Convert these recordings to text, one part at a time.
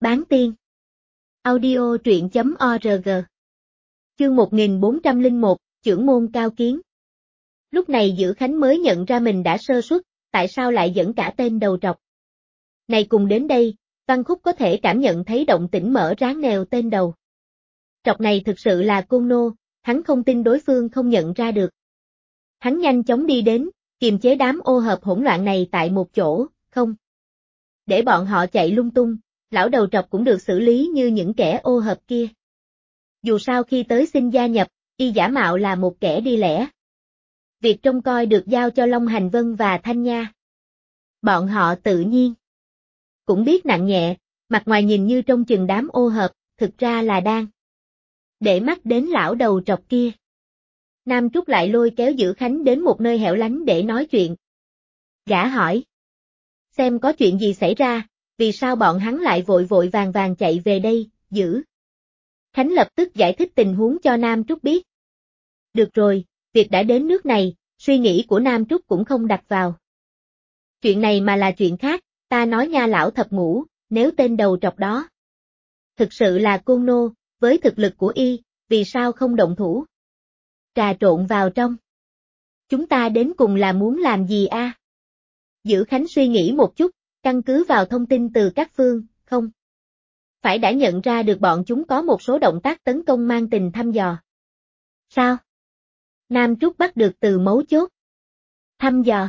Bán tiên. Audio truyện.org. Chương 1401, Chưởng môn cao kiến. Lúc này Dữ Khánh mới nhận ra mình đã sơ suất, tại sao lại dẫn cả tên đầu trọc. Này cùng đến đây, Văn Khúc có thể cảm nhận thấy động tĩnh mở ráng nèo tên đầu trọc này thực sự là Côn Nô, hắn không tin đối phương không nhận ra được. Hắn nhanh chóng đi đến, kiềm chế đám ô hợp hỗn loạn này tại một chỗ, không để bọn họ chạy lung tung, lão đầu trọc cũng được xử lý như những kẻ ô hợp kia. Dù sao khi tới xin gia nhập, y giả mạo là một kẻ đi lẻ. Việc trông coi được giao cho Long Hành Vân và Thanh Nha. Bọn họ tự nhiên cũng biết nặng nhẹ, mặt ngoài nhìn như trông chừng đám ô hợp, thực ra là đang để mắt đến lão đầu trọc kia. Nam Trúc lại lôi kéo Dữ Khánh đến một nơi hẻo lánh để nói chuyện. Gã hỏi xem có chuyện gì xảy ra, vì sao bọn hắn lại vội vội vàng vàng chạy về đây. Dữ Khánh lập tức giải thích tình huống cho Nam Trúc biết. Được rồi, việc đã đến nước này, suy nghĩ của Nam Trúc cũng không đặt vào chuyện này mà là chuyện khác. Ta nói nha lão thập ngũ, nếu tên đầu trọc đó thực sự là Côn Nô, với thực lực của y, vì sao không động thủ trà trộn vào trong? Chúng ta đến cùng là muốn làm gì a? Dữ Khánh suy nghĩ một chút, căn cứ vào thông tin từ các phương, không phải đã nhận ra được bọn chúng có một số động tác tấn công mang tình thăm dò. Sao? Nam Trúc bắt được từ mấu chốt. Thăm dò.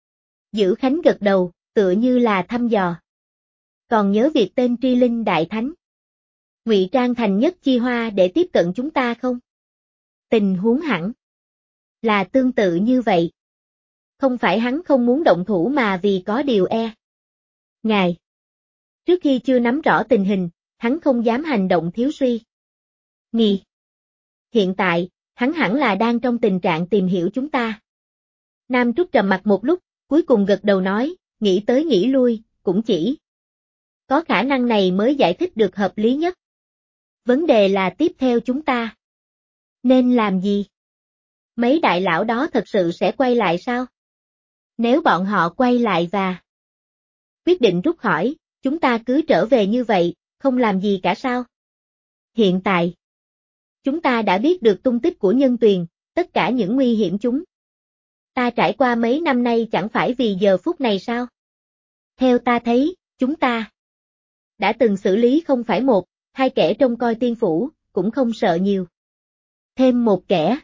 Dữ Khánh gật đầu, tựa như là thăm dò. Còn nhớ việc tên Tri Linh Đại Thánh ngụy trang thành Nhất Chi Hoa để tiếp cận chúng ta không? Tình huống hẳn là tương tự như vậy. Không phải hắn không muốn động thủ mà vì có điều e ngại. Trước khi chưa nắm rõ tình hình, hắn không dám hành động thiếu suy nghĩ. Hiện tại, hắn hẳn là đang trong tình trạng tìm hiểu chúng ta. Nam Trúc trầm mặt một lúc, cuối cùng gật đầu nói, nghĩ tới nghĩ lui, cũng chỉ có khả năng này mới giải thích được hợp lý nhất. Vấn đề là tiếp theo chúng ta nên làm gì? Mấy đại lão đó thật sự sẽ quay lại sao? Nếu bọn họ quay lại và quyết định rút khỏi, chúng ta cứ trở về như vậy, không làm gì cả sao? Hiện tại, chúng ta đã biết được tung tích của Nhân Tuyền, tất cả những nguy hiểm chúng ta trải qua mấy năm nay chẳng phải vì giờ phút này sao? Theo ta thấy, chúng ta đã từng xử lý không phải một, hai kẻ trông coi tiên phủ, cũng không sợ nhiều. Thêm một kẻ.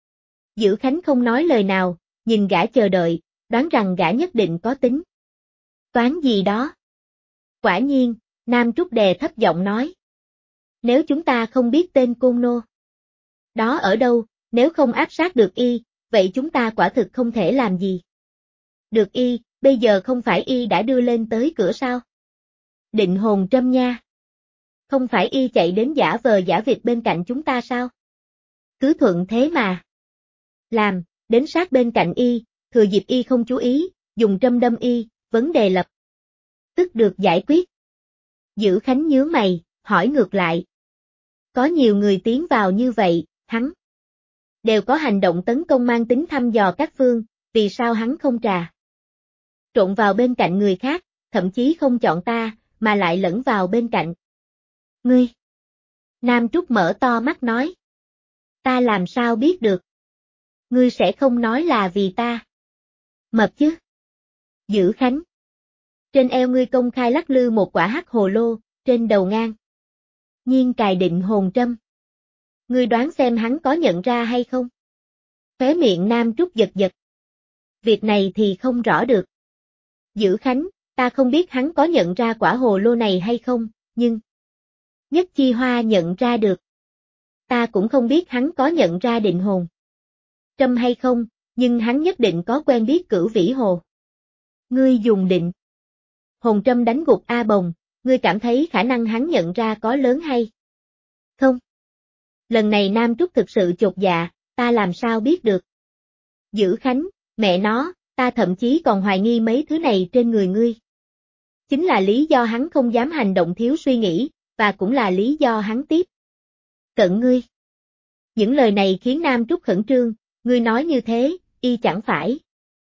Dữ Khánh không nói lời nào, nhìn gã chờ đợi, đoán rằng gã nhất định có tính toán gì đó. Quả nhiên, Nam Trúc đè thấp giọng nói. Nếu chúng ta không biết tên Côn Nô đó ở đâu, nếu không áp sát được y, vậy chúng ta quả thực không thể làm gì được y, bây giờ không phải y đã đưa lên tới cửa sao? Định hồn trâm nha. Không phải y chạy đến giả vờ giả vịt bên cạnh chúng ta sao? Cứ thuận thế mà làm, đến sát bên cạnh y, thừa dịp y không chú ý, dùng trâm đâm y, vấn đề lập tức được giải quyết. Dữ Khánh nhướng mày, hỏi ngược lại. Có nhiều người tiến vào như vậy, hắn đều có hành động tấn công mang tính thăm dò các phương, vì sao hắn không trà trộn vào bên cạnh người khác, thậm chí không chọn ta, mà lại lẫn vào bên cạnh ngươi? Nam Trúc mở to mắt nói. Ta làm sao biết được? Ngươi sẽ không nói là vì ta mập chứ? Dữ Khánh. Trên eo ngươi công khai lắc lư một quả hắc hồ lô, trên đầu ngang nhiên cài định hồn trâm. Ngươi đoán xem hắn có nhận ra hay không? Khóe miệng Nam Trúc giật giật. Việc này thì không rõ được. Dữ Khánh, ta không biết hắn có nhận ra quả hồ lô này hay không, nhưng Nhất Chi Hoa nhận ra được. Ta cũng không biết hắn có nhận ra định hồn trâm hay không, nhưng hắn nhất định có quen biết Cửu Vĩ Hồ. Ngươi dùng định hồn trâm đánh gục A Bồng, ngươi cảm thấy khả năng hắn nhận ra có lớn hay không? Lần này Nam Trúc thực sự chột dạ, ta làm sao biết được? Dữ Khánh, mẹ nó, ta thậm chí còn hoài nghi mấy thứ này trên người ngươi. Chính là lý do hắn không dám hành động thiếu suy nghĩ, và cũng là lý do hắn tiếp cận ngươi. Những lời này khiến Nam Trúc khẩn trương, ngươi nói như thế, y chẳng phải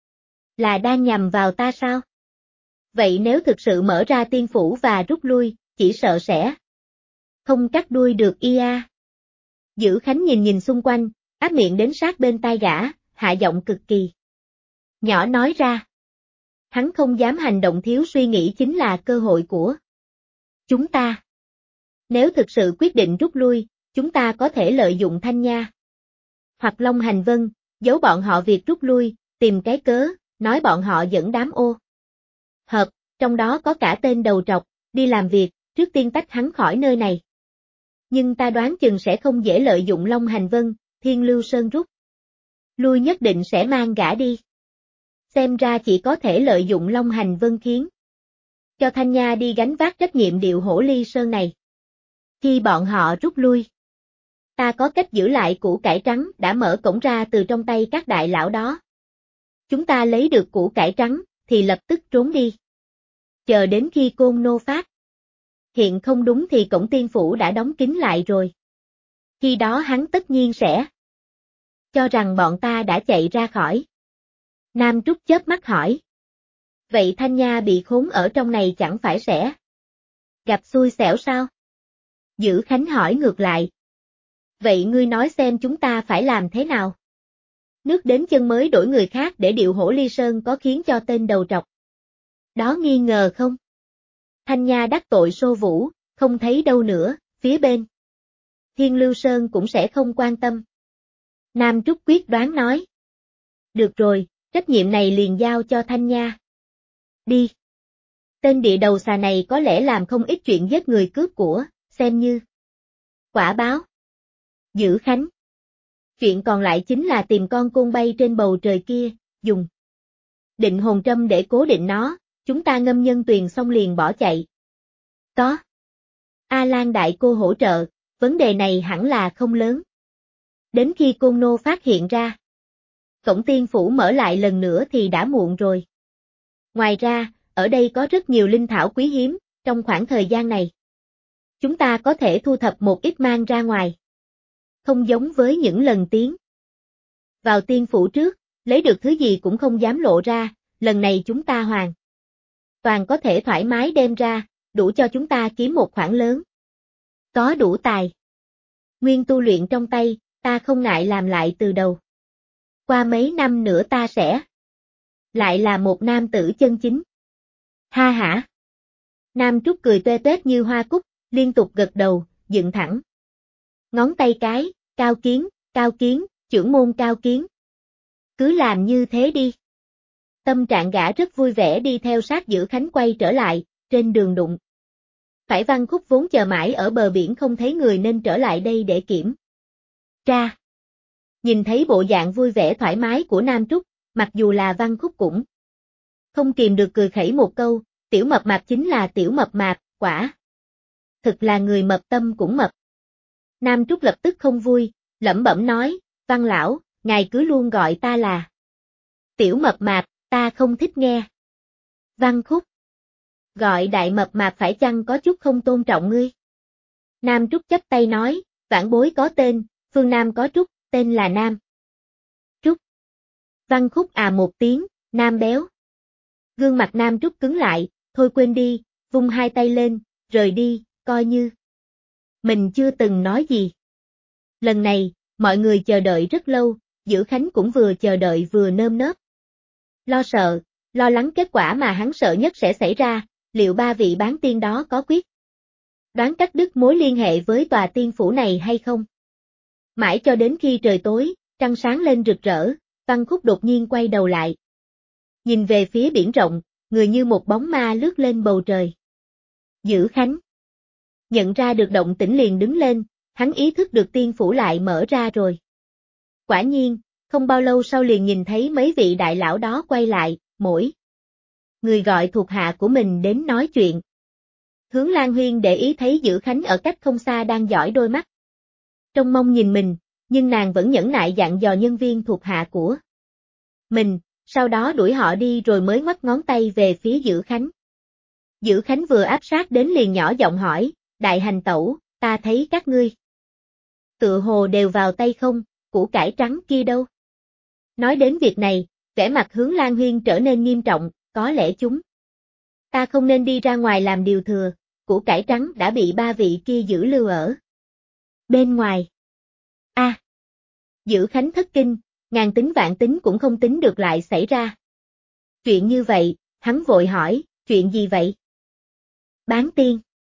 là đang nhằm vào ta sao? Vậy nếu thực sự mở ra tiên phủ và rút lui, chỉ sợ sẽ không cắt đuôi được ia. Dữ Khánh nhìn nhìn xung quanh, áp miệng đến sát bên tai gã, hạ giọng cực kỳ nhỏ nói ra. Hắn không dám hành động thiếu suy nghĩ chính là cơ hội của chúng ta. Nếu thực sự quyết định rút lui, chúng ta có thể lợi dụng Thanh Nha hoặc Long Hành Vân, giấu bọn họ việc rút lui, tìm cái cớ, nói bọn họ dẫn đám ô hợp, trong đó có cả tên đầu trọc, đi làm việc, trước tiên tách hắn khỏi nơi này. Nhưng ta đoán chừng sẽ không dễ lợi dụng Long Hành Vân, Thiên Lưu Sơn rút lui nhất định sẽ mang gã đi. Xem ra chỉ có thể lợi dụng Long Hành Vân khiến cho Thanh Nha đi gánh vác trách nhiệm điệu Hổ Ly Sơn này. Khi bọn họ rút lui, ta có cách giữ lại củ cải trắng đã mở cổng ra từ trong tay các đại lão đó. Chúng ta lấy được củ cải trắng, thì lập tức trốn đi. Chờ đến khi Côn Nô phát hiện không đúng thì cổng tiên phủ đã đóng kín lại rồi. Khi đó hắn tất nhiên sẽ cho rằng bọn ta đã chạy ra khỏi. Nam Trúc chớp mắt hỏi. Vậy Thanh Nha bị khốn ở trong này chẳng phải sẽ gặp xui xẻo sao? Dữ Khánh hỏi ngược lại. Vậy ngươi nói xem chúng ta phải làm thế nào? Nước đến chân mới đổi người khác để điệu Hổ Ly Sơn có khiến cho tên đầu trọc đó nghi ngờ không? Thanh Nha đắc tội Xô Vũ, không thấy đâu nữa, phía bên Thiên Lưu Sơn cũng sẽ không quan tâm. Nam Trúc quyết đoán nói. Được rồi, trách nhiệm này liền giao cho Thanh Nha. Đi. Tên địa đầu xà này có lẽ làm không ít chuyện giết người cướp của, xem như quả báo. Dữ Khánh. Chuyện còn lại chính là tìm con côn bay trên bầu trời kia, dùng định hồn trâm để cố định nó, chúng ta ngâm nhân tuyền xong liền bỏ chạy. Có A Lan đại cô hỗ trợ, vấn đề này hẳn là không lớn. Đến khi Côn Nô phát hiện ra cổng tiên phủ mở lại lần nữa thì đã muộn rồi. Ngoài ra, ở đây có rất nhiều linh thảo quý hiếm, trong khoảng thời gian này chúng ta có thể thu thập một ít mang ra ngoài. Không giống với những lần tiến vào tiên phủ trước, lấy được thứ gì cũng không dám lộ ra, lần này chúng ta hoàn toàn có thể thoải mái đem ra, đủ cho chúng ta kiếm một khoản lớn. Có đủ tài nguyên tu luyện trong tay, ta không ngại làm lại từ đầu. Qua mấy năm nữa ta sẽ lại là một nam tử chân chính. Ha hả. Nam Trúc cười tuê tuét như hoa cúc, liên tục gật đầu, dựng thẳng ngón tay cái, cao kiến, trưởng môn cao kiến. Cứ làm như thế đi. Tâm trạng gã rất vui vẻ đi theo sát Dữ Khánh quay trở lại, trên đường đụng phải Văn Khúc vốn chờ mãi ở bờ biển không thấy người nên trở lại đây để kiểm tra. Nhìn thấy bộ dạng vui vẻ thoải mái của Nam Trúc, mặc dù là Văn Khúc cũng không kìm được cười khẩy một câu, tiểu mập mạp chính là tiểu mập mạp, quả thực là người mập tâm cũng mập. Nam Trúc lập tức không vui, lẩm bẩm nói, Văn lão, ngài cứ luôn gọi ta là tiểu mập mạp, ta không thích nghe. Văn Khúc, gọi đại mập mạp phải chăng có chút không tôn trọng ngươi? Nam Trúc chắp tay nói, vãn bối có tên, phương Nam có Trúc, tên là Nam Trúc. Văn Khúc à một tiếng, Nam béo. Gương mặt Nam Trúc cứng lại, thôi quên đi, vung hai tay lên, rời đi, coi như mình chưa từng nói gì. Lần này, mọi người chờ đợi rất lâu, Dữ Khánh cũng vừa chờ đợi vừa nơm nớp. Lo sợ, lo lắng kết quả mà hắn sợ nhất sẽ xảy ra, liệu ba vị bán tiên đó có quyết đoán cắt đứt mối liên hệ với tòa tiên phủ này hay không? Mãi cho đến khi trời tối, trăng sáng lên rực rỡ, Văn Khúc đột nhiên quay đầu lại. Nhìn về phía biển rộng, người như một bóng ma lướt lên bầu trời. Dữ Khánh nhận ra được động tĩnh liền đứng lên, hắn ý thức được tiên phủ lại mở ra rồi. Quả nhiên, không bao lâu sau liền nhìn thấy mấy vị đại lão đó quay lại, mỗi người gọi thuộc hạ của mình đến nói chuyện. Hướng Lan Huyên để ý thấy Dữ Khánh ở cách không xa đang dõi đôi mắt trông mong nhìn mình, nhưng nàng vẫn nhẫn nại dặn dò nhân viên thuộc hạ của mình, sau đó đuổi họ đi rồi mới ngoắc ngón tay về phía Dữ Khánh. Dữ Khánh vừa áp sát đến liền nhỏ giọng hỏi, đại hành tẩu, ta thấy các ngươi tựa hồ đều vào tay không, củ cải trắng kia đâu? Nói đến việc này, vẻ mặt Hướng Lan Huyên trở nên nghiêm trọng, có lẽ chúng ta không nên đi ra ngoài làm điều thừa, củ cải trắng đã bị ba vị kia giữ lưu ở bên ngoài. Dữ Khánh thất kinh, ngàn tính vạn tính cũng không tính được lại xảy ra chuyện như vậy, hắn vội hỏi, chuyện gì vậy? Bán tiên.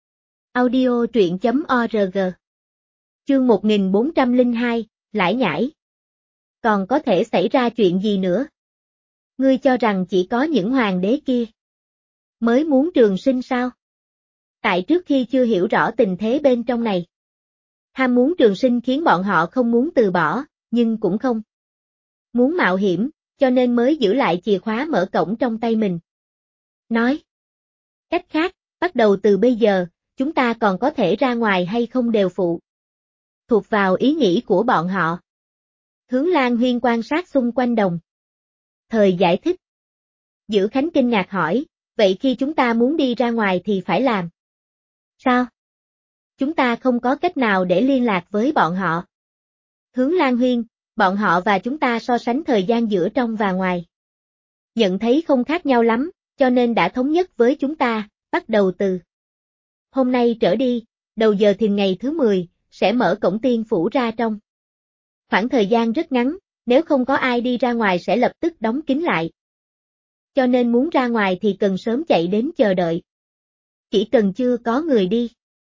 Audio truyện.org. Chương 1402, lải nhải. Còn có thể xảy ra chuyện gì nữa? Ngươi cho rằng chỉ có những hoàng đế kia mới muốn trường sinh sao? Tại trước khi chưa hiểu rõ tình thế bên trong này, ham muốn trường sinh khiến bọn họ không muốn từ bỏ, nhưng cũng không muốn mạo hiểm, cho nên mới giữ lại chìa khóa mở cổng trong tay mình. Nói cách khác, bắt đầu từ bây giờ, chúng ta còn có thể ra ngoài hay không đều phụ thuộc vào ý nghĩ của bọn họ. Hướng Lan Huyên quan sát xung quanh đồng thời giải thích. Dữ Khánh kinh ngạc hỏi, vậy khi chúng ta muốn đi ra ngoài thì phải làm sao? Chúng ta không có cách nào để liên lạc với bọn họ. Hướng Lan Huyên, bọn họ và chúng ta so sánh thời gian giữa trong và ngoài. Nhận thấy không khác nhau lắm, cho nên đã thống nhất với chúng ta, bắt đầu từ hôm nay trở đi, đầu giờ thìn ngày thứ 10, sẽ mở cổng tiên phủ ra trong khoảng thời gian rất ngắn, nếu không có ai đi ra ngoài sẽ lập tức đóng kín lại. Cho nên muốn ra ngoài thì cần sớm chạy đến chờ đợi. Chỉ cần chưa có người đi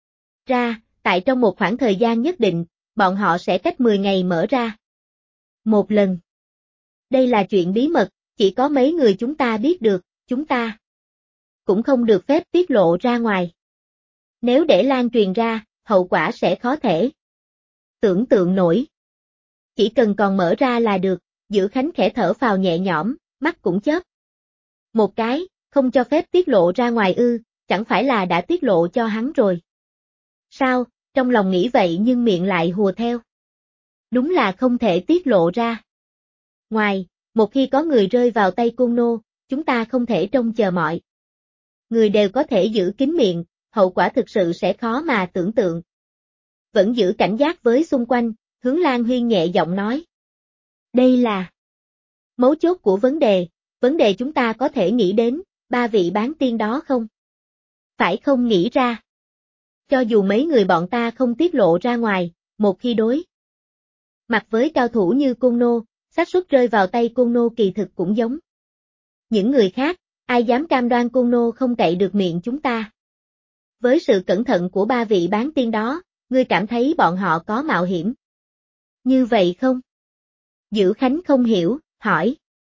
ra, tại trong một khoảng thời gian nhất định, bọn họ sẽ cách 10 ngày mở ra một lần. Đây là chuyện bí mật, chỉ có mấy người chúng ta biết được, chúng ta cũng không được phép tiết lộ ra ngoài. Nếu để lan truyền ra, hậu quả sẽ khó thể tưởng tượng nổi. Chỉ cần còn mở ra là được, Dữ Khánh khẽ thở phào nhẹ nhõm, mắt cũng chớp một cái, không cho phép tiết lộ ra ngoài ư, chẳng phải là đã tiết lộ cho hắn rồi. Sao, trong lòng nghĩ vậy nhưng miệng lại hùa theo. Đúng là không thể tiết lộ ra ngoài, một khi có người rơi vào tay Côn Nô, chúng ta không thể trông chờ mọi người đều có thể giữ kín miệng, hậu quả thực sự sẽ khó mà tưởng tượng. Vẫn giữ cảnh giác với xung quanh, Hướng Lan Huyên nhẹ giọng nói. Đây là mấu chốt của vấn đề chúng ta có thể nghĩ đến, ba vị bán tiên đó không? Phải không nghĩ ra. Cho dù mấy người bọn ta không tiết lộ ra ngoài, một khi đối mặt với cao thủ như Côn Nô, xác suất rơi vào tay Côn Nô kỳ thực cũng giống những người khác, ai dám cam đoan Côn Nô không cậy được miệng chúng ta. Với sự cẩn thận của ba vị bán tiên đó, ngươi cảm thấy bọn họ có mạo hiểm như vậy không? Dữ Khánh không hiểu, hỏi.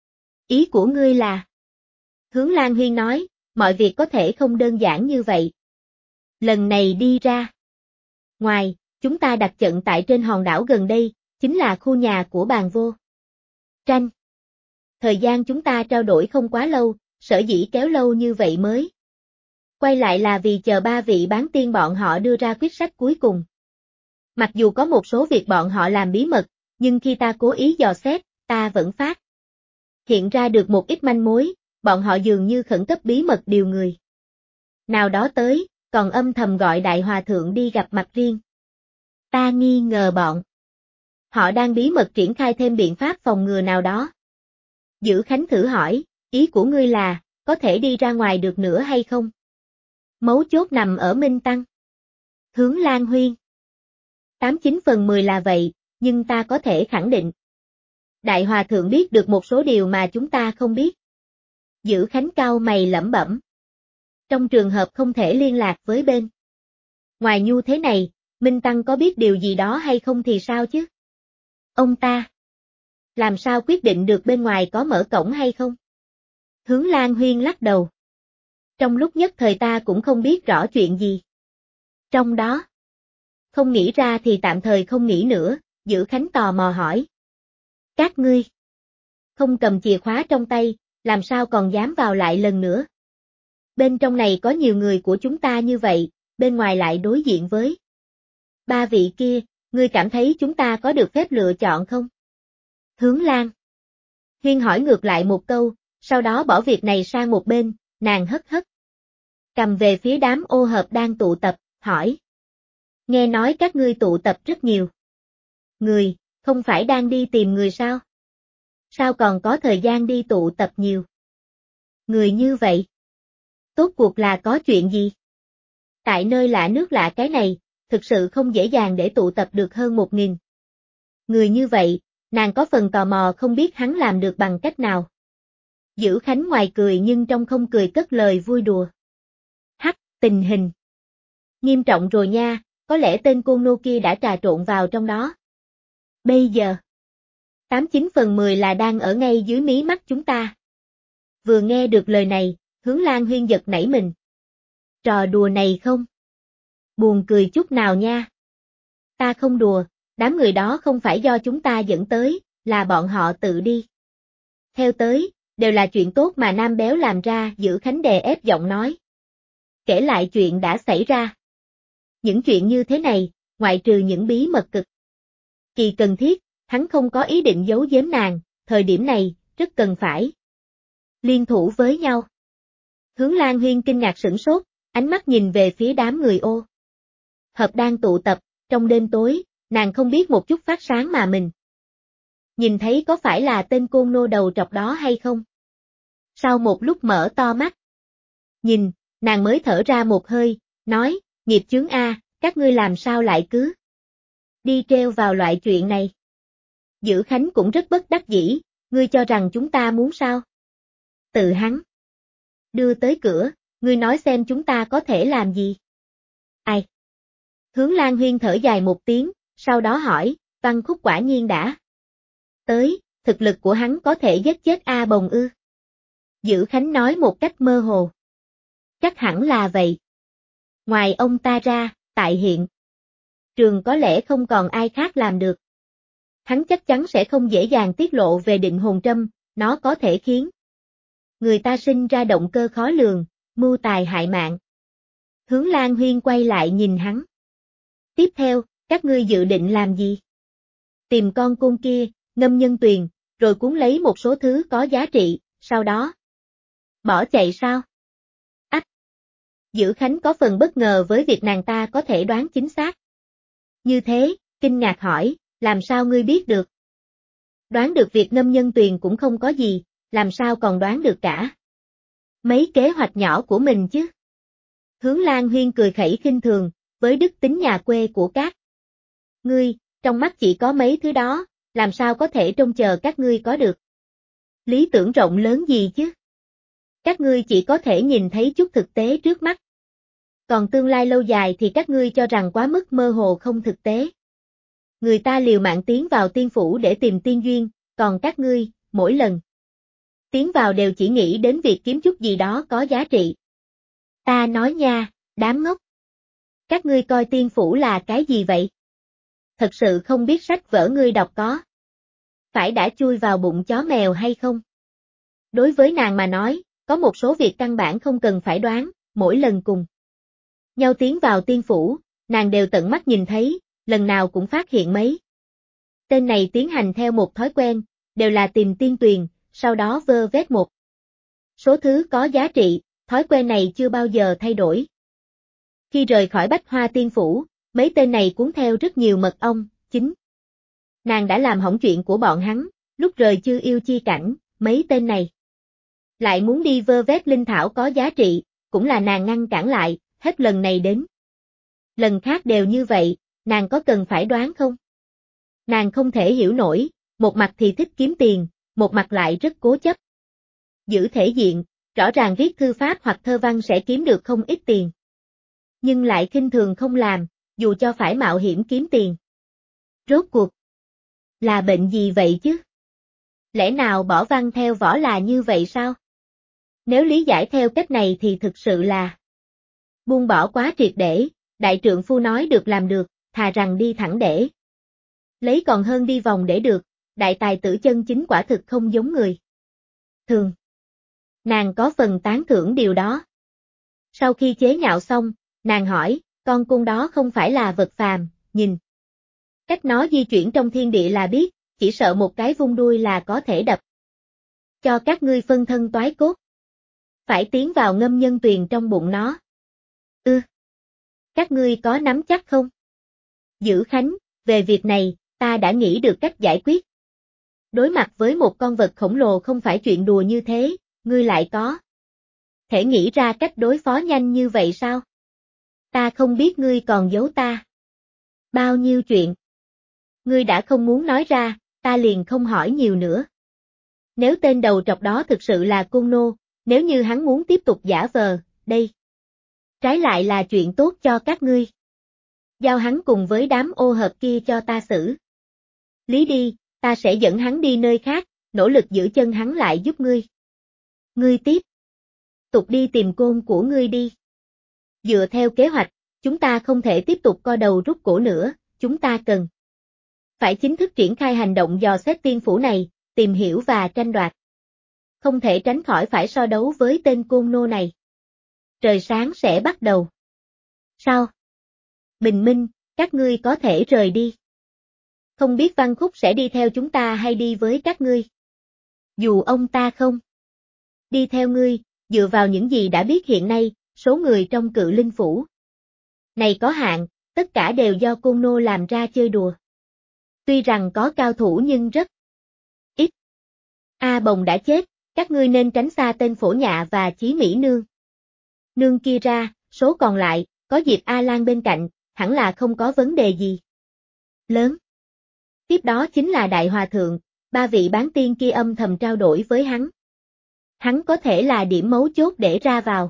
Ý của ngươi là? Hướng Lan Huyên nói, mọi việc có thể không đơn giản như vậy. Lần này đi ra ngoài, chúng ta đặt trận tại trên hòn đảo gần đây, chính là khu nhà của Bàn Vô Tranh. Thời gian chúng ta trao đổi không quá lâu, sở dĩ kéo lâu như vậy mới quay lại là vì chờ ba vị bán tiên bọn họ đưa ra quyết sách cuối cùng. Mặc dù có một số việc bọn họ làm bí mật, nhưng khi ta cố ý dò xét, ta vẫn phát hiện ra được một ít manh mối, bọn họ dường như khẩn cấp bí mật điều người nào đó tới, còn âm thầm gọi đại hòa thượng đi gặp mặt riêng. Ta nghi ngờ bọn họ đang bí mật triển khai thêm biện pháp phòng ngừa nào đó. Dữ Khánh thử hỏi, ý của ngươi là, có thể đi ra ngoài được nữa hay không? Mấu chốt nằm ở Minh Tăng. Hướng Lan Huyên. 89/10 là vậy, nhưng ta có thể khẳng định. Đại Hòa Thượng biết được một số điều mà chúng ta không biết. Dữ Khánh cau mày lẩm bẩm. Trong trường hợp không thể liên lạc với bên ngoài nhu thế này, Minh Tăng có biết điều gì đó hay không thì sao chứ? Ông ta làm sao quyết định được bên ngoài có mở cổng hay không? Hướng Lan Huyên lắc đầu. Trong lúc nhất thời ta cũng không biết rõ chuyện gì trong đó. Không nghĩ ra thì tạm thời không nghĩ nữa, Dữ Khánh tò mò hỏi. Các ngươi không cầm chìa khóa trong tay, làm sao còn dám vào lại lần nữa? Bên trong này có nhiều người của chúng ta như vậy, bên ngoài lại đối diện với ba vị kia, ngươi cảm thấy chúng ta có được phép lựa chọn không? Hướng Lan Huyên hỏi ngược lại một câu, sau đó bỏ việc này sang một bên, nàng hất hất cầm về phía đám ô hợp đang tụ tập, hỏi. Nghe nói các ngươi tụ tập rất nhiều người, không phải đang đi tìm người sao? Sao còn có thời gian đi tụ tập nhiều người như vậy? Tốt cuộc là có chuyện gì? Tại nơi lạ nước lạ cái này, thực sự không dễ dàng để tụ tập được hơn 1.000 người như vậy, nàng có phần tò mò không biết hắn làm được bằng cách nào. Dữ Khánh ngoài cười nhưng trong không cười cất lời vui đùa. Hắc, tình hình nghiêm trọng rồi nha, có lẽ tên côn nô kia đã trà trộn vào trong đó. Bây giờ, 89/10 là đang ở ngay dưới mí mắt chúng ta. Vừa nghe được lời này, Hướng Lan Huyên giật nảy mình. Trò đùa này không? Buồn cười chút nào nha. Ta không đùa, đám người đó không phải do chúng ta dẫn tới, là bọn họ tự đi. Theo tới, đều là chuyện tốt mà Nam Béo làm ra, Dữ Khánh đè ép giọng nói. Kể lại chuyện đã xảy ra. Những chuyện như thế này, ngoại trừ những bí mật cực kỳ cần thiết, hắn không có ý định giấu giếm nàng, thời điểm này, rất cần phải liên thủ với nhau. Hướng Lan Huyên kinh ngạc sửng sốt, ánh mắt nhìn về phía đám người ô. Hợp đang tụ tập, trong đêm tối, nàng không biết một chút phát sáng mà mình nhìn thấy có phải là tên côn nô đầu trọc đó hay không? Sau một lúc mở to mắt, nhìn, nàng mới thở ra một hơi, nói, nghiệp chướng a, các ngươi làm sao lại cứ đi treo vào loại chuyện này. Dữ Khánh cũng rất bất đắc dĩ, ngươi cho rằng chúng ta muốn sao? Tự hắn đưa tới cửa, ngươi nói xem chúng ta có thể làm gì? Ai? Hướng Lan Huyên thở dài một tiếng, sau đó hỏi, Văn Khúc quả nhiên đã tới, thực lực của hắn có thể giết chết A Bồng ư? Dữ Khánh nói một cách mơ hồ. Chắc hẳn là vậy. Ngoài ông ta ra, tại hiện trường có lẽ không còn ai khác làm được. Hắn chắc chắn sẽ không dễ dàng tiết lộ về định hồn trâm, nó có thể khiến người ta sinh ra động cơ khó lường, mưu tài hại mạng. Hướng Lan Huyên quay lại nhìn hắn. Tiếp theo, các ngươi dự định làm gì? Tìm con côn kia, ngâm nhân tuyền, rồi cuốn lấy một số thứ có giá trị, sau đó bỏ chạy sao? Ách! Dữ Khánh có phần bất ngờ với việc nàng ta có thể đoán chính xác. Như thế, kinh ngạc hỏi, làm sao ngươi biết được? Đoán được việc ngâm nhân tuyền cũng không có gì, làm sao còn đoán được cả mấy kế hoạch nhỏ của mình chứ? Hướng Lan Huyên cười khẩy khinh thường, với đức tính nhà quê của các ngươi, trong mắt chỉ có mấy thứ đó, làm sao có thể trông chờ các ngươi có được lý tưởng rộng lớn gì chứ? Các ngươi chỉ có thể nhìn thấy chút thực tế trước mắt. Còn tương lai lâu dài thì các ngươi cho rằng quá mức mơ hồ không thực tế. Người ta liều mạng tiến vào tiên phủ để tìm tiên duyên, còn các ngươi, mỗi lần tiến vào đều chỉ nghĩ đến việc kiếm chút gì đó có giá trị. Ta nói nha, đám ngốc. Các ngươi coi tiên phủ là cái gì vậy? Thật sự không biết sách vở ngươi đọc có phải đã chui vào bụng chó mèo hay không? Đối với nàng mà nói, có một số việc căn bản không cần phải đoán, mỗi lần cùng nhau tiến vào tiên phủ, nàng đều tận mắt nhìn thấy, lần nào cũng phát hiện mấy tên này tiến hành theo một thói quen, đều là tìm tiên tuyền, sau đó vơ vét một số thứ có giá trị, thói quen này chưa bao giờ thay đổi. Khi rời khỏi Bách Hoa Tiên Phủ, mấy tên này cuốn theo rất nhiều mật ong, chính nàng đã làm hỏng chuyện của bọn hắn, lúc rời Chư Yêu Chi Cảnh, mấy tên này lại muốn đi vơ vét linh thảo có giá trị, cũng là nàng ngăn cản lại, hết lần này đến lần khác đều như vậy, nàng có cần phải đoán không? Nàng không thể hiểu nổi, một mặt thì thích kiếm tiền, một mặt lại rất cố chấp. Giữ thể diện, rõ ràng viết thư pháp hoặc thơ văn sẽ kiếm được không ít tiền. Nhưng lại khinh thường không làm, dù cho phải mạo hiểm kiếm tiền. Rốt cuộc là bệnh gì vậy chứ? Lẽ nào bỏ văn theo võ là như vậy sao? Nếu lý giải theo cách này thì thực sự là buông bỏ quá triệt để, đại trượng phu nói được làm được, thà rằng đi thẳng để lấy còn hơn đi vòng để được, đại tài tử chân chính quả thực không giống người thường. Nàng có phần tán thưởng điều đó. Sau khi chế nhạo xong, nàng hỏi, con côn đó không phải là vật phàm, nhìn cách nó di chuyển trong thiên địa là biết, chỉ sợ một cái vung đuôi là có thể đập cho các ngươi phân thân toái cốt. Phải tiến vào ngâm nhân tuyền trong bụng nó. Các ngươi có nắm chắc không? Dữ Khánh, về việc này, ta đã nghĩ được cách giải quyết. Đối mặt với một con vật khổng lồ không phải chuyện đùa như thế, ngươi lại có thể nghĩ ra cách đối phó nhanh như vậy sao? Ta không biết ngươi còn giấu ta bao nhiêu chuyện. Ngươi đã không muốn nói ra, ta liền không hỏi nhiều nữa. Nếu tên đầu trọc đó thực sự là Côn Nô, nếu như hắn muốn tiếp tục giả vờ, đây trái lại là chuyện tốt cho các ngươi. Giao hắn cùng với đám ô hợp kia cho ta xử lý đi, ta sẽ dẫn hắn đi nơi khác, nỗ lực giữ chân hắn lại giúp ngươi. Ngươi tiếp tục đi tìm côn của ngươi đi. Dựa theo kế hoạch, chúng ta không thể tiếp tục co đầu rút cổ nữa, chúng ta cần phải chính thức triển khai hành động dò xét tiên phủ này, tìm hiểu và tranh đoạt. Không thể tránh khỏi phải so đấu với tên Côn Nô này. Trời sáng sẽ bắt đầu. Sao? Bình minh, các ngươi có thể rời đi. Không biết Văn Khúc sẽ đi theo chúng ta hay đi với các ngươi. Dù ông ta không đi theo ngươi, dựa vào những gì đã biết hiện nay, số người trong Cự Linh Phủ này có hạn, tất cả đều do Côn Nô làm ra chơi đùa. Tuy rằng có cao thủ nhưng rất ít. A Bồng đã chết, các ngươi nên tránh xa tên Phổ Nhạ và Chí Mỹ Nương. Nương kia ra, số còn lại, có Diệp A Lan bên cạnh, hẳn là không có vấn đề gì lớn. Tiếp đó chính là Đại Hòa Thượng, ba vị bán tiên kia âm thầm trao đổi với hắn. Hắn có thể là điểm mấu chốt để ra vào.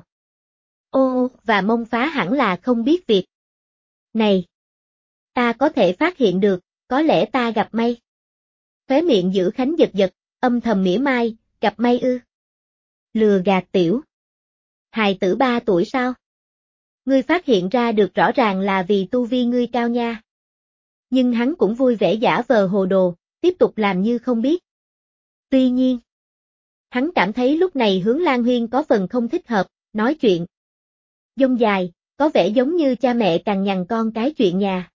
Ô, và Mông Phá hẳn là không biết việc này. Ta có thể phát hiện được, có lẽ ta gặp may. Khóe miệng Giữ Khánh giật giật, âm thầm mỉa mai, gặp may ư. Lừa gạt tiểu hài tử 3 tuổi sao? Ngươi phát hiện ra được rõ ràng là vì tu vi ngươi cao nha. Nhưng hắn cũng vui vẻ giả vờ hồ đồ, tiếp tục làm như không biết. Tuy nhiên, hắn cảm thấy lúc này Hướng Lan Huyên có phần không thích hợp, nói chuyện dông dài, có vẻ giống như cha mẹ cằn nhằn con cái chuyện nhà.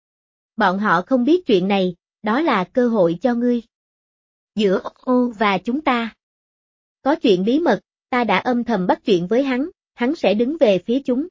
Bọn họ không biết chuyện này, đó là cơ hội cho ngươi. Giữa ô và chúng ta có chuyện bí mật, ta đã âm thầm bắt chuyện với hắn sẽ đứng về phía chúng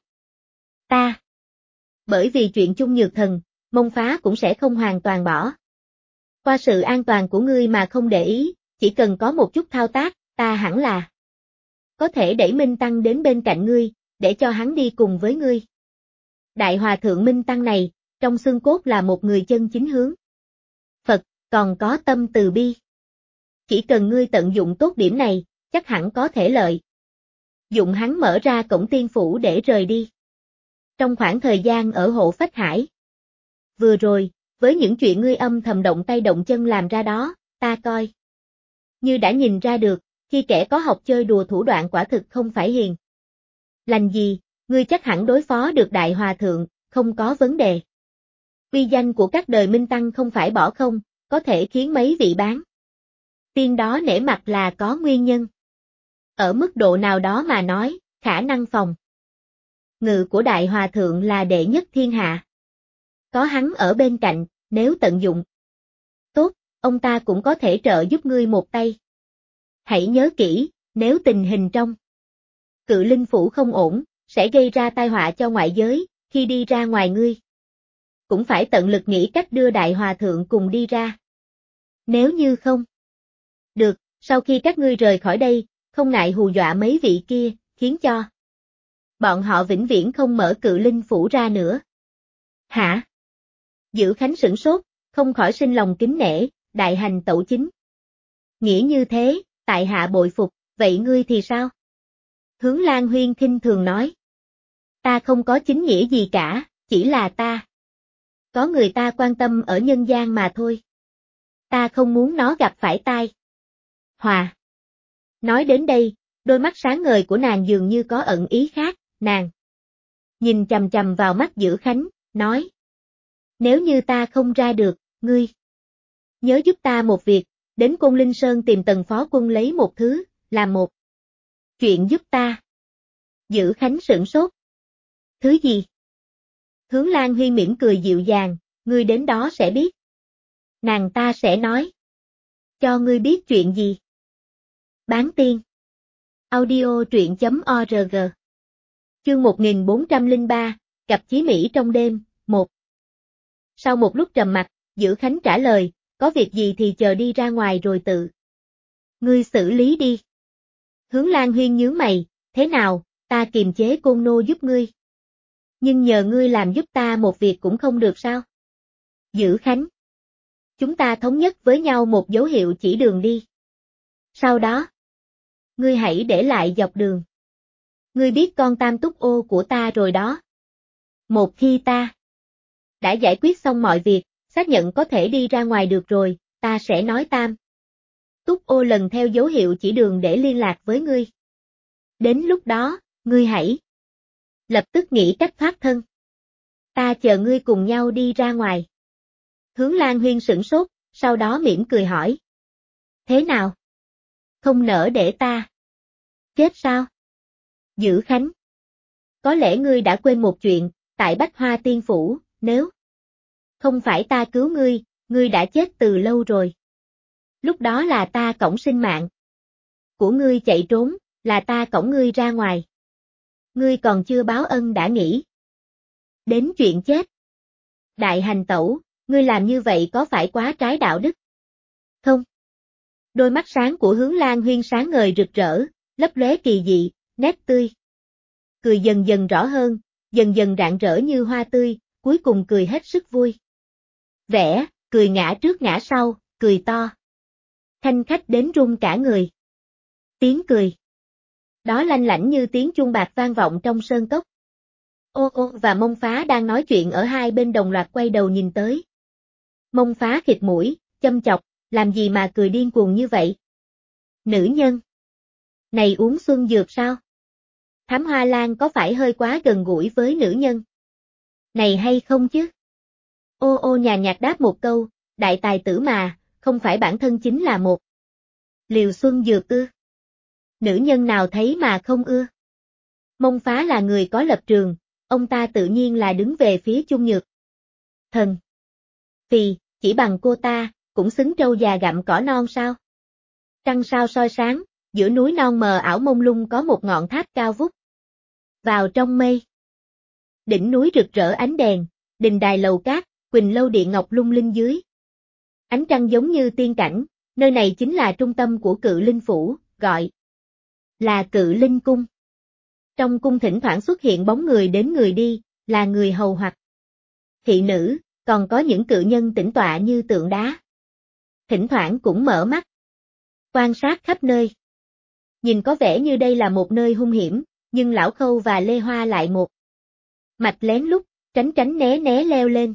ta. Bởi vì chuyện chung nhược thần, Mông Phá cũng sẽ không hoàn toàn bỏ qua sự an toàn của ngươi mà không để ý, chỉ cần có một chút thao tác, ta hẳn là có thể đẩy Minh Tăng đến bên cạnh ngươi, để cho hắn đi cùng với ngươi. Đại Hòa Thượng Minh Tăng này, trong xương cốt là một người chân chính hướng Phật, còn có tâm từ bi. Chỉ cần ngươi tận dụng tốt điểm này, chắc hẳn có thể lợi dụng hắn mở ra cổng tiên phủ để rời đi. Trong khoảng thời gian ở Hộ Phách Hải vừa rồi, với những chuyện ngươi âm thầm động tay động chân làm ra đó, ta coi như đã nhìn ra được, khi kẻ có học chơi đùa thủ đoạn quả thực không phải hiền lành gì, ngươi chắc hẳn đối phó được Đại Hòa Thượng, không có vấn đề. Uy danh của các đời Minh Tăng không phải bỏ không, có thể khiến mấy vị bán tiên đó nể mặt là có nguyên nhân. Ở mức độ nào đó mà nói, khả năng phòng ngự của Đại Hòa Thượng là đệ nhất thiên hạ. Có hắn ở bên cạnh, nếu tận dụng tốt, ông ta cũng có thể trợ giúp ngươi một tay. Hãy nhớ kỹ, nếu tình hình trong Cự Linh Phủ không ổn, sẽ gây ra tai họa cho ngoại giới, khi đi ra ngoài ngươi cũng phải tận lực nghĩ cách đưa Đại Hòa Thượng cùng đi ra. Nếu như không được, sau khi các ngươi rời khỏi đây, không ngại hù dọa mấy vị kia, khiến cho bọn họ vĩnh viễn không mở Cự Linh Phủ ra nữa. Hả? Giữ Khánh sửng sốt, không khỏi sinh lòng kính nể, đại hành tẩu chính. Nghĩ như thế, tại hạ bội phục, vậy ngươi thì sao? Hướng Lan Huyên khinh thường nói. Ta không có chính nghĩa gì cả, chỉ là ta có người ta quan tâm ở nhân gian mà thôi. Ta không muốn nó gặp phải tai họa. Nói đến đây, đôi mắt sáng ngời của nàng dường như có ẩn ý khác, nàng nhìn chằm chằm vào mắt Giữ Khánh, nói. Nếu như ta không ra được, ngươi nhớ giúp ta một việc, đến Côn Linh Sơn tìm Tần Phó Quân lấy một thứ, làm một chuyện giúp ta. Giữ Khánh sửng sốt. Thứ gì? Hướng Lan Huyên mỉm cười dịu dàng, ngươi đến đó sẽ biết. Nàng ta sẽ nói. Cho ngươi biết chuyện gì? Bán tiên. Audio truyện.org. Chương 1403, gặp Chí Mỹ trong đêm, 1. Sau một lúc trầm mặc, Giữ Khánh trả lời, có việc gì thì chờ đi ra ngoài rồi tự ngươi xử lý đi. Hướng Lan Huyên nhướng mày, thế nào, ta kiềm chế Côn Nô giúp ngươi. Nhưng nhờ ngươi làm giúp ta một việc cũng không được sao? Dữ Khánh. Chúng ta thống nhất với nhau một dấu hiệu chỉ đường đi. Sau đó, ngươi hãy để lại dọc đường. Ngươi biết con tam túc ô của ta rồi đó. Một khi ta đã giải quyết xong mọi việc, xác nhận có thể đi ra ngoài được rồi, ta sẽ nói tam túc ô lần theo dấu hiệu chỉ đường để liên lạc với ngươi. Đến lúc đó, ngươi hãy lập tức nghĩ cách thoát thân. Ta chờ ngươi cùng nhau đi ra ngoài. Hướng Lan Huyên sửng sốt, sau đó mỉm cười hỏi. Thế nào? Không nỡ để ta chết sao? Dữ Khánh. Có lẽ ngươi đã quên một chuyện, tại Bách Hoa Tiên Phủ, nếu không phải ta cứu ngươi đã chết từ lâu rồi. Lúc đó là ta cõng sinh mạng của ngươi chạy trốn, là ta cõng ngươi ra ngoài. Ngươi còn chưa báo ân đã nghĩ đến chuyện chết. Đại hành tẩu, ngươi làm như vậy có phải quá trái đạo đức? Không. Đôi mắt sáng của Hướng Lan Huyên sáng ngời rực rỡ, lấp lóe kỳ dị, nét tươi cười dần dần rõ hơn, dần dần rạng rỡ như hoa tươi, cuối cùng cười hết sức vui vẻ, cười ngã trước ngã sau, cười to. Thanh khách đến run cả người. Tiếng cười đó lanh lảnh như tiếng chuông bạc vang vọng trong sơn cốc. Ô Ô và Mông Phá đang nói chuyện ở hai bên đồng loạt quay đầu nhìn tới. Mông Phá khịt mũi, châm chọc, làm gì mà cười điên cuồng như vậy? Nữ nhân này uống xuân dược sao? Thám Hoa Lan có phải hơi quá gần gũi với nữ nhân này hay không chứ? Ô Ô nhàn nhạt đáp một câu, đại tài tử mà, không phải bản thân chính là một liều xuân dược ư? Nữ nhân nào thấy mà không ưa? Mông Phá là người có lập trường, ông ta tự nhiên là đứng về phía Chung Nhược Thần. Vì, chỉ bằng cô ta, cũng xứng trâu già gặm cỏ non sao? Trăng sao soi sáng, giữa núi non mờ ảo mông lung có một ngọn tháp cao vút vào trong mây. Đỉnh núi rực rỡ ánh đèn, đình đài lầu cát, quỳnh lâu điện ngọc lung linh dưới. Ánh trăng giống như tiên cảnh, nơi này chính là trung tâm của Cự Linh Phủ, gọi là Cự Linh Cung. Trong cung thỉnh thoảng xuất hiện bóng người đến người đi, là người hầu hoặc thị nữ, còn có những cự nhân tĩnh tọa như tượng đá. Thỉnh thoảng cũng mở mắt, quan sát khắp nơi. Nhìn có vẻ như đây là một nơi hung hiểm, nhưng Lão Khâu và Lê Hoa lại một mạch lén lút, tránh tránh né né leo lên.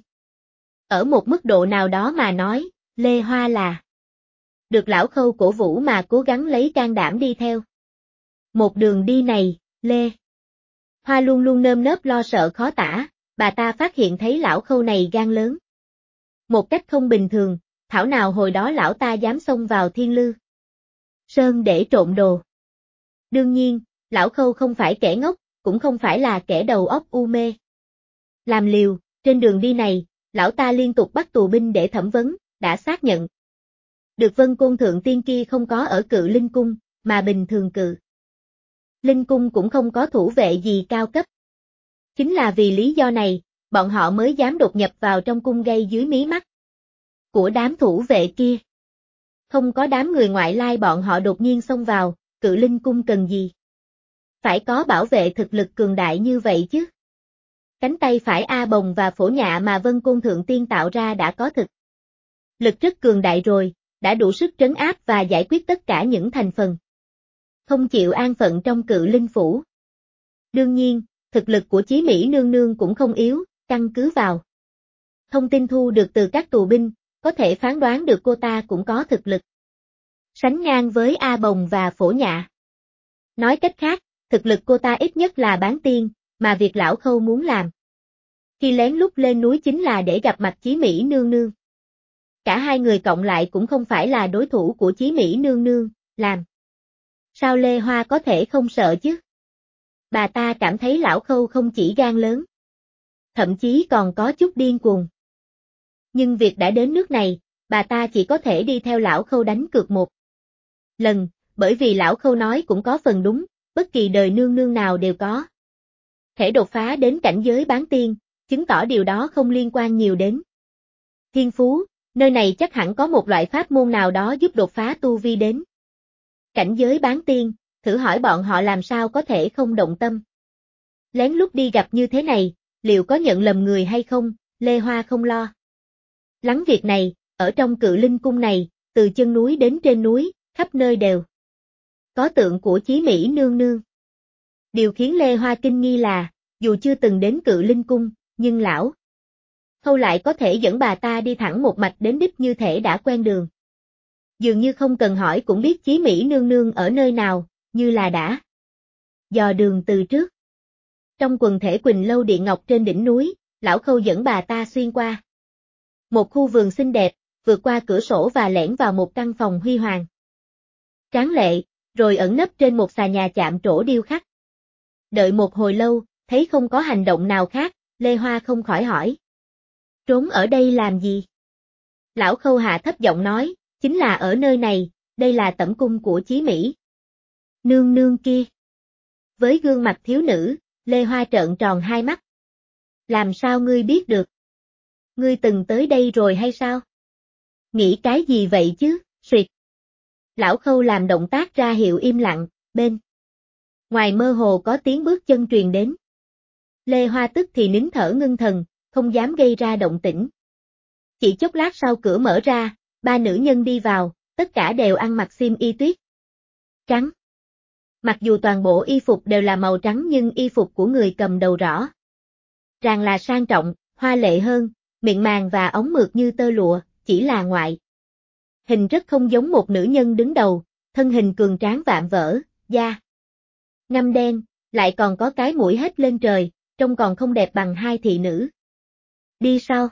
Ở một mức độ nào đó mà nói, Lê Hoa là được Lão Khâu cổ vũ mà cố gắng lấy can đảm đi theo. Một đường đi này, Lê Hoa luôn luôn nơm nớp lo sợ khó tả, bà ta phát hiện thấy Lão Khâu này gan lớn. Một cách không bình thường, thảo nào hồi đó lão ta dám xông vào Thiên Lư Sơn để trộm đồ. Đương nhiên, Lão Khâu không phải kẻ ngốc, cũng không phải là kẻ đầu óc u mê. Làm liều, trên đường đi này, lão ta liên tục bắt tù binh để thẩm vấn, đã xác nhận được Vân Côn Thượng Tiên kia không có ở Cự Linh Cung, mà bình thường Cự Linh Cung cũng không có thủ vệ gì cao cấp. Chính là vì lý do này, bọn họ mới dám đột nhập vào trong cung gây dưới mí mắt của đám thủ vệ kia. Không có đám người ngoại lai bọn họ đột nhiên xông vào, Cự Linh Cung cần gì? Phải có bảo vệ thực lực cường đại như vậy chứ. Cánh tay phải A Bồng và Phổ Nhạ mà Vân Côn Thượng Tiên tạo ra đã có thực lực rất cường đại rồi, đã đủ sức trấn áp và giải quyết tất cả những thành phần không chịu an phận trong Cự Linh Phủ. Đương nhiên, thực lực của Chí Mỹ nương nương cũng không yếu, căn cứ vào thông tin thu được từ các tù binh, có thể phán đoán được cô ta cũng có thực lực sánh ngang với A Bồng và Phổ Nhạ. Nói cách khác, thực lực cô ta ít nhất là bán tiên, mà việc Lão Khâu muốn làm khi lén lút lên núi chính là để gặp mặt Chí Mỹ nương nương. Cả hai người cộng lại cũng không phải là đối thủ của Chí Mỹ nương nương, làm sao Lê Hoa có thể không sợ chứ? Bà ta cảm thấy Lão Khâu không chỉ gan lớn, thậm chí còn có chút điên cuồng. Nhưng việc đã đến nước này, bà ta chỉ có thể đi theo Lão Khâu đánh cược một lần, bởi vì Lão Khâu nói cũng có phần đúng, bất kỳ đời nương nương nào đều có thể đột phá đến cảnh giới bán tiên, chứng tỏ điều đó không liên quan nhiều đến thiên phú, nơi này chắc hẳn có một loại pháp môn nào đó giúp đột phá tu vi đến cảnh giới bán tiên, thử hỏi bọn họ làm sao có thể không động tâm. Lén lút đi gặp như thế này, liệu có nhận lầm người hay không, Lê Hoa không lo. Lắng việc này, ở trong Cự Linh cung này, từ chân núi đến trên núi, khắp nơi đều có tượng của Chí Mỹ nương nương. Điều khiến Lê Hoa kinh nghi là, dù chưa từng đến Cự Linh cung, nhưng lão Khâu lại có thể dẫn bà ta đi thẳng một mạch đến đích như thể đã quen đường. Dường như không cần hỏi cũng biết Chí Mỹ nương nương ở nơi nào, như là đã dò đường từ trước. Trong quần thể Quỳnh Lâu Điện Ngọc trên đỉnh núi, lão Khâu dẫn bà ta xuyên qua một khu vườn xinh đẹp, vượt qua cửa sổ và lẻn vào một căn phòng huy hoàng tráng lệ, rồi ẩn nấp trên một xà nhà chạm trổ điêu khắc. Đợi một hồi lâu, thấy không có hành động nào khác, Lê Hoa không khỏi hỏi. Trốn ở đây làm gì? Lão Khâu hạ thấp giọng nói, chính là ở nơi này, đây là tẩm cung của Chí Mỹ nương nương kia. Với gương mặt thiếu nữ, Lê Hoa trợn tròn hai mắt. Làm sao ngươi biết được? Ngươi từng tới đây rồi hay sao? Nghĩ cái gì vậy chứ, suyệt. Lão Khâu làm động tác ra hiệu im lặng, bên ngoài mơ hồ có tiếng bước chân truyền đến. Lê Hoa tức thì nín thở ngưng thần, không dám gây ra động tĩnh. Chỉ chốc lát sau cửa mở ra, ba nữ nhân đi vào, tất cả đều ăn mặc xiêm y tuyết trắng. Mặc dù toàn bộ y phục đều là màu trắng nhưng y phục của người cầm đầu rõ ràng là sang trọng, hoa lệ hơn, miệng màng và ống mượt như tơ lụa, chỉ là ngoại hình rất không giống một nữ nhân đứng đầu, thân hình cường tráng vạm vỡ, da ngăm đen, lại còn có cái mũi hết lên trời, trông còn không đẹp bằng hai thị nữ. Đi sao?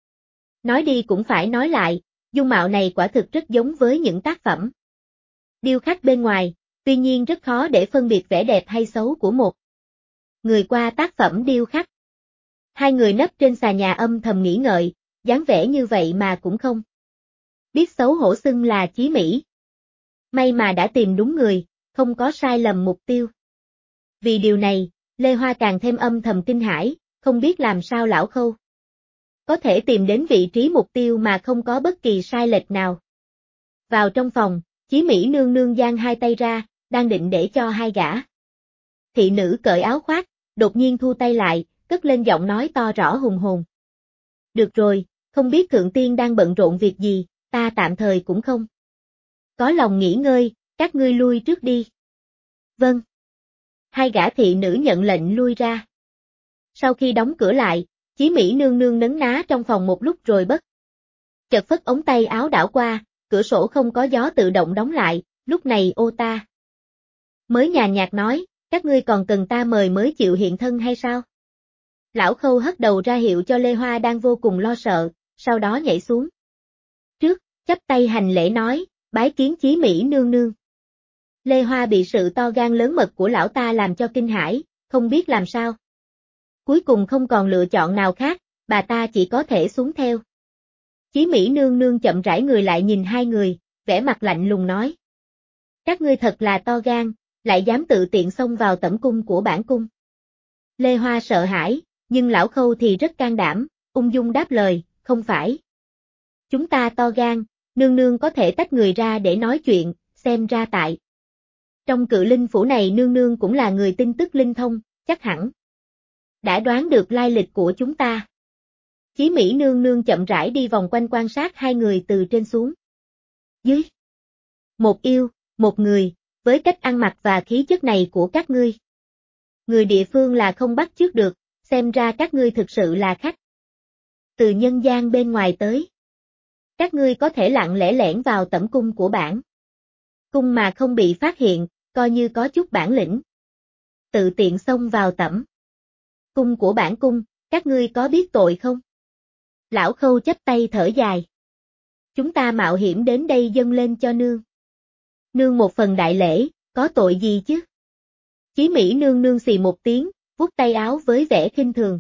Nói đi cũng phải nói lại, dung mạo này quả thực rất giống với những tác phẩm điêu khắc bên ngoài, tuy nhiên rất khó để phân biệt vẻ đẹp hay xấu của một người qua tác phẩm điêu khắc. Hai người nấp trên xà nhà âm thầm nghĩ ngợi, dáng vẻ như vậy mà cũng không biết xấu hổ xưng là Chí Mỹ. May mà đã tìm đúng người, không có sai lầm mục tiêu. Vì điều này, Lê Hoa càng thêm âm thầm kinh hãi, không biết làm sao lão Khâu có thể tìm đến vị trí mục tiêu mà không có bất kỳ sai lệch nào. Vào trong phòng, Chí Mỹ nương nương giang hai tay ra, đang định để cho hai gã thị nữ cởi áo khoác, đột nhiên thu tay lại, cất lên giọng nói to rõ hùng hồn. Được rồi, không biết thượng tiên đang bận rộn việc gì, ta tạm thời cũng không có lòng nghỉ ngơi, các ngươi lui trước đi. Vâng. Hai gã thị nữ nhận lệnh lui ra. Sau khi đóng cửa lại, Chí Mỹ nương nương nấn ná trong phòng một lúc rồi bất chợt phất ống tay áo đảo qua, cửa sổ không có gió tự động đóng lại, lúc này ô ta mới nhàn nhạt nói, các ngươi còn cần ta mời mới chịu hiện thân hay sao? Lão Khâu hất đầu ra hiệu cho Lê Hoa đang vô cùng lo sợ, sau đó nhảy xuống trước, chắp tay hành lễ nói, bái kiến Chí Mỹ nương nương. Lê Hoa bị sự to gan lớn mật của lão ta làm cho kinh hãi, không biết làm sao. Cuối cùng không còn lựa chọn nào khác, bà ta chỉ có thể xuống theo. Chí Mỹ nương nương chậm rãi người lại nhìn hai người, vẻ mặt lạnh lùng nói. Các ngươi thật là to gan, lại dám tự tiện xông vào tẩm cung của bản cung. Lê Hoa sợ hãi, nhưng lão Khâu thì rất can đảm, ung dung đáp lời, không phải. Chúng ta to gan, nương nương có thể tách người ra để nói chuyện, xem ra tại. Trong Cự Linh phủ này nương nương cũng là người tin tức linh thông, chắc hẳn đã đoán được lai lịch của chúng ta. Chí Mỹ nương nương chậm rãi đi vòng quanh quan sát hai người từ trên xuống dưới. Một yêu, một người, với cách ăn mặc và khí chất này của các ngươi. Người địa phương là không bắt chước được, xem ra các ngươi thực sự là khách từ nhân gian bên ngoài tới. Các ngươi có thể lặng lẽ lẻn vào tẩm cung của bản cung mà không bị phát hiện, coi như có chút bản lĩnh. Tự tiện xông vào tẩm cung của bản cung, các ngươi có biết tội không? Lão Khâu chắp tay thở dài. Chúng ta mạo hiểm đến đây dâng lên cho nương. Nương một phần đại lễ, có tội gì chứ? Chí Mỹ nương nương xì một tiếng, vuốt tay áo với vẻ khinh thường.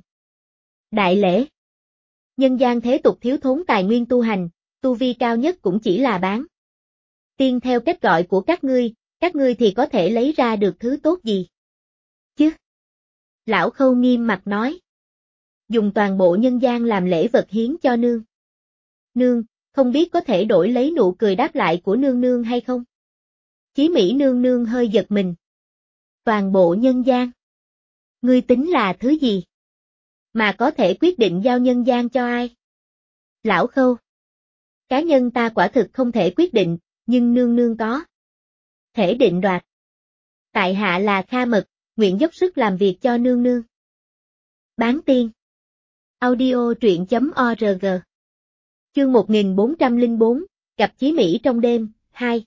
Đại lễ. Nhân gian thế tục thiếu thốn tài nguyên tu hành, tu vi cao nhất cũng chỉ là bán tiên theo cách gọi của các ngươi thì có thể lấy ra được thứ tốt gì? Chứ? Lão Khâu nghiêm mặt nói. Dùng toàn bộ nhân gian làm lễ vật hiến cho nương. Nương, không biết có thể đổi lấy nụ cười đáp lại của nương nương hay không? Chí Mỹ nương nương hơi giật mình. Toàn bộ nhân gian. Ngươi tính là thứ gì? Mà có thể quyết định giao nhân gian cho ai? Lão Khâu. Cá nhân ta quả thực không thể quyết định, nhưng nương nương có thể định đoạt. Tại hạ là Kha Mật, nguyện dốc sức làm việc cho nương nương. Bán tiên. Audio truyện.org. Chương 1404, gặp Chí Mỹ trong đêm, 2.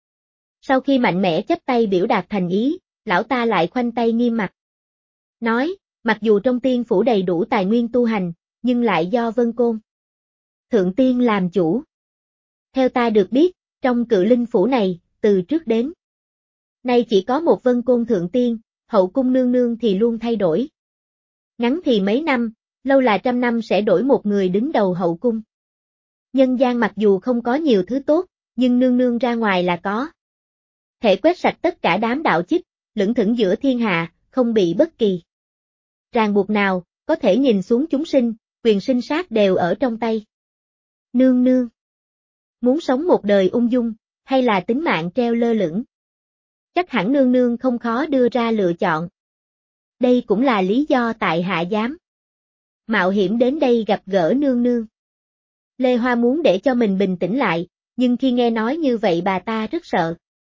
Sau khi mạnh mẽ chắp tay biểu đạt thành ý, lão ta lại khoanh tay nghiêm mặt. Nói, mặc dù trong tiên phủ đầy đủ tài nguyên tu hành, nhưng lại do Vân Côn Thượng Tiên làm chủ. Theo ta được biết, trong Cự Linh phủ này, từ trước đến nay chỉ có một Vân Côn Thượng Tiên, hậu cung nương nương thì luôn thay đổi. Ngắn thì mấy năm, lâu là trăm năm sẽ đổi một người đứng đầu hậu cung. Nhân gian mặc dù không có nhiều thứ tốt, nhưng nương nương ra ngoài là có thể quét sạch tất cả đám đạo chích, lững thững giữa thiên hạ, không bị bất kỳ ràng buộc nào, có thể nhìn xuống chúng sinh, quyền sinh sát đều ở trong tay. Nương nương muốn sống một đời ung dung, hay là tính mạng treo lơ lửng? Chắc hẳn nương nương không khó đưa ra lựa chọn. Đây cũng là lý do tại hạ dám mạo hiểm đến đây gặp gỡ nương nương. Lê Hoa muốn để cho mình bình tĩnh lại, nhưng khi nghe nói như vậy bà ta rất sợ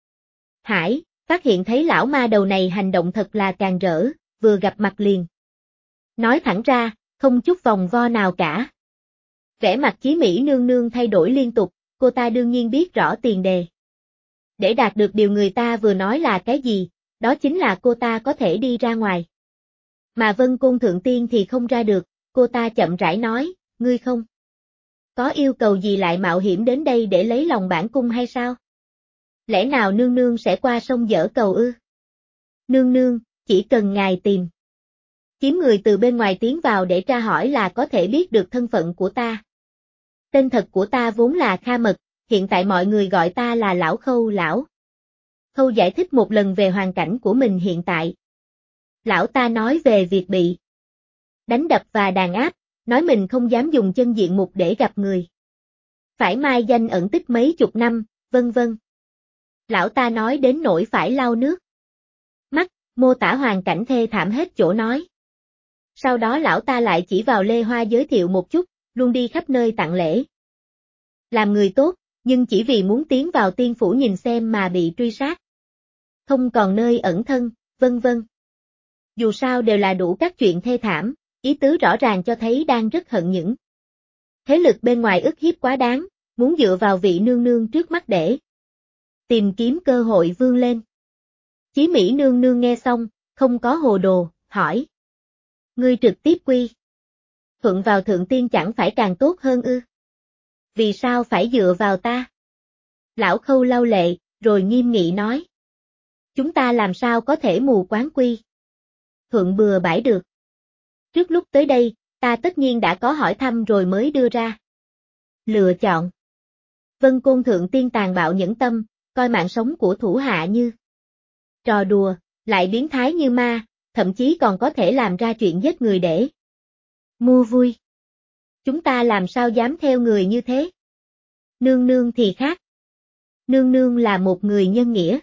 hãi, phát hiện thấy lão ma đầu này hành động thật là càn rỡ, vừa gặp mặt liền nói thẳng ra, không chút vòng vo nào cả. Vẻ mặt Chí Mỹ nương nương thay đổi liên tục, cô ta đương nhiên biết rõ tiền đề. Để đạt được điều người ta vừa nói là cái gì, đó chính là cô ta có thể đi ra ngoài. Mà Vân Côn Thượng Tiên thì không ra được, cô ta chậm rãi nói, ngươi không có yêu cầu gì lại mạo hiểm đến đây để lấy lòng bản cung hay sao? Lẽ nào nương nương sẽ qua sông dở cầu ư? Nương nương, chỉ cần ngài tìm kiếm người từ bên ngoài tiến vào để tra hỏi là có thể biết được thân phận của ta. Tên thật của ta vốn là Kha Mật, hiện tại mọi người gọi ta là Lão Khâu. Lão Khâu giải thích một lần về hoàn cảnh của mình hiện tại. Lão ta nói về việc bị đánh đập và đàn áp, nói mình không dám dùng chân diện mục để gặp người. Phải mai danh ẩn tích mấy chục năm, vân vân. Lão ta nói đến nỗi phải lau nước mắt, mô tả hoàn cảnh thê thảm hết chỗ nói. Sau đó lão ta lại chỉ vào Lê Hoa giới thiệu một chút, luôn đi khắp nơi tặng lễ. Làm người tốt, nhưng chỉ vì muốn tiến vào tiên phủ nhìn xem mà bị truy sát. Không còn nơi ẩn thân, vân vân. Dù sao đều là đủ các chuyện thê thảm, ý tứ rõ ràng cho thấy đang rất hận những thế lực bên ngoài ức hiếp quá đáng, muốn dựa vào vị nương nương trước mắt để tìm kiếm cơ hội vươn lên. Chí Mỹ nương nương nghe xong, không có hồ đồ, hỏi. Ngươi trực tiếp quy thuận vào Thượng Tiên chẳng phải càng tốt hơn ư? Vì sao phải dựa vào ta? Lão Khâu lau lệ, rồi nghiêm nghị nói. Chúng ta làm sao có thể mù quáng quy thuận bừa bãi được. Trước lúc tới đây, ta tất nhiên đã có hỏi thăm rồi mới đưa ra lựa chọn. Vân Côn Thượng Tiên tàn bạo nhẫn tâm, coi mạng sống của thủ hạ như trò đùa, lại biến thái như ma, thậm chí còn có thể làm ra chuyện giết người để mua vui. Chúng ta làm sao dám theo người như thế? Nương nương thì khác. Nương nương là một người nhân nghĩa.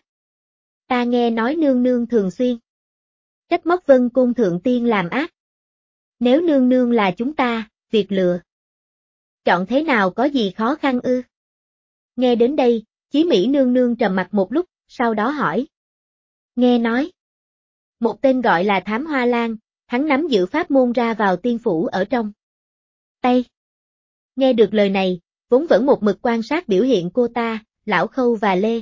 Ta nghe nói nương nương thường xuyên trách móc Vân Côn Thượng Tiên làm ác. Nếu nương nương là chúng ta, việc lựa chọn thế nào có gì khó khăn ư? Nghe đến đây, Chí Mỹ nương nương trầm mặt một lúc, sau đó hỏi. Nghe nói, một tên gọi là Thám Hoa Lan, hắn nắm giữ pháp môn ra vào tiên phủ ở trong tay. Nghe được lời này, vốn vẫn một mực quan sát biểu hiện cô ta, Lão Khâu và Lê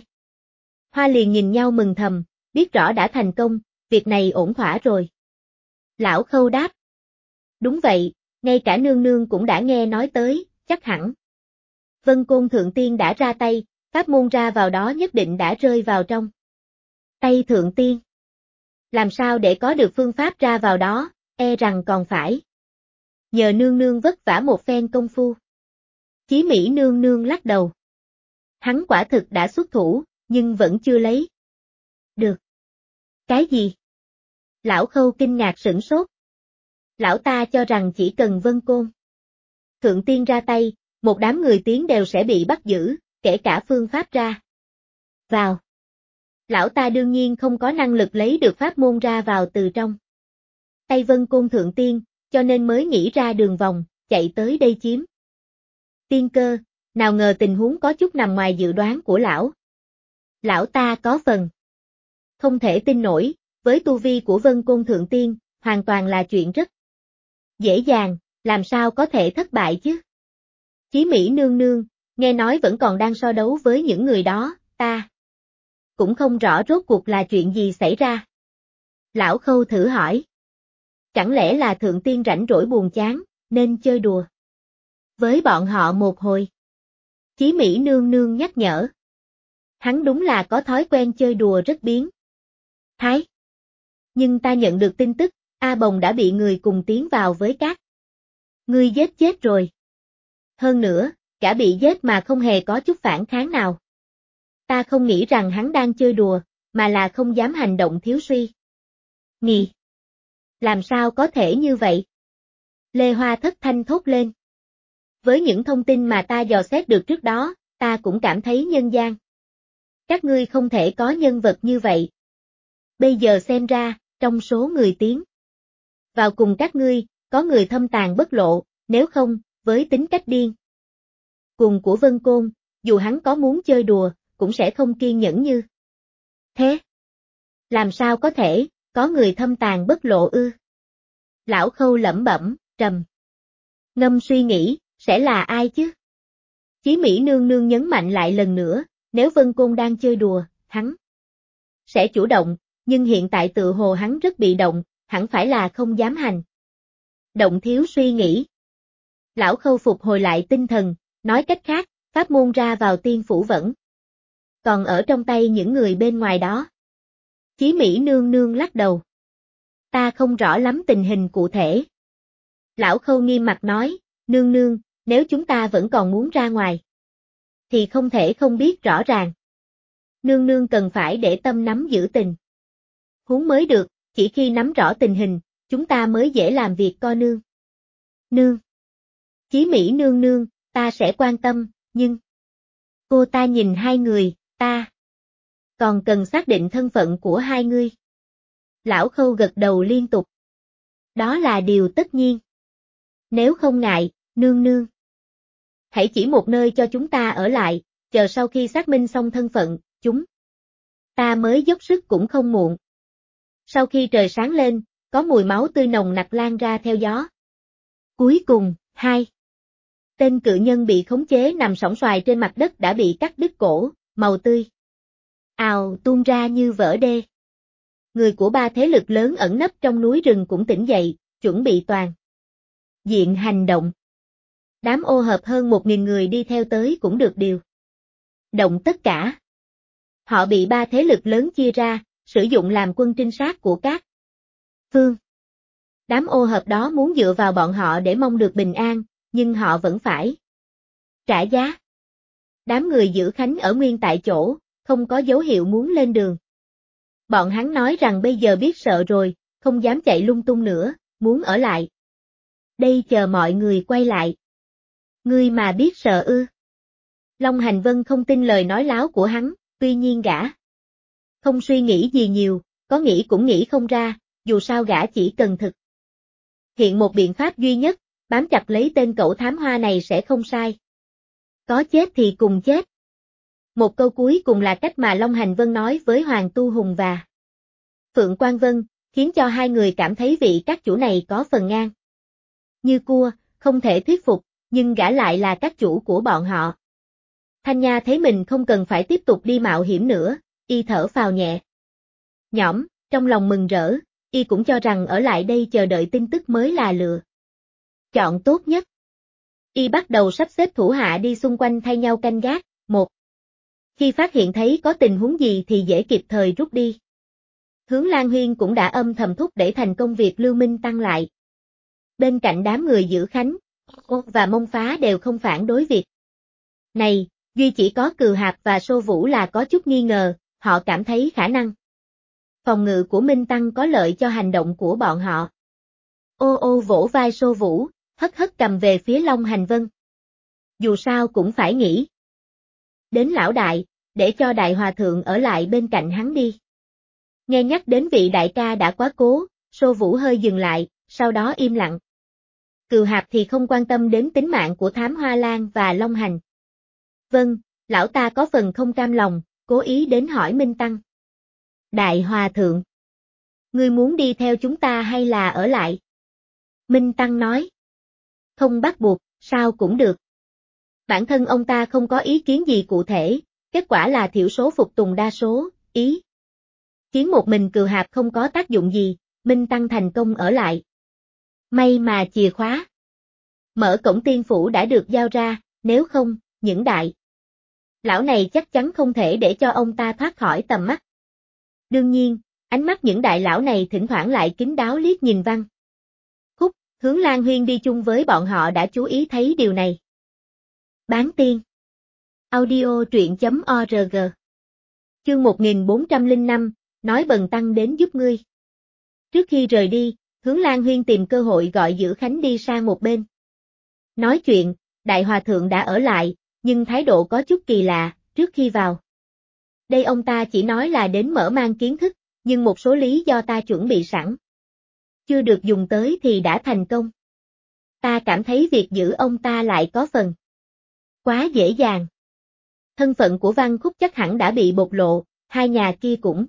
Hoa liền nhìn nhau mừng thầm, biết rõ đã thành công, việc này ổn thỏa rồi. Lão Khâu đáp. Đúng vậy, ngay cả nương nương cũng đã nghe nói tới, chắc hẳn Vân Côn Thượng Tiên đã ra tay, pháp môn ra vào đó nhất định đã rơi vào trong tay Thượng Tiên. Làm sao để có được phương pháp ra vào đó, e rằng còn phải nhờ nương nương vất vả một phen công phu. Chí Mỹ nương nương lắc đầu. Hắn quả thực đã xuất thủ, nhưng vẫn chưa lấy được. Cái gì? Lão Khâu kinh ngạc sửng sốt. Lão ta cho rằng chỉ cần Vân Côn Thượng Tiên ra tay, một đám người tiến đều sẽ bị bắt giữ, kể cả phương pháp ra vào. Lão ta đương nhiên không có năng lực lấy được pháp môn ra vào từ trong tay Vân Côn Thượng Tiên, cho nên mới nghĩ ra đường vòng, chạy tới đây chiếm tiên cơ, nào ngờ tình huống có chút nằm ngoài dự đoán của lão. Lão ta có phần không thể tin nổi, với tu vi của Vân Côn Thượng Tiên, hoàn toàn là chuyện rất dễ dàng, làm sao có thể thất bại chứ? Chí Mỹ nương nương, nghe nói vẫn còn đang so đấu với những người đó, ta cũng không rõ rốt cuộc là chuyện gì xảy ra. Lão Khâu thử hỏi. Chẳng lẽ là Thượng Tiên rảnh rỗi buồn chán, nên chơi đùa với bọn họ một hồi? Chí Mỹ nương nương nhắc nhở. Hắn đúng là có thói quen chơi đùa rất biến thái. Nhưng ta nhận được tin tức, A Bồng đã bị người cùng tiến vào với các ngươi giết chết rồi. Hơn nữa, cả bị giết mà không hề có chút phản kháng nào. Ta không nghĩ rằng hắn đang chơi đùa, mà là không dám hành động thiếu suy nghĩ. Làm sao có thể như vậy? Lê Hoa thất thanh thốt lên. Với những thông tin mà ta dò xét được trước đó, ta cũng cảm thấy nhân gian. Các ngươi không thể có nhân vật như vậy. Bây giờ xem ra, trong số người tiến vào cùng các ngươi, có người thâm tàn bất lộ, nếu không, với tính cách điên cùng của Vân Côn, dù hắn có muốn chơi đùa, cũng sẽ không kiên nhẫn như thế. Làm sao có thể, có người thâm tàn bất lộ ư? Lão Khâu lẩm bẩm, trầm ngâm suy nghĩ, sẽ là ai chứ? Chí Mỹ nương nương nhấn mạnh lại lần nữa, nếu Vân Côn đang chơi đùa, hắn sẽ chủ động, nhưng hiện tại tự hồ hắn rất bị động, hẳn phải là không dám hành động thiếu suy nghĩ. Lão Khâu phục hồi lại tinh thần, nói cách khác, pháp môn ra vào tiên phủ vẫn còn ở trong tay những người bên ngoài đó. Chí Mỹ nương nương lắc đầu. Ta không rõ lắm tình hình cụ thể. Lão Khâu nghiêm mặt nói, nương nương, nếu chúng ta vẫn còn muốn ra ngoài, thì không thể không biết rõ ràng. Nương nương cần phải để tâm nắm giữ tình huống mới được, chỉ khi nắm rõ tình hình, chúng ta mới dễ làm việc co nương. Nương. Chí Mỹ nương nương, ta sẽ quan tâm, nhưng cô ta nhìn hai người, ta còn cần xác định thân phận của hai ngươi. Lão Khâu gật đầu liên tục. Đó là điều tất nhiên. Nếu không ngại, nương nương, hãy chỉ một nơi cho chúng ta ở lại, chờ sau khi xác minh xong thân phận, chúng ta mới dốc sức cũng không muộn. Sau khi trời sáng lên, có mùi máu tươi nồng nặc lan ra theo gió. Cuối cùng, hai tên cự nhân bị khống chế nằm sõng soài trên mặt đất đã bị cắt đứt cổ, màu tươi ào tuôn ra như vỡ đê. Người của ba thế lực lớn ẩn nấp trong núi rừng cũng tỉnh dậy, chuẩn bị toàn diện hành động. Đám ô hợp hơn 1.000 người đi theo tới cũng được điều động tất cả. Họ bị ba thế lực lớn chia ra, sử dụng làm quân trinh sát của các phương. Đám ô hợp đó muốn dựa vào bọn họ để mong được bình an, nhưng họ vẫn phải trả giá. Đám người giữ Khánh ở nguyên tại chỗ, không có dấu hiệu muốn lên đường. Bọn hắn nói rằng bây giờ biết sợ rồi, không dám chạy lung tung nữa, muốn ở lại đây chờ mọi người quay lại. Ngươi mà biết sợ ư? Long Hành Vân không tin lời nói láo của hắn, tuy nhiên gã không suy nghĩ gì nhiều, có nghĩ cũng nghĩ không ra, dù sao gã chỉ cần thực hiện một biện pháp duy nhất, bám chặt lấy tên cẩu thám hoa này sẽ không sai. Có chết thì cùng chết. Một câu cuối cùng là cách mà Long Hành Vân nói với Hoàng Tu Hùng và Phượng Quang Vân, khiến cho hai người cảm thấy vị các chủ này có phần ngang như cua, không thể thuyết phục, nhưng gã lại là các chủ của bọn họ. Thanh Nha thấy mình không cần phải tiếp tục đi mạo hiểm nữa, y thở phào nhẹ nhõm, trong lòng mừng rỡ, y cũng cho rằng ở lại đây chờ đợi tin tức mới là lựa chọn tốt nhất. Y bắt đầu sắp xếp thủ hạ đi xung quanh thay nhau canh gác, một khi phát hiện thấy có tình huống gì thì dễ kịp thời rút đi. Hướng Lan Huyên cũng đã âm thầm thúc đẩy thành công việc Lưu Minh tăng lại. Bên cạnh đám người giữ Khánh, và Mông Phá đều không phản đối việc này, duy chỉ có Cừu Hạp và Sô Vũ là có chút nghi ngờ, họ cảm thấy khả năng phòng ngự của Minh Tăng có lợi cho hành động của bọn họ. Ô ô vỗ vai Sô Vũ, hất hất cầm về phía Long Hành Vân. Dù sao cũng phải nghĩ đến lão đại, để cho đại hòa thượng ở lại bên cạnh hắn đi. Nghe nhắc đến vị đại ca đã quá cố, Sô Vũ hơi dừng lại, sau đó im lặng. Cừu Hạp thì không quan tâm đến tính mạng của Thám Hoa Lan và Long Hành. Vâng, lão ta có phần không cam lòng, cố ý đến hỏi Minh Tăng. Đại Hòa Thượng, ngươi muốn đi theo chúng ta hay là ở lại? Minh Tăng nói. Không bắt buộc, sao cũng được. Bản thân ông ta không có ý kiến gì cụ thể, kết quả là thiểu số phục tùng đa số, ý. Khiến một mình Cừu Hạp không có tác dụng gì, Minh Tăng thành công ở lại. May mà chìa khóa mở cổng tiên phủ đã được giao ra, nếu không, những đại lão này chắc chắn không thể để cho ông ta thoát khỏi tầm mắt. Đương nhiên, ánh mắt những đại lão này thỉnh thoảng lại kín đáo liếc nhìn Văn Khúc, Hướng Lan Huyên đi chung với bọn họ đã chú ý thấy điều này. Bán tiên. Audio truyện.org. Chương 1405, nói Bần Tăng đến giúp ngươi. Trước khi rời đi, Hướng Lan Huyên tìm cơ hội gọi Dữ Khánh đi sang một bên. Nói chuyện, Đại Hòa Thượng đã ở lại, nhưng thái độ có chút kỳ lạ, trước khi vào. Đây ông ta chỉ nói là đến mở mang kiến thức, nhưng một số lý do ta chuẩn bị sẵn. Chưa được dùng tới thì đã thành công. Ta cảm thấy việc giữ ông ta lại có phần quá dễ dàng. Thân phận của Văn Khúc chắc hẳn đã bị bộc lộ, hai nhà kia cũng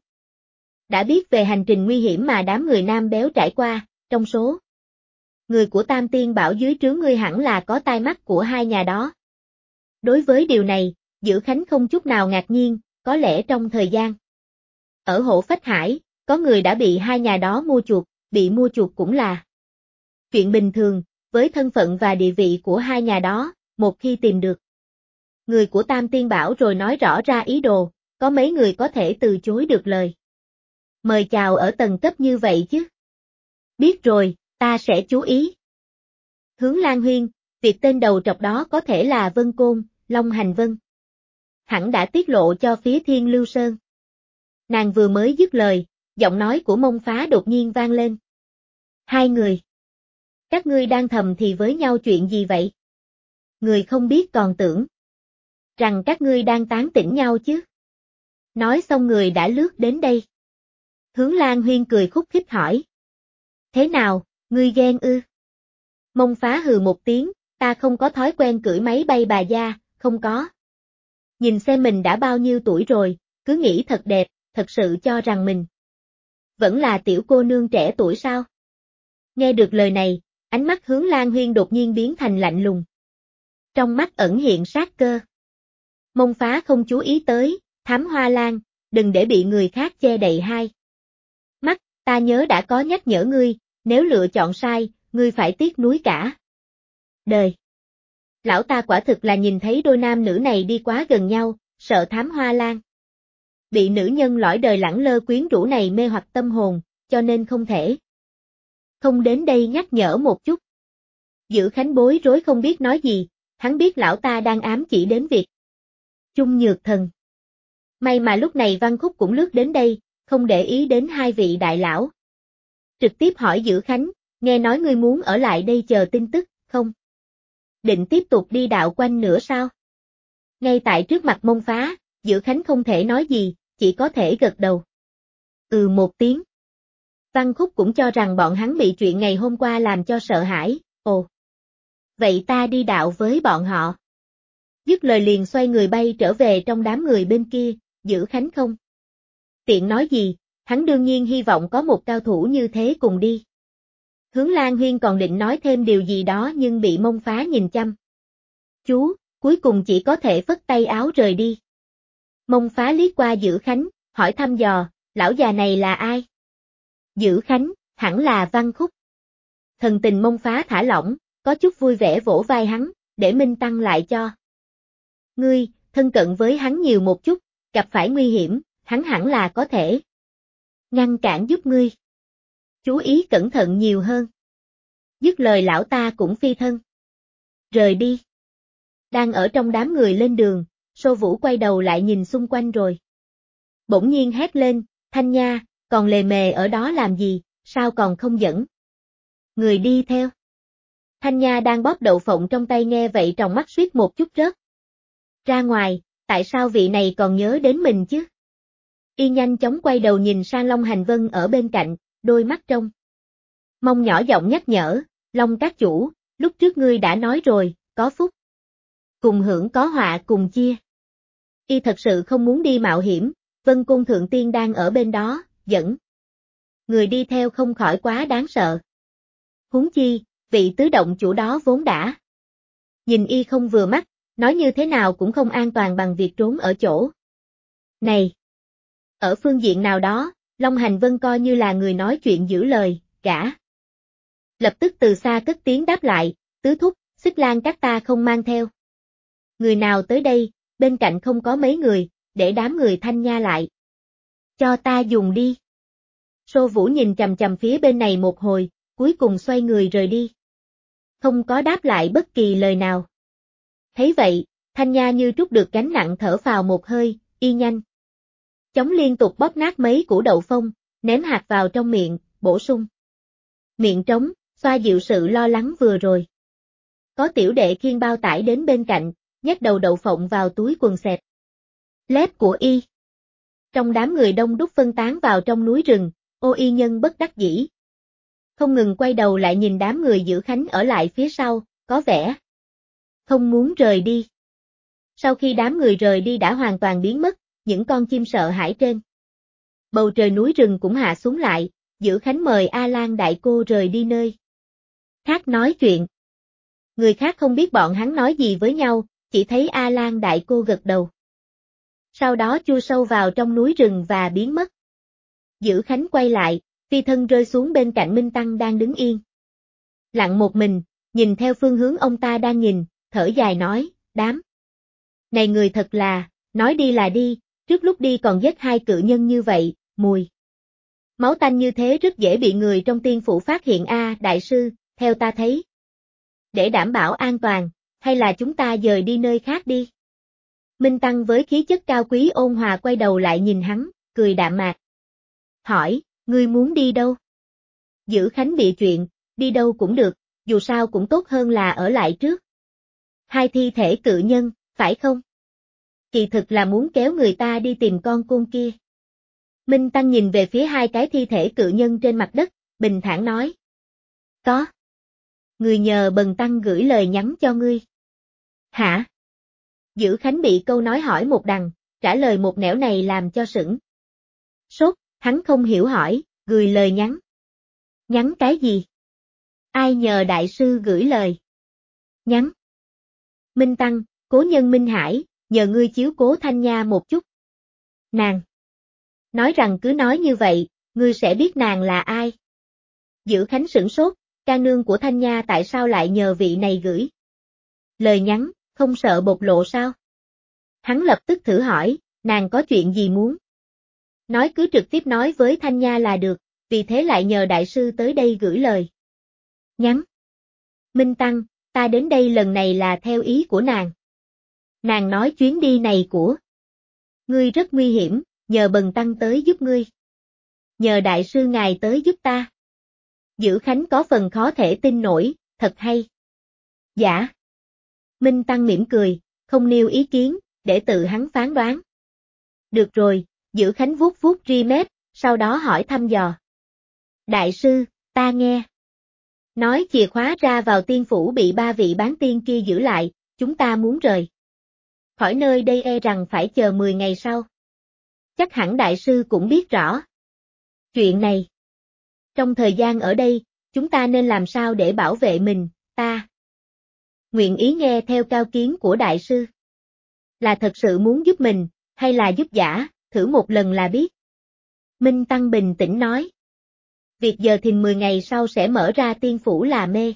đã biết về hành trình nguy hiểm mà đám người Nam Béo trải qua, trong số người của Tam Tiên Bảo dưới trướng ngươi hẳn là có tai mắt của hai nhà đó. Đối với điều này, Dữ Khánh không chút nào ngạc nhiên, có lẽ trong thời gian ở Hộ Phách Hải, có người đã bị hai nhà đó mua chuộc, bị mua chuộc cũng là chuyện bình thường, với thân phận và địa vị của hai nhà đó, một khi tìm được người của Tam Tiên Bảo rồi nói rõ ra ý đồ, có mấy người có thể từ chối được lời mời chào ở tầng cấp như vậy chứ. Biết rồi, ta sẽ chú ý. Hướng Lan Huyên, việc tên đầu trọc đó có thể là Vân Côn, Long Hành Vân. Hẳn đã tiết lộ cho phía Thiên Lưu Sơn. Nàng vừa mới dứt lời, giọng nói của Mông Phá đột nhiên vang lên. Hai người. Các ngươi đang thầm thì với nhau chuyện gì vậy? Người không biết còn tưởng rằng các ngươi đang tán tỉnh nhau chứ. Nói xong người đã lướt đến đây. Hướng Lan Huyên cười khúc khích hỏi. Thế nào, ngươi ghen ư? Mông Phá hừ một tiếng, ta không có thói quen cưỡi máy bay bà gia, không có. Nhìn xem mình đã bao nhiêu tuổi rồi, cứ nghĩ thật đẹp, thật sự cho rằng mình vẫn là tiểu cô nương trẻ tuổi sao? Nghe được lời này, ánh mắt Hướng Lan Huyên đột nhiên biến thành lạnh lùng. Trong mắt ẩn hiện sát cơ. Mông Phá không chú ý tới, Thám Hoa Lan, đừng để bị người khác che đậy hai mắt, ta nhớ đã có nhắc nhở ngươi, nếu lựa chọn sai, ngươi phải tiếc nuối cả đời. Lão ta quả thực là nhìn thấy đôi nam nữ này đi quá gần nhau, sợ Thám Hoa Lan bị nữ nhân lõi đời lẳng lơ quyến rũ này mê hoặc tâm hồn, cho nên không thể không đến đây nhắc nhở một chút. Dữ Khánh bối rối không biết nói gì, hắn biết lão ta đang ám chỉ đến việc Chung Nhược Thần. May mà lúc này Văn Khúc cũng lướt đến đây, không để ý đến hai vị đại lão. Trực tiếp hỏi Dữ Khánh, nghe nói ngươi muốn ở lại đây chờ tin tức, không? Định tiếp tục đi đạo quanh nữa sao? Ngay tại trước mặt Mông Phá, Dữ Khánh không thể nói gì, chỉ có thể gật đầu. Một tiếng. Văn Khúc cũng cho rằng bọn hắn bị chuyện ngày hôm qua làm cho sợ hãi, ồ. Vậy ta đi đạo với bọn họ. Dứt lời liền xoay người bay trở về trong đám người bên kia, Dữ Khánh không tiện nói gì, hắn đương nhiên hy vọng có một cao thủ như thế cùng đi. Hướng Lan Huyên còn định nói thêm điều gì đó nhưng bị Mông Phá nhìn chăm. Chú, cuối cùng chỉ có thể phất tay áo rời đi. Mông Phá liếc qua Dữ Khánh, hỏi thăm dò, lão già này là ai? Dữ Khánh, hẳn là Văn Khúc. Thần tình Mông Phá thả lỏng, có chút vui vẻ vỗ vai hắn, để Minh Tăng lại cho. Ngươi, thân cận với hắn nhiều một chút, gặp phải nguy hiểm, hắn hẳn là có thể ngăn cản giúp ngươi. Chú ý cẩn thận nhiều hơn. Dứt lời lão ta cũng phi thân rời đi. Đang ở trong đám người lên đường, Sô Vũ quay đầu lại nhìn xung quanh rồi bỗng nhiên hét lên, Thanh Nha, còn lề mề ở đó làm gì, sao còn không dẫn người đi theo? Thanh Nha đang bóp đậu phộng trong tay nghe vậy tròng mắt suýt một chút rớt ra ngoài, tại sao vị này còn nhớ đến mình chứ? Y nhanh chóng quay đầu nhìn sang Long Hành Vân ở bên cạnh, đôi mắt trong mong nhỏ giọng nhắc nhở, Long các chủ, Lúc trước ngươi đã nói rồi, có phúc cùng hưởng có họa cùng chia. Y thật sự không muốn đi mạo hiểm, Vân Cung Thượng Tiên đang ở bên đó, dẫn người đi theo không khỏi quá đáng sợ. Huống chi, vị tứ động chủ đó vốn đã nhìn y không vừa mắt, nói như thế nào cũng không an toàn bằng việc trốn ở chỗ này. Ở phương diện nào đó, Long Hành Vân coi như là người nói chuyện giữ lời, gã lập tức từ xa cất tiếng đáp lại, tứ thúc, Xích Lan các ta không mang theo người nào tới đây, bên cạnh không có mấy người, để đám người Thanh Nha lại. Cho ta dùng đi. Sô Vũ nhìn chằm chằm phía bên này một hồi, cuối cùng xoay người rời đi. Không có đáp lại bất kỳ lời nào. Thấy vậy, Thanh Nha như trút được gánh nặng thở phào một hơi, y nhanh chóng liên tục bóp nát mấy củ đậu phông, ném hạt vào trong miệng, bổ sung miệng trống, xoa dịu sự lo lắng vừa rồi. Có tiểu đệ khiêng bao tải đến bên cạnh, nhét đầu đậu phộng vào túi quần xẹt lép của y. Trong đám người đông đúc phân tán vào trong núi rừng, Ô Y Nhân bất đắc dĩ không ngừng quay đầu lại nhìn đám người giữ khánh ở lại phía sau, có vẻ không muốn rời đi. Sau khi đám người rời đi đã hoàn toàn biến mất, những con chim sợ hãi trên bầu trời núi rừng cũng hạ xuống lại, Giữ Khánh mời A Lan đại cô rời đi nơi khác nói chuyện. Người khác không biết bọn hắn nói gì với nhau, chỉ thấy A Lan đại cô gật đầu. Sau đó chui sâu vào trong núi rừng và biến mất. Giữ Khánh quay lại, phi thân rơi xuống bên cạnh Minh Tăng đang đứng yên. Lặng một mình, nhìn theo phương hướng ông ta đang nhìn, thở dài nói, đám này người thật là, nói đi là đi, trước lúc đi còn giết hai cự nhân như vậy, mùi máu tanh như thế rất dễ bị người trong tiên phủ phát hiện. Đại sư, theo ta thấy, để đảm bảo an toàn, hay là chúng ta dời đi nơi khác đi. Minh Tăng với khí chất cao quý ôn hòa quay đầu lại nhìn hắn, cười đạm mạc. Hỏi, ngươi muốn đi đâu? Giữ Khánh bịa chuyện, đi đâu cũng được, dù sao cũng tốt hơn là ở lại trước. Hai thi thể cự nhân, phải không? Kỳ thực là muốn kéo người ta đi tìm con côn kia. Minh Tăng nhìn về phía hai cái thi thể cự nhân trên mặt đất, bình thản nói. Có. Người nhờ Bần Tăng gửi lời nhắn cho ngươi. Hả? Giữ Khánh bị câu nói hỏi một đằng, trả lời một nẻo này làm cho sững sốt, hắn không hiểu hỏi, gửi lời nhắn. Nhắn cái gì? Ai nhờ đại sư gửi lời nhắn? Minh Tăng, cố nhân Minh Hải, nhờ ngươi chiếu cố Thanh Nha một chút. Nàng nói rằng cứ nói như vậy, ngươi sẽ biết nàng là ai. Giữ Khánh sửng sốt, ca nương của Thanh Nha tại sao lại nhờ vị này gửi lời nhắn, không sợ bộc lộ sao? Hắn lập tức thử hỏi, nàng có chuyện gì muốn? Nói cứ trực tiếp nói với Thanh Nha là được, vì thế lại nhờ đại sư tới đây gửi lời nhắn. Minh Tăng, ta đến đây lần này là theo ý của nàng. Nàng nói chuyến đi này của ngươi rất nguy hiểm, nhờ Bần Tăng tới giúp ngươi. Nhờ đại sư ngài tới giúp ta. Giữ Khánh có phần khó thể tin nổi, thật hay. Dạ. Minh Tăng mỉm cười, không nêu ý kiến, để tự hắn phán đoán. Được rồi, Giữ Khánh vuốt vuốt ri mép, sau đó hỏi thăm dò. Đại sư, ta nghe nói chìa khóa ra vào tiên phủ bị ba vị bán tiên kia giữ lại, chúng ta muốn rời khỏi nơi đây e rằng phải chờ 10 ngày sau. Chắc hẳn đại sư cũng biết rõ chuyện này. Trong thời gian ở đây, chúng ta nên làm sao để bảo vệ mình, ta nguyện ý nghe theo cao kiến của đại sư. Là thật sự muốn giúp mình, hay là giúp giả, thử một lần là biết. Minh Tăng bình tĩnh nói. Việc giờ thìn 10 ngày sau sẽ mở ra tiên phủ là mê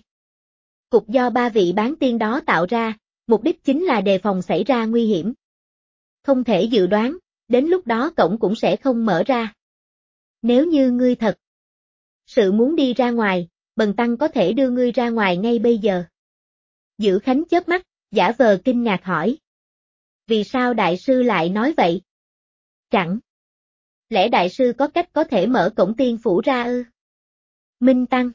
cục do ba vị bán tiên đó tạo ra, mục đích chính là đề phòng xảy ra nguy hiểm. Không thể dự đoán, đến lúc đó cổng cũng sẽ không mở ra. Nếu như ngươi thật sự muốn đi ra ngoài, Bần Tăng có thể đưa ngươi ra ngoài ngay bây giờ. Giữ Khánh chớp mắt, giả vờ kinh ngạc hỏi. Vì sao đại sư lại nói vậy? Chẳng lẽ đại sư có cách có thể mở cổng tiên phủ ra ư? Minh Tăng.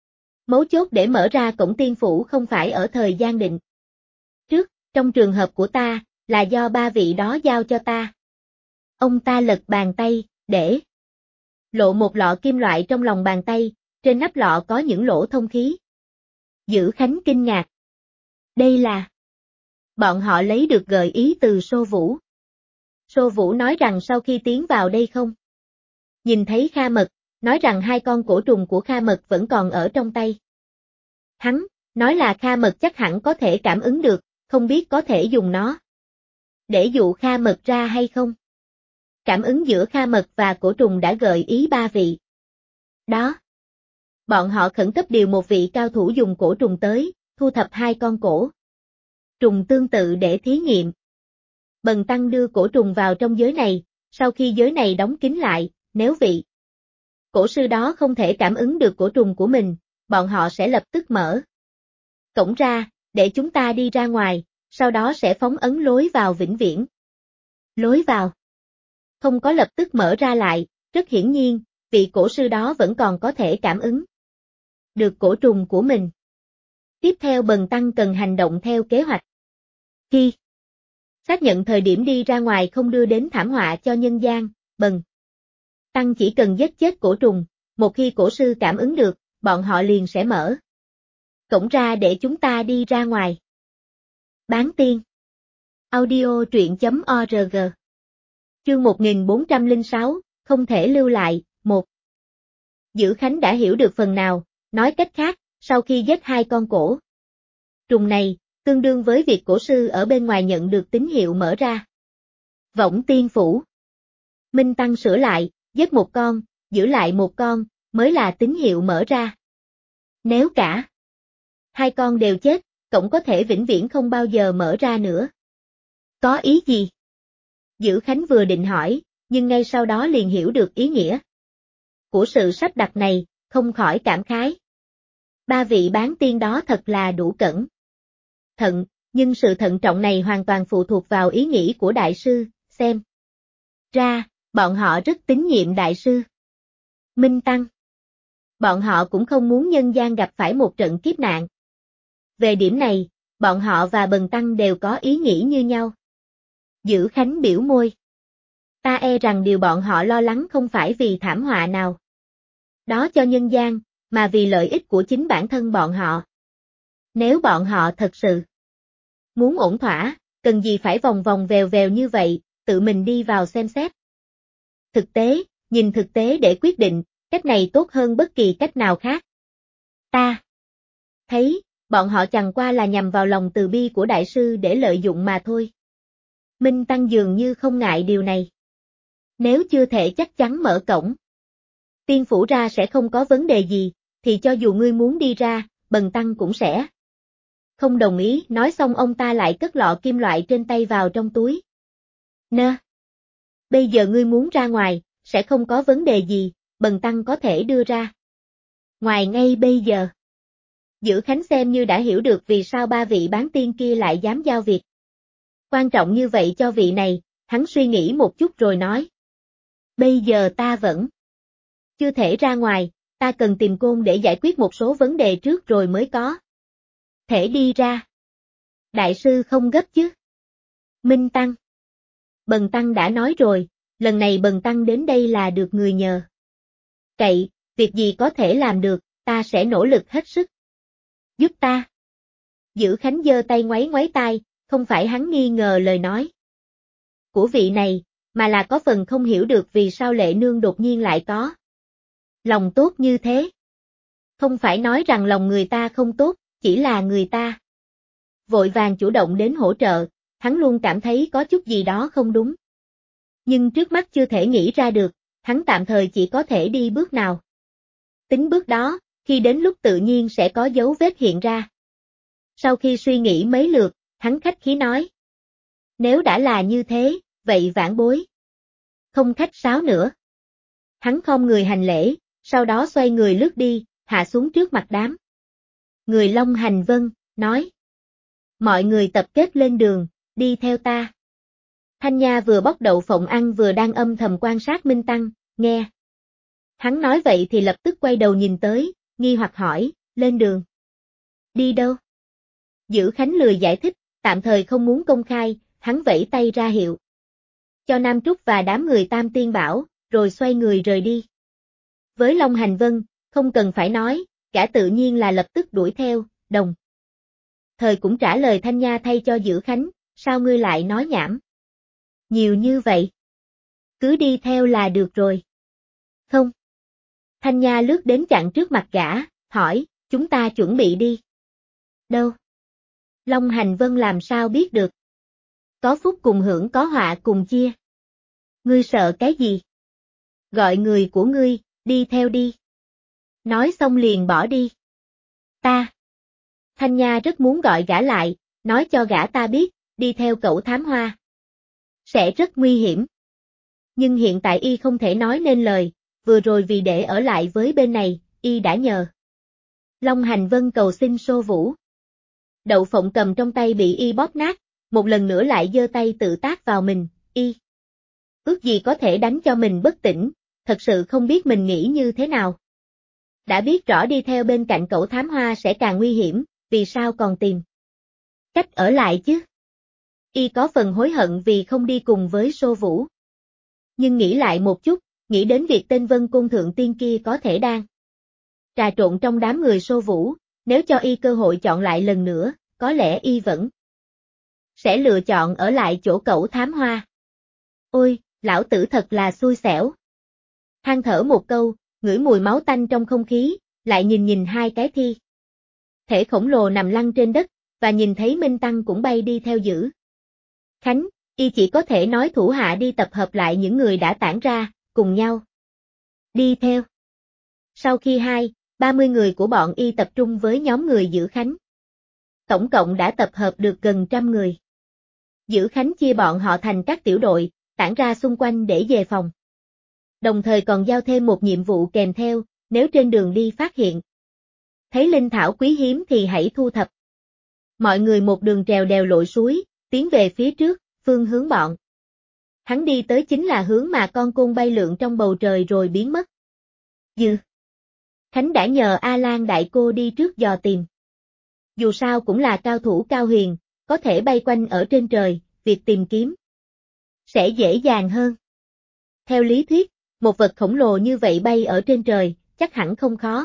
Mấu chốt để mở ra cổng tiên phủ không phải ở thời gian định trước, trong trường hợp của ta, là do ba vị đó giao cho ta. Ông ta lật bàn tay, để lộ một lọ kim loại trong lòng bàn tay, trên nắp lọ có những lỗ thông khí. Dữ Khánh kinh ngạc. Đây là... Bọn họ lấy được gợi ý từ Sô Vũ. Sô Vũ nói rằng sau khi tiến vào đây không nhìn thấy Kha Mật, nói rằng 2 con cổ trùng của Kha Mật vẫn còn ở trong tay. Hắn nói là Kha Mật chắc hẳn có thể cảm ứng được, không biết có thể dùng nó để dụ Kha Mật ra hay không. Cảm ứng giữa Kha Mật và cổ trùng đã gợi ý 3 vị. Đó. Bọn họ khẩn cấp điều một vị cao thủ dùng cổ trùng tới, thu thập 2 con cổ trùng tương tự để thí nghiệm. Bần tăng đưa cổ trùng vào trong giới này, sau khi giới này đóng kín lại, nếu vị cổ sư đó không thể cảm ứng được cổ trùng của mình, bọn họ sẽ lập tức mở cổng ra, để chúng ta đi ra ngoài, sau đó sẽ phóng ấn lối vào vĩnh viễn. Lối vào không có lập tức mở ra lại, rất hiển nhiên, vị cổ sư đó vẫn còn có thể cảm ứng được cổ trùng của mình. Tiếp theo bần tăng cần hành động theo kế hoạch. Khi xác nhận thời điểm đi ra ngoài không đưa đến thảm họa cho nhân gian, bần tăng chỉ cần giết chết cổ trùng, một khi cổ sư cảm ứng được, bọn họ liền sẽ mở cổng ra để chúng ta đi ra ngoài. Bán tiên. Audio truyện.org. Chương 1406, không thể lưu lại, 1. Dữ Khánh đã hiểu được phần nào, nói cách khác, sau khi giết 2 con cổ trùng này, tương đương với việc cổ sư ở bên ngoài nhận được tín hiệu mở ra Võng Tiên Phủ. Minh Tăng sửa lại, giết 1 con, giữ lại 1 con, mới là tín hiệu mở ra. Nếu cả 2 con đều chết, cổng có thể vĩnh viễn không bao giờ mở ra nữa. Có ý gì? Dữ Khánh vừa định hỏi, nhưng ngay sau đó liền hiểu được ý nghĩa của sự sắp đặt này, không khỏi cảm khái. 3 vị bán tiên đó thật là đủ cẩn thận, nhưng sự thận trọng này hoàn toàn phụ thuộc vào ý nghĩ của đại sư, xem ra, bọn họ rất tín nhiệm đại sư Minh Tăng. Bọn họ cũng không muốn nhân gian gặp phải một trận kiếp nạn. Về điểm này, bọn họ và Bần Tăng đều có ý nghĩ như nhau. Dữ Khánh biểu môi. Ta e rằng điều bọn họ lo lắng không phải vì thảm họa nào đó cho nhân gian, mà vì lợi ích của chính bản thân bọn họ. Nếu bọn họ thật sự muốn ổn thỏa, cần gì phải vòng vòng vèo vèo như vậy, tự mình đi vào xem xét. Nhìn thực tế để quyết định, cách này tốt hơn bất kỳ cách nào khác. Ta thấy, bọn họ chẳng qua là nhằm vào lòng từ bi của đại sư để lợi dụng mà thôi. Minh Tăng dường như không ngại điều này. Nếu chưa thể chắc chắn mở cổng Tiên Phủ ra sẽ không có vấn đề gì, thì cho dù ngươi muốn đi ra, Bần Tăng cũng sẽ không đồng ý. Nói xong ông ta lại cất lọ kim loại trên tay vào trong túi. Nơ. Bây giờ ngươi muốn ra ngoài, sẽ không có vấn đề gì, Bần Tăng có thể đưa ra ngoài ngay bây giờ. Dữ Khánh xem như đã hiểu được vì sao 3 vị bán tiên kia lại dám giao việc quan trọng như vậy cho vị này, hắn suy nghĩ một chút rồi nói. Bây giờ ta vẫn chưa thể ra ngoài, ta cần tìm Côn để giải quyết một số vấn đề trước rồi mới có thể đi ra. Đại sư không gấp chứ? Minh Tăng. Bần Tăng đã nói rồi, lần này Bần Tăng đến đây là được người nhờ cậy, việc gì có thể làm được, ta sẽ nỗ lực hết sức giúp ta. Dữ Khánh giơ tay ngoáy ngoáy tai, không phải hắn nghi ngờ lời nói của vị này, mà là có phần không hiểu được vì sao Lệ Nương đột nhiên lại có lòng tốt như thế. Không phải nói rằng lòng người ta không tốt, chỉ là người ta vội vàng chủ động đến hỗ trợ, hắn luôn cảm thấy có chút gì đó không đúng. Nhưng trước mắt chưa thể nghĩ ra được, hắn tạm thời chỉ có thể đi bước nào. Tính bước đó, khi đến lúc tự nhiên sẽ có dấu vết hiện ra. Sau khi suy nghĩ mấy lượt, hắn khách khí nói. Nếu đã là như thế, vậy vãn bối không khách sáo nữa. Hắn khom người hành lễ, sau đó xoay người lướt đi, hạ xuống trước mặt đám người Long Hành Vân, nói. Mọi người tập kết lên đường, đi theo ta. Thanh Nha vừa bóc đậu phộng ăn vừa đang âm thầm quan sát Minh Tăng, nghe. Hắn nói vậy thì lập tức quay đầu nhìn tới, nghi hoặc hỏi, lên đường. Đi đâu? Dữ Khánh lười giải thích, tạm thời không muốn công khai, hắn vẫy tay ra hiệu cho Nam Trúc và đám người Tam Tiên Bảo, rồi xoay người rời đi. Với Long Hành Vân, không cần phải nói, gã tự nhiên là lập tức đuổi theo, đồng thời cũng trả lời Thanh Nha thay cho Dữ Khánh, sao ngươi lại nói nhảm nhiều như vậy? Cứ đi theo là được rồi. Không. Thanh Nha lướt đến chặn trước mặt gã, hỏi, chúng ta chuẩn bị đi. Đâu? Long Hành Vân làm sao biết được? Có phúc cùng hưởng có họa cùng chia. Ngươi sợ cái gì? Gọi người của ngươi, đi theo đi. Nói xong liền bỏ đi. Ta. Thanh Nha rất muốn gọi gã lại, nói cho gã ta biết, đi theo cậu thám hoa sẽ rất nguy hiểm. Nhưng hiện tại y không thể nói nên lời, vừa rồi vì để ở lại với bên này, y đã nhờ Long Hành Vân cầu xin Xô Vũ. Đậu phộng cầm trong tay bị y bóp nát, một lần nữa lại giơ tay tự tác vào mình, y ước gì có thể đánh cho mình bất tỉnh, thật sự không biết mình nghĩ như thế nào. Đã biết rõ đi theo bên cạnh cậu thám hoa sẽ càng nguy hiểm, vì sao còn tìm cách ở lại chứ? Y có phần hối hận vì không đi cùng với Xô Vũ. Nhưng nghĩ lại một chút, nghĩ đến việc tên Vân Cung Thượng Tiên kia có thể đang trà trộn trong đám người Xô Vũ, nếu cho y cơ hội chọn lại lần nữa, có lẽ y vẫn sẽ lựa chọn ở lại chỗ cậu thám hoa. Ôi, lão tử thật là xui xẻo. Than thở một câu, ngửi mùi máu tanh trong không khí, lại nhìn hai cái thi thể khổng lồ nằm lăn trên đất, và nhìn thấy Minh Tăng cũng bay đi theo Dữ Khánh, y chỉ có thể nói thủ hạ đi tập hợp lại những người đã tản ra, cùng nhau đi theo. Sau khi 30 người của bọn y tập trung với nhóm người Dữ Khánh, tổng cộng đã tập hợp được gần 100 người. Dữ Khánh chia bọn họ thành các tiểu đội, tản ra xung quanh để đề phòng. Đồng thời còn giao thêm một nhiệm vụ kèm theo, nếu trên đường đi phát hiện thấy linh thảo quý hiếm thì hãy thu thập. Mọi người một đường trèo đèo lội suối, tiến về phía trước, phương hướng bọn hắn đi tới chính là hướng mà con côn bay lượn trong bầu trời rồi biến mất. Dữ Khánh đã nhờ A Lan đại cô đi trước dò tìm. Dù sao cũng là cao thủ cao huyền, có thể bay quanh ở trên trời, việc tìm kiếm sẽ dễ dàng hơn. Theo lý thuyết, một vật khổng lồ như vậy bay ở trên trời, chắc hẳn không khó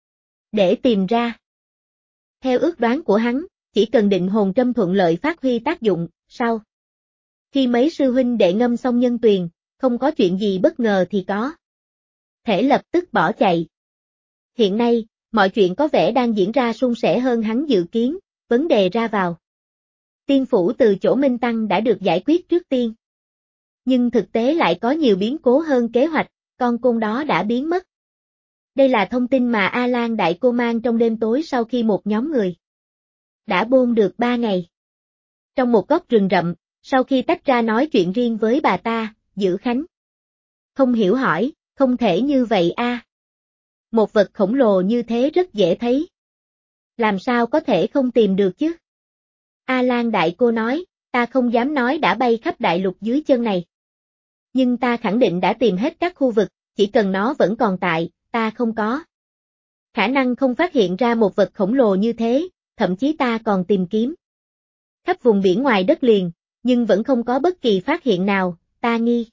để tìm ra. Theo ước đoán của hắn, chỉ cần định hồn trâm thuận lợi phát huy tác dụng, sau khi mấy sư huynh đệ ngâm xong nhân tuyền, không có chuyện gì bất ngờ thì có thể lập tức bỏ chạy. Hiện nay, mọi chuyện có vẻ đang diễn ra suôn sẻ hơn hắn dự kiến, vấn đề ra vào tiên phủ từ chỗ Minh Tăng đã được giải quyết trước tiên. Nhưng thực tế lại có nhiều biến cố hơn kế hoạch, con côn đó đã biến mất. Đây là thông tin mà A Lan đại cô mang trong đêm tối sau khi một nhóm người đã bôn được 3 ngày. Trong một góc rừng rậm, sau khi tách ra nói chuyện riêng với bà ta, Dữ Khánh không hiểu hỏi, không thể như vậy a. Một vật khổng lồ như thế rất dễ thấy. Làm sao có thể không tìm được chứ? A Lan đại cô nói, ta không dám nói đã bay khắp đại lục dưới chân này. Nhưng ta khẳng định đã tìm hết các khu vực, chỉ cần nó vẫn còn tại, ta không có khả năng không phát hiện ra một vật khổng lồ như thế, thậm chí ta còn tìm kiếm khắp vùng biển ngoài đất liền, nhưng vẫn không có bất kỳ phát hiện nào, ta nghi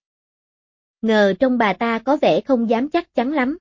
ngờ trong bà ta có vẻ không dám chắc chắn lắm.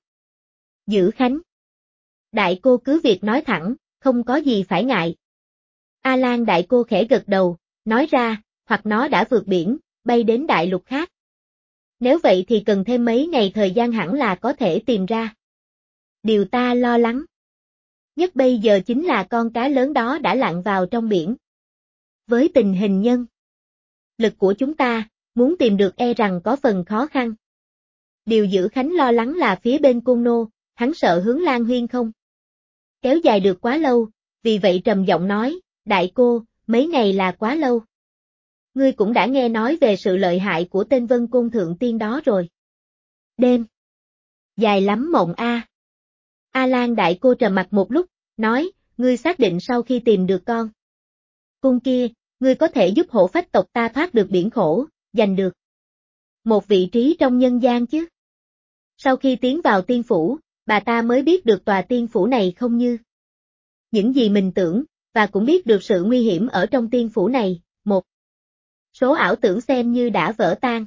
Dữ Khánh đại cô cứ việc nói thẳng, không có gì phải ngại. A Lan đại cô khẽ gật đầu, nói ra, hoặc nó đã vượt biển, bay đến đại lục khác. Nếu vậy thì cần thêm mấy ngày thời gian hẳn là có thể tìm ra. Điều ta lo lắng nhất bây giờ chính là con cá lớn đó đã lặn vào trong biển. Với tình hình nhân lực của chúng ta, muốn tìm được e rằng có phần khó khăn. Điều Dữ Khánh lo lắng là phía bên Côn Nô, hắn sợ hướng Lan Huyên không kéo dài được quá lâu, vì vậy trầm giọng nói, đại cô, mấy ngày là quá lâu. Ngươi cũng đã nghe nói về sự lợi hại của tên Vân Côn Thượng Tiên đó rồi. Đêm dài lắm mộng a. A Lan đại cô trầm mặt một lúc, nói, ngươi xác định sau khi tìm được con cung kia, ngươi có thể giúp hổ phách tộc ta thoát được biển khổ, giành được một vị trí trong nhân gian chứ? Sau khi tiến vào tiên phủ, bà ta mới biết được tòa tiên phủ này không như những gì mình tưởng, và cũng biết được sự nguy hiểm ở trong tiên phủ này, một số ảo tưởng xem như đã vỡ tan.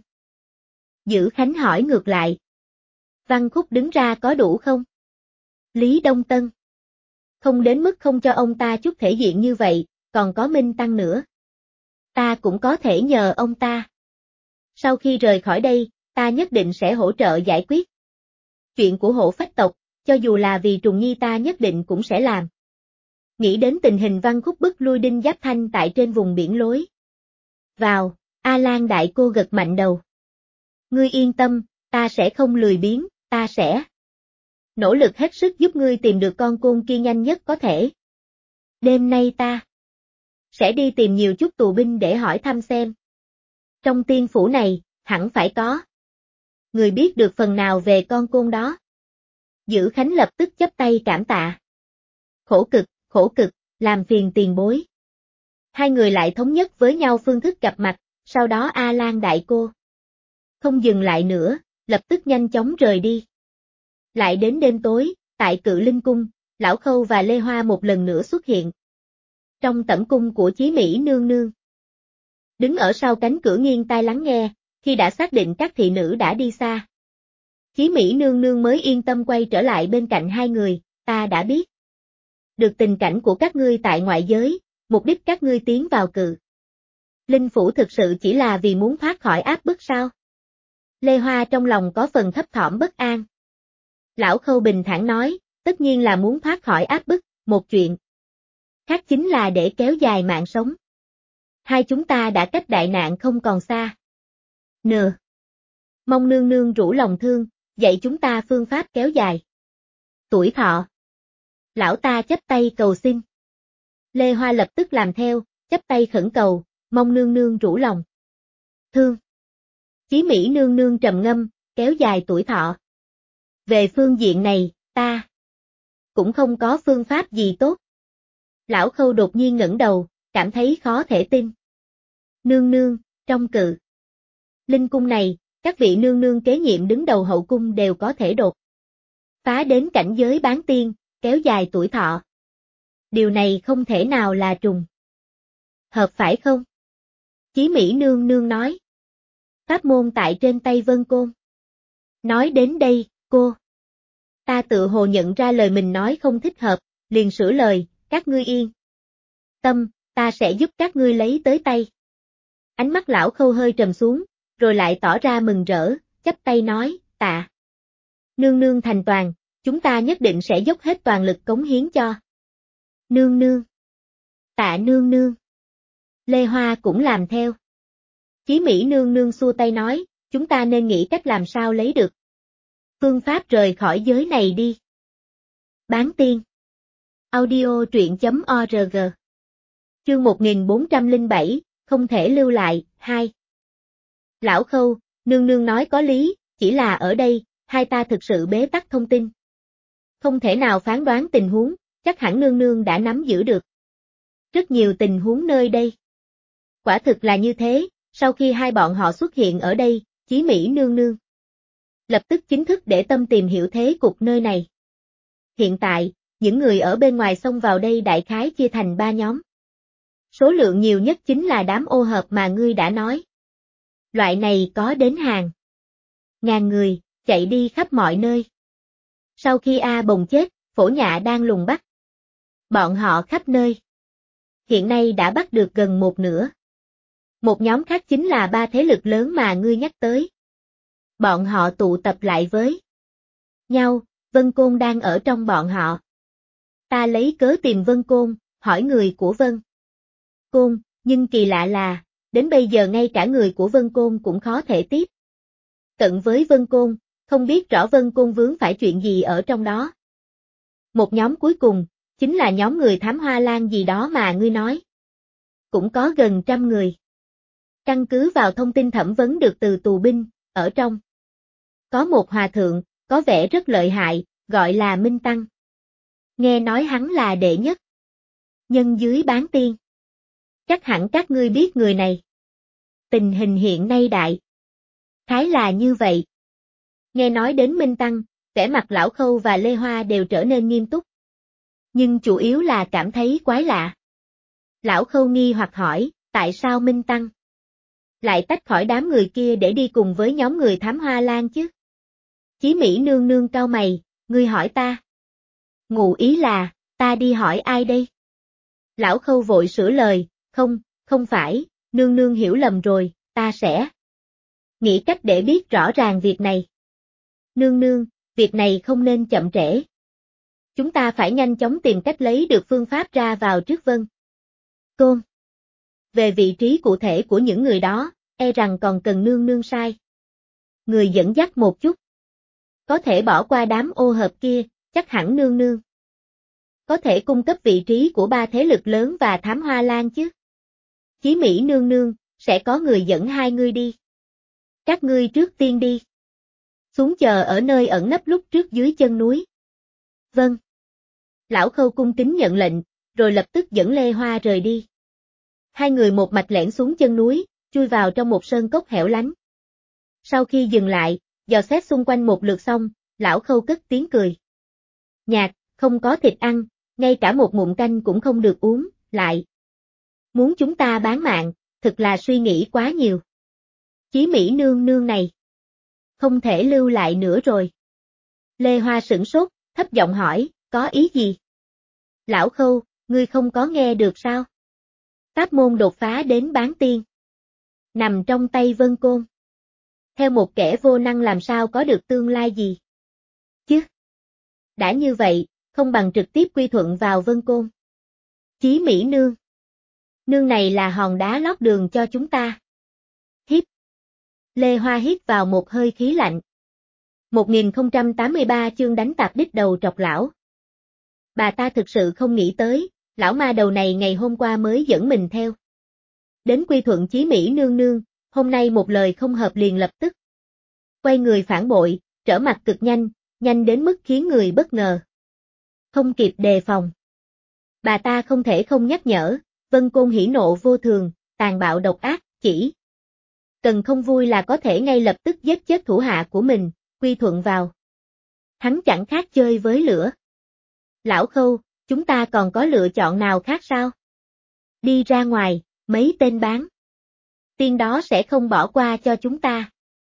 Dữ Khánh hỏi ngược lại. Văn Khúc đứng ra có đủ không? Lý Đông Tân Không đến mức không cho ông ta chút thể diện như vậy, còn có Minh Tăng nữa. Ta cũng có thể nhờ ông ta. Sau khi rời khỏi đây, ta nhất định sẽ hỗ trợ giải quyết. Chuyện của Hổ Phách tộc, cho dù là vì Trùng Nhi ta nhất định cũng sẽ làm. Nghĩ đến tình hình Văn Khúc bức lui Đinh Giáp Thanh tại trên vùng biển lối. Vào, A Lan đại cô gật mạnh đầu. Ngươi yên tâm, ta sẽ không lười biếng, ta sẽ nỗ lực hết sức giúp ngươi tìm được con côn kia nhanh nhất có thể. Đêm nay ta sẽ đi tìm nhiều chút tù binh để hỏi thăm xem. Trong tiên phủ này, hẳn phải có người biết được phần nào về con côn đó. Dữ Khánh lập tức chắp tay cảm tạ. Khổ cực, làm phiền tiền bối. Hai người lại thống nhất với nhau phương thức gặp mặt, sau đó A Lan đại cô không dừng lại nữa, lập tức nhanh chóng rời đi. Lại đến đêm tối, tại Cự Linh Cung, Lão Khâu và Lê Hoa một lần nữa xuất hiện. Trong tẩm cung của Chí Mỹ nương nương. Đứng ở sau cánh cửa nghiêng tai lắng nghe, khi đã xác định các thị nữ đã đi xa. Chí Mỹ nương nương mới yên tâm quay trở lại bên cạnh hai người, ta đã biết được tình cảnh của các ngươi tại ngoại giới, mục đích các ngươi tiến vào Cự Linh phủ thực sự chỉ là vì muốn thoát khỏi áp bức sao? Lê Hoa trong lòng có phần thấp thỏm bất an. Lão Khâu bình thản nói, tất nhiên là muốn thoát khỏi áp bức, một chuyện khác chính là để kéo dài mạng sống. Hai chúng ta đã cách đại nạn không còn xa. Mong nương nương rủ lòng thương, dạy chúng ta phương pháp kéo dài tuổi thọ. Lão ta chắp tay cầu xin. Lê Hoa lập tức làm theo, chắp tay khẩn cầu, mong nương nương rủ lòng thương. Chí Mỹ nương nương trầm ngâm, kéo dài tuổi thọ. Về phương diện này, ta cũng không có phương pháp gì tốt. Lão Khâu đột nhiên ngẩng đầu, cảm thấy khó thể tin. Nương nương, trong Cự Linh cung này, các vị nương nương kế nhiệm đứng đầu hậu cung đều có thể đột phá đến cảnh giới bán tiên, kéo dài tuổi thọ. Điều này không thể nào là trùng hợp phải không? Chí Mỹ nương nương nói. Pháp môn tại trên tay Vân Côn. Nói đến đây, ta tự hồ nhận ra lời mình nói không thích hợp, liền sửa lời, các ngươi yên tâm, ta sẽ giúp các ngươi lấy tới tay. Ánh mắt Lão Khâu hơi trầm xuống, rồi lại tỏ ra mừng rỡ, chắp tay nói, tạ. Nương nương thành toàn, chúng ta nhất định sẽ dốc hết toàn lực cống hiến cho. Nương nương. Tạ nương nương. Lê Hoa cũng làm theo. Chí Mỹ nương nương xua tay nói, chúng ta nên nghĩ cách làm sao lấy được phương pháp rời khỏi giới này đi. Bán tiên. Audio truyện.org. Chương 1407, không thể lưu lại, 2. Lão Khâu, nương nương nói có lý, chỉ là ở đây, hai ta thực sự bế tắc thông tin. Không thể nào phán đoán tình huống, chắc hẳn nương nương đã nắm giữ được rất nhiều tình huống nơi đây. Quả thực là như thế, sau khi hai bọn họ xuất hiện ở đây, Chí Mỹ nương nương lập tức chính thức để tâm tìm hiểu thế cục nơi này. Hiện tại, những người ở bên ngoài xông vào đây đại khái chia thành 3 nhóm. Số lượng nhiều nhất chính là đám ô hợp mà ngươi đã nói. Loại này có đến hàng ngàn người, chạy đi khắp mọi nơi. Sau khi A Bồng chết, Phổ Nhạ đang lùng bắt bọn họ khắp nơi. Hiện nay đã bắt được gần một nửa. Một nhóm khác chính là 3 thế lực lớn mà ngươi nhắc tới. Bọn họ tụ tập lại với nhau, Vân Côn đang ở trong bọn họ. Ta lấy cớ tìm Vân Côn, hỏi người của Vân Côn, nhưng kỳ lạ là, đến bây giờ ngay cả người của Vân Côn cũng khó thể tiếp cận với Vân Côn, không biết rõ Vân Côn vướng phải chuyện gì ở trong đó. Một nhóm cuối cùng, chính là nhóm người thám hoa lan gì đó mà ngươi nói. Cũng có gần 100 người. Căn cứ vào thông tin thẩm vấn được từ tù binh, ở trong có một hòa thượng, có vẻ rất lợi hại, gọi là Minh Tăng. Nghe nói hắn là đệ nhất nhân dưới bán tiên. Chắc hẳn các ngươi biết người này. Tình hình hiện nay đại khái là như vậy. Nghe nói đến Minh Tăng, vẻ mặt Lão Khâu và Lê Hoa đều trở nên nghiêm túc. Nhưng chủ yếu là cảm thấy quái lạ. Lão Khâu nghi hoặc hỏi, tại sao Minh Tăng lại tách khỏi đám người kia để đi cùng với nhóm người thám hoa lan chứ? Chí Mỹ nương nương cau mày, ngươi hỏi ta. Ngụ ý là, Ta đi hỏi ai đây? Lão Khâu vội sửa lời, không phải, nương nương hiểu lầm rồi, ta sẽ nghĩ cách để biết rõ ràng việc này. Nương nương, việc này không nên chậm trễ. Chúng ta phải nhanh chóng tìm cách lấy được phương pháp ra vào trước Vân Côn. Về vị trí cụ thể của những người đó, e rằng còn cần nương nương sai người dẫn dắt một chút. Có thể bỏ qua đám ô hợp kia, chắc hẳn nương nương có thể cung cấp vị trí của ba thế lực lớn và Thám Hoa Lan chứ. Chí Mỹ nương nương, sẽ có người dẫn hai ngươi đi. Các ngươi trước tiên đi. Xuống chờ ở nơi ẩn nấp lúc trước dưới chân núi. Vâng. Lão Khâu cung kính nhận lệnh, rồi lập tức dẫn Lê Hoa rời đi. Hai người một mạch lẻn xuống chân núi, chui vào trong một sơn cốc hẻo lánh. Sau khi dừng lại, dò xét xung quanh một lượt xong, Lão Khâu cất tiếng cười. Nhạt, không có thịt ăn, ngay cả một ngụm canh cũng không được uống, lại muốn chúng ta bán mạng, thực là suy nghĩ quá nhiều. Chí Mỹ nương nương này không thể lưu lại nữa rồi. Lê Hoa sửng sốt, thấp giọng hỏi, có ý gì? Lão Khâu, ngươi không có nghe được sao? Pháp môn đột phá đến bán tiên. Nằm trong tay Vân Côn. Theo một kẻ vô năng làm sao có được tương lai gì? Chứ? Đã như vậy, không bằng trực tiếp quy thuận vào Vân Côn. Chí Mỹ nương. Nương này là hòn đá lót đường cho chúng ta. Hít. Lê Hoa hít vào một hơi khí lạnh. 1083 chương đánh tạp đích đầu trọc lão. Bà ta thực sự không nghĩ tới, lão ma đầu này ngày hôm qua mới dẫn mình theo. Đến quy thuận Chí Mỹ nương nương, hôm nay một lời không hợp liền lập tức. Quay người phản bội, trở mặt cực nhanh, nhanh đến mức khiến người bất ngờ. Không kịp đề phòng. Bà ta không thể không nhắc nhở, Vân Côn hỉ nộ vô thường, tàn bạo độc ác, chỉ cần không vui là có thể ngay lập tức giết chết thủ hạ của mình, quy thuận vào. Hắn chẳng khác chơi với lửa. Lão Khâu, chúng ta còn có lựa chọn nào khác sao? Đi ra ngoài, mấy tên bán tiên đó sẽ không bỏ qua cho chúng ta.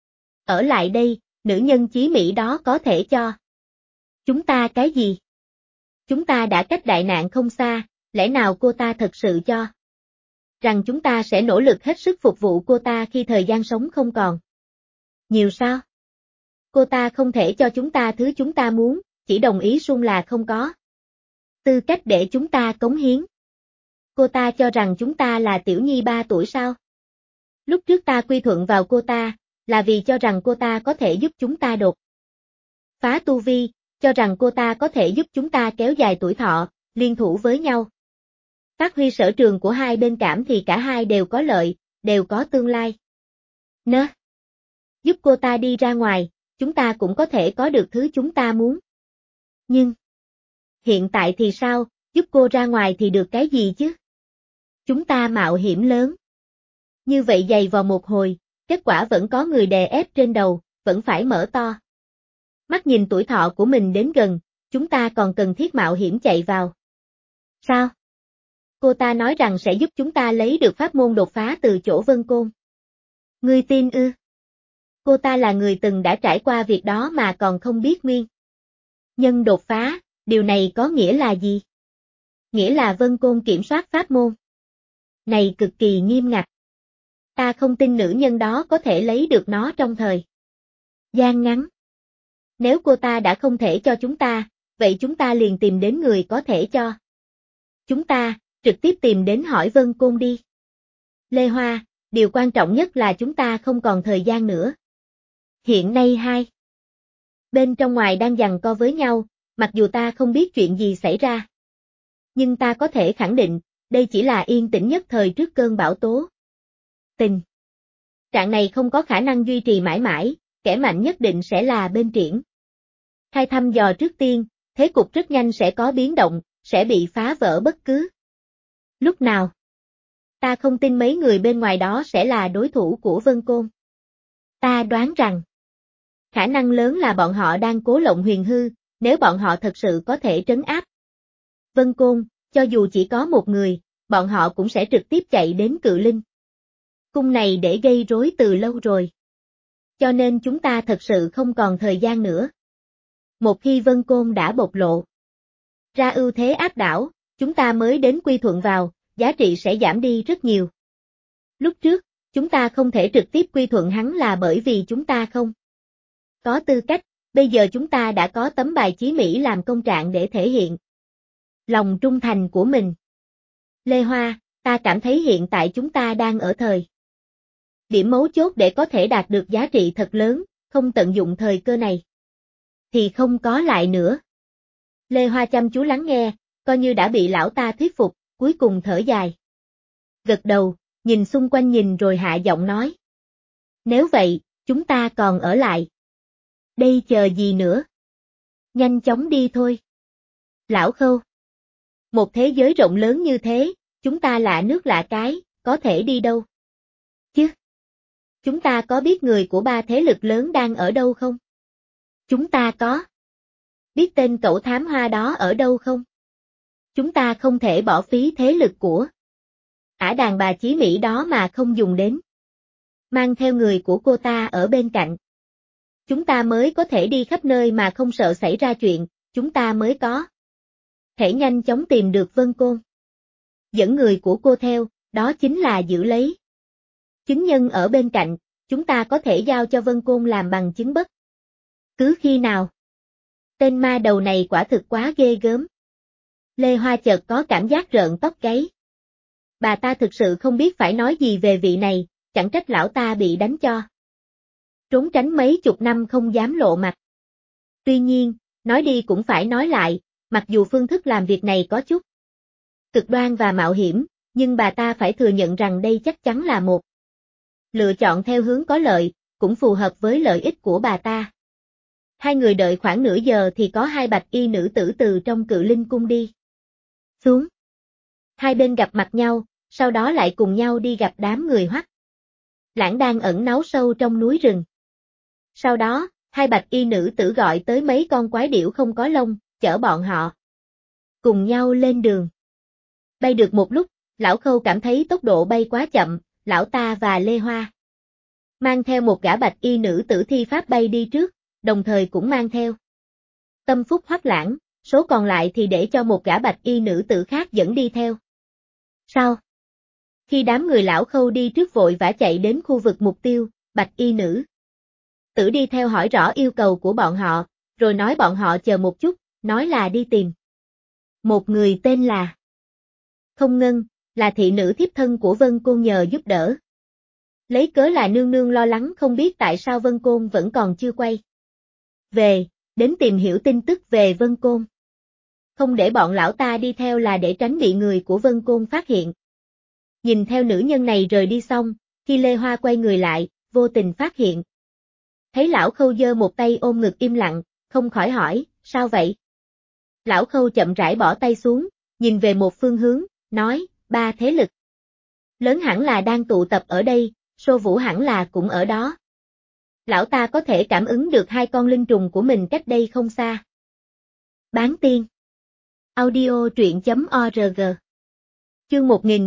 Ở lại đây, nữ nhân Chí Mỹ đó có thể cho chúng ta cái gì? Chúng ta đã cách đại nạn không xa, lẽ nào cô ta thật sự cho rằng chúng ta sẽ nỗ lực hết sức phục vụ cô ta khi thời gian sống không còn nhiều sao? Cô ta không thể cho chúng ta thứ chúng ta muốn, chỉ đồng ý sung là không có tư cách để chúng ta cống hiến. Cô ta cho rằng chúng ta là tiểu nhi 3 tuổi sao? Lúc trước ta quy thuận vào cô ta, là vì cho rằng cô ta có thể giúp chúng ta đột phá tu vi, cho rằng cô ta có thể giúp chúng ta kéo dài tuổi thọ, liên thủ với nhau. Phát huy sở trường của hai bên cảm thì cả hai đều có lợi, đều có tương lai. Nơ. Giúp cô ta đi ra ngoài, chúng ta cũng có thể có được thứ chúng ta muốn. Nhưng, hiện tại thì sao, giúp cô ra ngoài thì được cái gì chứ? Chúng ta mạo hiểm lớn. Như vậy dày vào một hồi, kết quả vẫn có người đè ép trên đầu, vẫn phải mở to mắt nhìn tuổi thọ của mình đến gần, chúng ta còn cần thiết mạo hiểm chạy vào. Sao? Cô ta nói rằng sẽ giúp chúng ta lấy được pháp môn đột phá từ chỗ Vân Côn. Ngươi tin ư? Cô ta là người từng đã trải qua việc đó mà còn không biết nguyên nhân đột phá, điều này có nghĩa là gì? Nghĩa là Vân Côn kiểm soát pháp môn này cực kỳ nghiêm ngặt. Ta không tin nữ nhân đó có thể lấy được nó trong thời gian ngắn. Nếu cô ta đã không thể cho chúng ta, vậy chúng ta liền tìm đến người có thể cho chúng ta, trực tiếp tìm đến hỏi Vân Côn đi. Lê Hoa, điều quan trọng nhất là chúng ta không còn thời gian nữa. Hiện nay hai bên trong ngoài đang giằng co với nhau, mặc dù ta không biết chuyện gì xảy ra. Nhưng ta có thể khẳng định, đây chỉ là yên tĩnh nhất thời trước cơn bão tố. Tình trạng này không có khả năng duy trì mãi mãi, kẻ mạnh nhất định sẽ là bên triển. Khai thăm dò trước tiên, thế cục rất nhanh sẽ có biến động, sẽ bị phá vỡ bất cứ lúc nào. Ta không tin mấy người bên ngoài đó sẽ là đối thủ của Vân Côn. Ta đoán rằng, khả năng lớn là bọn họ đang cố lộng huyền hư, nếu bọn họ thật sự có thể trấn áp Vân Côn, cho dù chỉ có một người, bọn họ cũng sẽ trực tiếp chạy đến Cự Linh cung này để gây rối từ lâu rồi. Cho nên chúng ta thật sự không còn thời gian nữa. Một khi Vân Côn đã bộc lộ ra ưu thế áp đảo, chúng ta mới đến quy thuận vào, giá trị sẽ giảm đi rất nhiều. Lúc trước, chúng ta không thể trực tiếp quy thuận hắn là bởi vì chúng ta không có tư cách, bây giờ chúng ta đã có tấm bài chí Mỹ làm công trạng để thể hiện lòng trung thành của mình. Lê Hoa, ta cảm thấy hiện tại chúng ta đang ở thời điểm mấu chốt để có thể đạt được giá trị thật lớn, không tận dụng thời cơ này thì không có lại nữa. Lê Hoa chăm chú lắng nghe, coi như đã bị lão ta thuyết phục, cuối cùng thở dài. Gật đầu, nhìn xung quanh nhìn rồi hạ giọng nói. Nếu vậy, chúng ta còn ở lại. Đây chờ gì nữa? Nhanh chóng đi thôi. Lão Khâu. Một thế giới rộng lớn như thế, chúng ta lạ nước lạ cái, có thể đi đâu? Chứ? Chúng ta có biết người của ba thế lực lớn đang ở đâu không? Chúng ta có. Biết tên cẩu thám hoa đó ở đâu không? Chúng ta không thể bỏ phí thế lực của đàn bà chí Mỹ đó mà không dùng đến. Mang theo người của cô ta ở bên cạnh. Chúng ta mới có thể đi khắp nơi mà không sợ xảy ra chuyện, chúng ta mới có thể nhanh chóng tìm được Vân Côn. Dẫn người của cô theo, đó chính là giữ lấy chứng nhân ở bên cạnh, chúng ta có thể giao cho Vân Côn làm bằng chứng bất cứ khi nào. Tên ma đầu này quả thực quá ghê gớm. Lê Hoa chợt có cảm giác rợn tóc gáy. Bà ta thực sự không biết phải nói gì về vị này, chẳng trách lão ta bị đánh cho trốn tránh mấy chục năm không dám lộ mặt. Tuy nhiên, nói đi cũng phải nói lại, mặc dù phương thức làm việc này có chút cực đoan và mạo hiểm, nhưng bà ta phải thừa nhận rằng đây chắc chắn là một lựa chọn theo hướng có lợi, cũng phù hợp với lợi ích của bà ta. Hai người đợi khoảng nửa giờ thì có hai bạch y nữ tử từ trong Cự Linh cung đi xuống. Hai bên gặp mặt nhau, sau đó lại cùng nhau đi gặp đám người Hoắc Lãng đang ẩn náu sâu trong núi rừng. Sau đó, hai bạch y nữ tử gọi tới mấy con quái điểu không có lông, chở bọn họ cùng nhau lên đường. Bay được một lúc, lão Khâu cảm thấy tốc độ bay quá chậm, lão ta và Lê Hoa mang theo một gã bạch y nữ tử thi pháp bay đi trước, đồng thời cũng mang theo Tâm Phúc Hoắc Lãng, số còn lại thì để cho một gã bạch y nữ tử khác dẫn đi theo. Sau khi đám người lão Khâu đi trước vội vã chạy đến khu vực mục tiêu, bạch y nữ tử đi theo hỏi rõ yêu cầu của bọn họ, rồi nói bọn họ chờ một chút, nói là đi tìm một người tên là Không Ngân, là thị nữ thiếp thân của Vân Côn nhờ giúp đỡ. Lấy cớ là nương nương lo lắng không biết tại sao Vân Côn vẫn còn chưa quay về, đến tìm hiểu tin tức về Vân Côn. Không để bọn lão ta đi theo là để tránh bị người của Vân Côn phát hiện. Nhìn theo nữ nhân này rời đi xong, khi Lê Hoa quay người lại, vô tình phát hiện. Thấy lão Khâu giơ một tay ôm ngực im lặng, không khỏi hỏi, sao vậy? Lão Khâu chậm rãi bỏ tay xuống, nhìn về một phương hướng, nói, ba thế lực lớn hẳn là đang tụ tập ở đây, Xô Vũ hẳn là cũng ở đó. Lão ta có thể cảm ứng được hai con linh trùng của mình cách đây không xa. Bán tiên. Audio truyện.org. Chương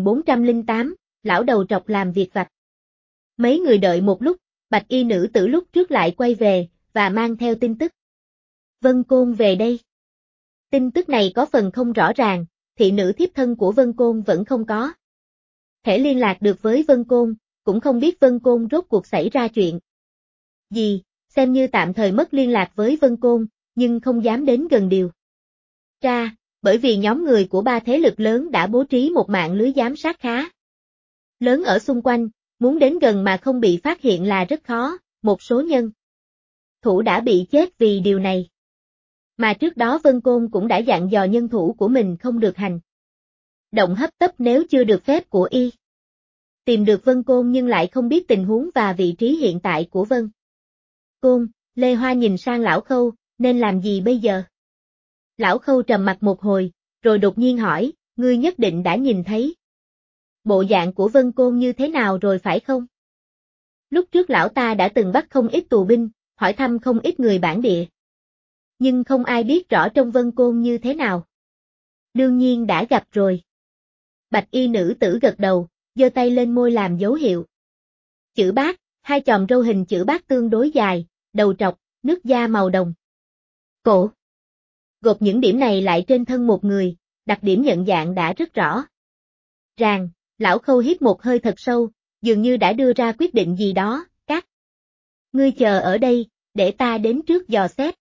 1408, lão đầu trọc làm việc vặt. Mấy người đợi một lúc, bạch y nữ tử lúc trước lại quay về, và mang theo tin tức. Vân Côn về đây. Tin tức này có phần không rõ ràng, thị nữ thiếp thân của Vân Côn vẫn không có thể liên lạc được với Vân Côn, cũng không biết Vân Côn rốt cuộc xảy ra chuyện gì, xem như tạm thời mất liên lạc với Vân Côn, nhưng không dám đến gần điều tra, bởi vì nhóm người của ba thế lực lớn đã bố trí một mạng lưới giám sát khá lớn ở xung quanh, muốn đến gần mà không bị phát hiện là rất khó, một số nhân thủ đã bị chết vì điều này. Mà trước đó Vân Côn cũng đã dặn dò nhân thủ của mình không được hành động hấp tấp nếu chưa được phép của y. Tìm được Vân Côn nhưng lại không biết tình huống và vị trí hiện tại của Vân Côn, Lê Hoa nhìn sang lão Khâu, nên làm gì bây giờ? Lão Khâu trầm mặt một hồi, rồi đột nhiên hỏi, ngươi nhất định đã nhìn thấy bộ dạng của Vân Côn như thế nào rồi phải không? Lúc trước lão ta đã từng bắt không ít tù binh, hỏi thăm không ít người bản địa. Nhưng không ai biết rõ trong Vân Côn như thế nào. Đương nhiên đã gặp rồi. Bạch y nữ tử gật đầu, giơ tay lên môi làm dấu hiệu. Chữ bát, hai chòm râu hình chữ bát tương đối dài, đầu trọc, nước da màu đồng cổ. gộp những điểm này lại trên thân một người, đặc điểm nhận dạng đã rất rõ ràng. Lão Khâu hít một hơi thật sâu, dường như đã đưa ra quyết định gì đó. Các ngươi chờ ở đây, để ta đến trước dò xét.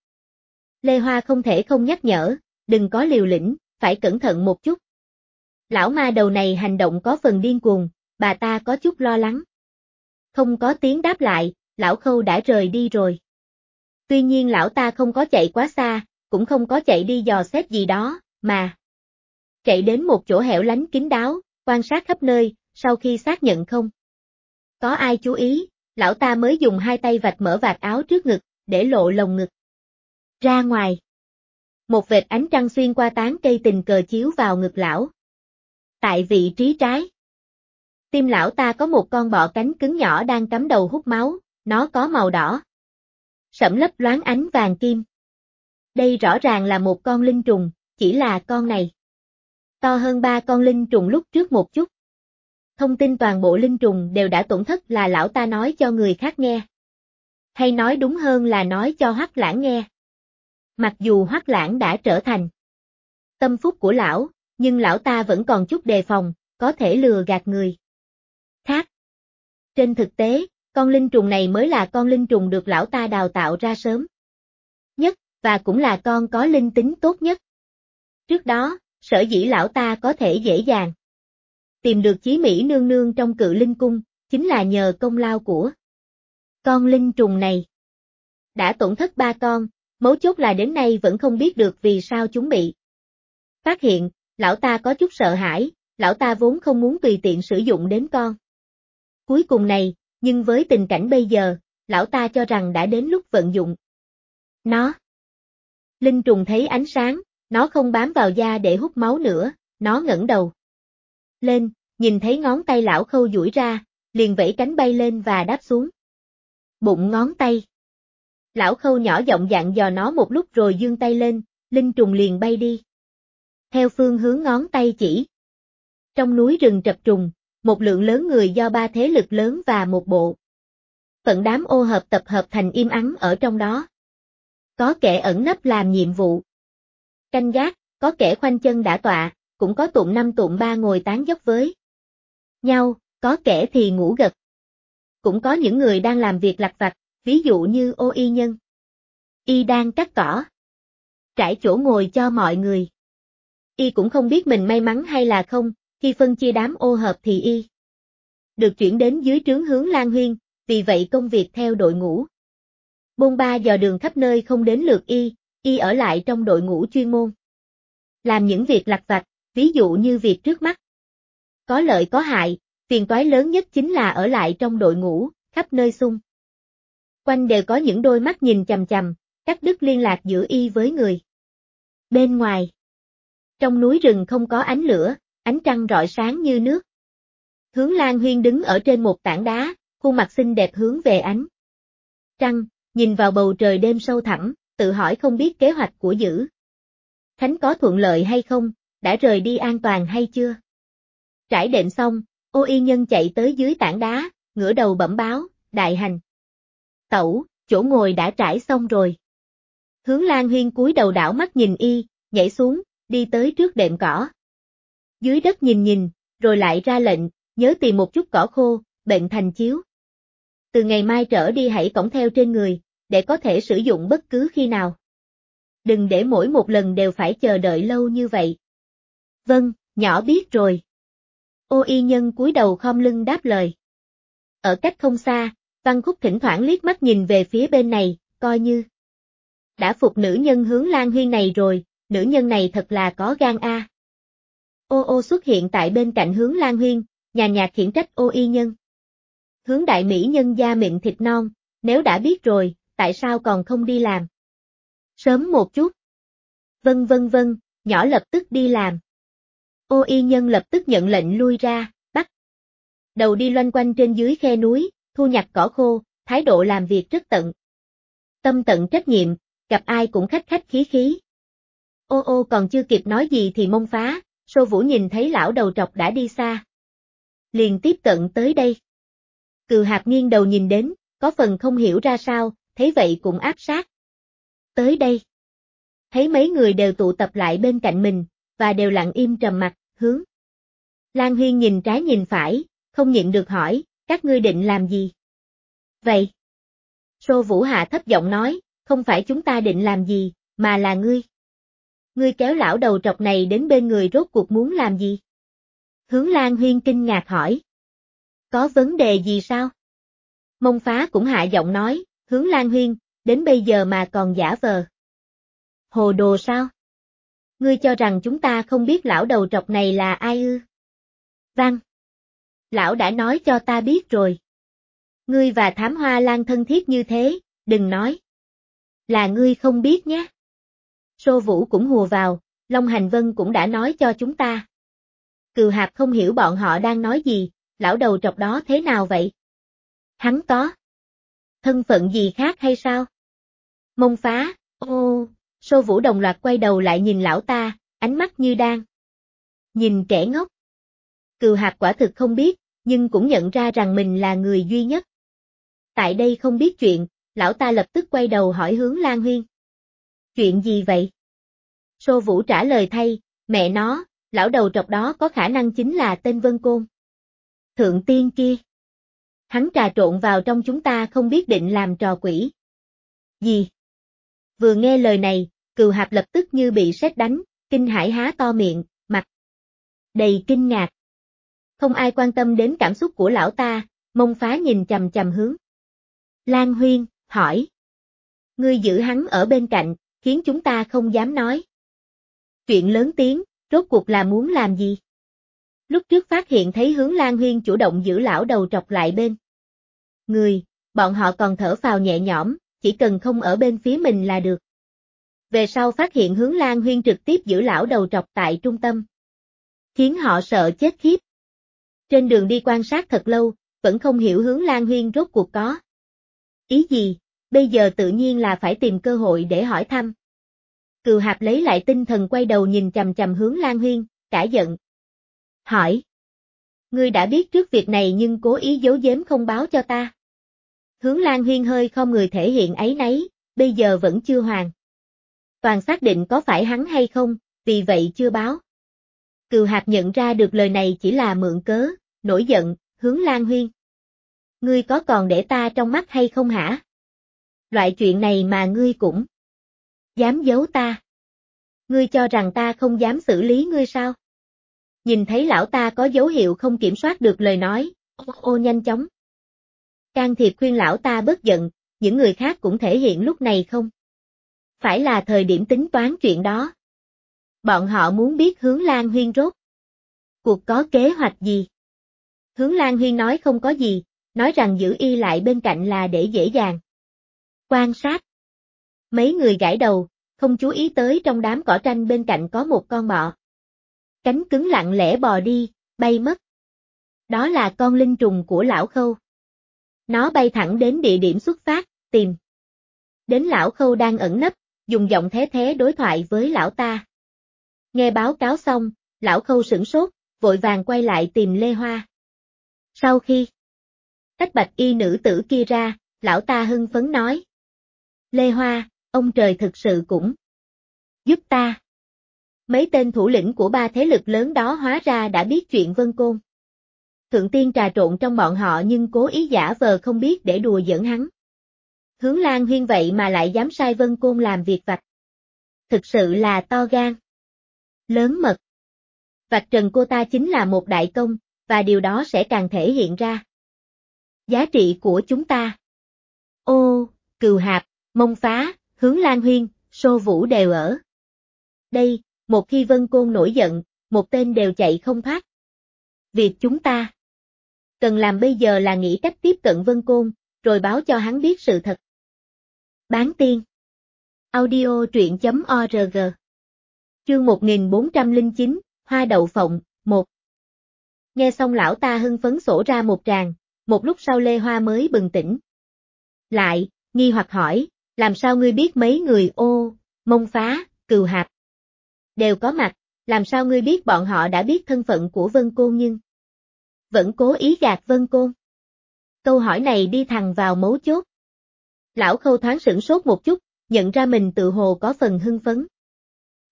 Lê Hoa không thể không nhắc nhở, đừng có liều lĩnh, phải cẩn thận một chút. Lão ma đầu này hành động có phần điên cuồng, bà ta có chút lo lắng. Không có tiếng đáp lại, lão Khâu đã rời đi rồi. Tuy nhiên lão ta không có chạy quá xa, cũng không có chạy đi dò xét gì đó, mà chạy đến một chỗ hẻo lánh kín đáo, quan sát khắp nơi, sau khi xác nhận không có ai chú ý, lão ta mới dùng hai tay vạch mở vạt áo trước ngực, để lộ lồng ngực ra ngoài. Một vệt ánh trăng xuyên qua tán cây tình cờ chiếu vào ngực lão. Tại vị trí trái, tim lão ta có một con bọ cánh cứng nhỏ đang cắm đầu hút máu, nó có màu đỏ sẫm lấp loáng ánh vàng kim. Đây rõ ràng là một con linh trùng, chỉ là con này to hơn 3 con linh trùng lúc trước một chút. Thông tin toàn bộ linh trùng đều đã tổn thất là lão ta nói cho người khác nghe. Hay nói đúng hơn là nói cho Hoắc Lãng nghe. Mặc dù Hoắc Lãng đã trở thành tâm phúc của lão, nhưng lão ta vẫn còn chút đề phòng, có thể lừa gạt người khác. Trên thực tế, con linh trùng này mới là con linh trùng được lão ta đào tạo ra sớm nhất, và cũng là con có linh tính tốt nhất. Trước đó, sở dĩ lão ta có thể dễ dàng tìm được Chí Mỹ nương nương trong Cự Linh cung, chính là nhờ công lao của con linh trùng này. Đã tổn thất 3 con, mấu chốt là đến nay vẫn không biết được vì sao chúng bị phát hiện, lão ta có chút sợ hãi, lão ta vốn không muốn tùy tiện sử dụng đến con cuối cùng này, nhưng với tình cảnh bây giờ, lão ta cho rằng đã đến lúc vận dụng nó. Linh trùng thấy ánh sáng, nó không bám vào da để hút máu nữa, nó ngẩng đầu lên, nhìn thấy ngón tay lão Khâu duỗi ra, liền vẫy cánh bay lên và đáp xuống bụng ngón tay. Lão Khâu nhỏ giọng dặn dò nó một lúc rồi giương tay lên, linh trùng liền bay đi theo phương hướng ngón tay chỉ. Trong núi rừng chập trùng, một lượng lớn người do 3 thế lực lớn và một bộ phận đám ô hợp tập hợp thành im ắng ở trong đó. Có kẻ ẩn nấp làm nhiệm vụ canh gác, có kẻ khoanh chân đả tọa, cũng có tụm 5 tụm 3 ngồi tán dóc với nhau, có kẻ thì ngủ gật. Cũng có những người đang làm việc lặt vặt, ví dụ như Ô Y Nhân. Y đang cắt cỏ, trải chỗ ngồi cho mọi người. Y cũng không biết mình may mắn hay là không, khi phân chia đám ô hợp thì Y được chuyển đến dưới trướng Hướng Lan Huyên, vì vậy công việc theo đội ngũ bôn ba dò đường khắp nơi không đến lượt Y ở lại trong đội ngũ chuyên môn làm những việc lặt vặt, ví dụ như việc trước mắt có lợi có hại, phiền toái lớn nhất chính là ở lại trong đội ngũ, khắp nơi xung quanh đều có những đôi mắt nhìn chằm chằm, cắt đứt liên lạc giữa Y với người bên ngoài. Trong núi rừng không có ánh lửa, ánh trăng rọi sáng như nước. Hướng Lan Huyên đứng ở trên một tảng đá, khuôn mặt xinh đẹp hướng về ánh trăng, nhìn vào bầu trời đêm sâu thẳm, tự hỏi không biết kế hoạch của Dữ Khánh có thuận lợi hay không, đã rời đi an toàn hay chưa. Trải đệm xong, Ô Y Nhân chạy tới dưới tảng đá, ngửa đầu bẩm báo, đại hành tẩu, chỗ ngồi đã trải xong rồi. Hướng Lan Huyên cúi đầu đảo mắt nhìn Y, nhảy xuống, đi tới trước đệm cỏ. Dưới đất nhìn, rồi lại ra lệnh, nhớ tìm một chút cỏ khô, bệnh thành chiếu. Từ ngày mai trở đi hãy cõng theo trên người, để có thể sử dụng bất cứ khi nào. Đừng để mỗi một lần đều phải chờ đợi lâu như vậy. Vâng, nhỏ biết rồi. Ô Y Nhân cúi đầu khom lưng đáp lời. Ở cách không xa, Văn Khúc thỉnh thoảng liếc mắt nhìn về phía bên này, coi như đã phục nữ nhân Hướng Lan Huyên này rồi, nữ nhân này thật là có gan a. Ô xuất hiện tại bên cạnh Hướng Lan Huyên, nhàn nhạt khiển trách Ô Y Nhân. Hướng đại mỹ nhân da mịn thịt non, nếu đã biết rồi, tại sao còn không đi làm sớm một chút? Vâng, nhỏ lập tức đi làm. Ô Y Nhân lập tức nhận lệnh lui ra, bắt đầu đi loanh quanh trên dưới khe núi, thu nhặt cỏ khô, thái độ làm việc rất tận tâm tận trách nhiệm, gặp ai cũng khách khách khí khí. Ô còn chưa kịp nói gì thì Mông Phá, Sô Vũ nhìn thấy lão đầu trọc đã đi xa, liền tiếp cận tới đây. Cừ Hạp nghiêng đầu nhìn đến, có phần không hiểu ra sao, thấy vậy cũng áp sát tới đây. thấy mấy người đều tụ tập lại bên cạnh mình, và đều lặng im trầm mặc, Hướng Lan Huyên nhìn trái nhìn phải, không nhịn được hỏi, các ngươi định làm gì? Vậy? Sô Vũ hạ thấp giọng nói, không phải chúng ta định làm gì, mà là ngươi. Ngươi kéo lão đầu trọc này đến bên người rốt cuộc muốn làm gì? Hướng Lan Huyên kinh ngạc hỏi. Có vấn đề gì sao? Mông Phá cũng hạ giọng nói, Hướng Lan Huyên, đến bây giờ mà còn giả vờ. Hồ đồ sao? Ngươi cho rằng chúng ta không biết lão đầu trọc này là ai ư? Vâng. Lão đã nói cho ta biết rồi. Ngươi và Thám Hoa Lan thân thiết như thế, đừng nói. Là ngươi không biết nhé. Sô Vũ cũng hùa vào, Long Hành Vân cũng đã nói cho chúng ta. Cừu Hạp không hiểu bọn họ đang nói gì, lão đầu trọc đó thế nào vậy? Hắn có thân phận gì khác hay sao? Mông Phá, Sô Vũ đồng loạt quay đầu lại nhìn lão ta, ánh mắt như đang nhìn trẻ ngốc. Cừu Hạp quả thực không biết, nhưng cũng nhận ra rằng mình là người duy nhất tại đây không biết chuyện, lão ta lập tức quay đầu hỏi Hướng Lan Huyên. Chuyện gì vậy? Sô Vũ trả lời thay, mẹ nó, lão đầu trọc đó có khả năng chính là tên Vân Côn. Thượng tiên kia. Hắn trà trộn vào trong chúng ta không biết định làm trò quỷ. Gì? Vừa nghe lời này, Cừu Hạp lập tức như bị sét đánh, kinh hãi há to miệng, mặt đầy kinh ngạc. Không ai quan tâm đến cảm xúc của lão ta, Mông Phá nhìn chằm chằm Hướng Lan Huyên, hỏi. Ngươi giữ hắn ở bên cạnh, khiến chúng ta không dám nói. Chuyện lớn tiếng, rốt cuộc là muốn làm gì? Lúc trước phát hiện thấy Hướng Lan Huyên chủ động giữ lão đầu trọc lại bên người, bọn họ còn thở phào nhẹ nhõm, chỉ cần không ở bên phía mình là được. Về sau phát hiện Hướng Lan Huyên trực tiếp giữ lão đầu trọc tại trung tâm, khiến họ sợ chết khiếp. Trên đường đi quan sát thật lâu, vẫn không hiểu Hướng Lan Huyên rốt cuộc có ý gì, bây giờ tự nhiên là phải tìm cơ hội để hỏi thăm. Cừu Hạp lấy lại tinh thần quay đầu nhìn chằm chằm Hướng Lan Huyên, cả giận. Hỏi. Ngươi đã biết trước việc này nhưng cố ý giấu giếm không báo cho ta. Hướng Lan Huyên hơi khom người thể hiện áy náy, bây giờ vẫn chưa hoàn toàn xác định có phải hắn hay không, vì vậy chưa báo. Cừu Hạp nhận ra được lời này chỉ là mượn cớ, nổi giận, Hướng Lan Huyên. Ngươi có còn để ta trong mắt hay không hả? Loại chuyện này mà ngươi cũng dám giấu ta. Ngươi cho rằng ta không dám xử lý ngươi sao? Nhìn thấy lão ta có dấu hiệu không kiểm soát được lời nói, nhanh chóng can thiệp khuyên lão ta bớt giận, những người khác cũng thể hiện lúc này không phải là thời điểm tính toán chuyện đó. Bọn họ muốn biết Hướng Lan Huyên rốt cuộc có kế hoạch gì. Hướng Lan Huyên nói không có gì, nói rằng giữ y lại bên cạnh là để dễ dàng quan sát. Mấy người gãi đầu, không chú ý tới trong đám cỏ tranh bên cạnh có một con bọ. Cánh cứng lặng lẽ bò đi, bay mất. Đó là con linh trùng của lão Khâu. Nó bay thẳng đến địa điểm xuất phát, tìm đến lão Khâu đang ẩn nấp, dùng giọng thế thế đối thoại với lão ta. Nghe báo cáo xong, lão Khâu sửng sốt, vội vàng quay lại tìm Lê Hoa. Sau khi tách bạch y nữ tử kia ra, lão ta hưng phấn nói. Lê Hoa, ông trời thực sự cũng giúp ta. Mấy tên thủ lĩnh của ba thế lực lớn đó hóa ra đã biết chuyện Vân Côn. Thượng tiên trà trộn trong bọn họ nhưng cố ý giả vờ không biết để đùa giỡn hắn. Hướng Lan Huyên vậy mà lại dám sai Vân Côn làm việc vặt. Thực sự là to gan. Lớn mật. Vạch trần cô ta chính là một đại công, và điều đó sẽ càng thể hiện ra giá trị của chúng ta. Cừu Hạp, Mông Phá, Hướng Lan Huyên, Sô Vũ đều ở đây, một khi Vân Côn nổi giận, một tên đều chạy không thoát. Việc chúng ta cần làm bây giờ là nghĩ cách tiếp cận Vân Côn, rồi báo cho hắn biết sự thật. Bán tiên. Audio truyện.org. Chương 1409, Hoa đậu phộng, 1. Nghe xong lão ta hưng phấn sổ ra một tràng, một lúc sau Lê Hoa mới bừng tỉnh. Lại, nghi hoặc hỏi, làm sao ngươi biết mấy người Mông Phá, Cừu Hạp đều có mặt, làm sao ngươi biết bọn họ đã biết thân phận của Vân Côn nhưng vẫn cố ý gạt Vân Côn? Câu hỏi này đi thẳng vào mấu chốt. Lão Khâu thoáng sửng sốt một chút, nhận ra mình tự hồ có phần hưng phấn.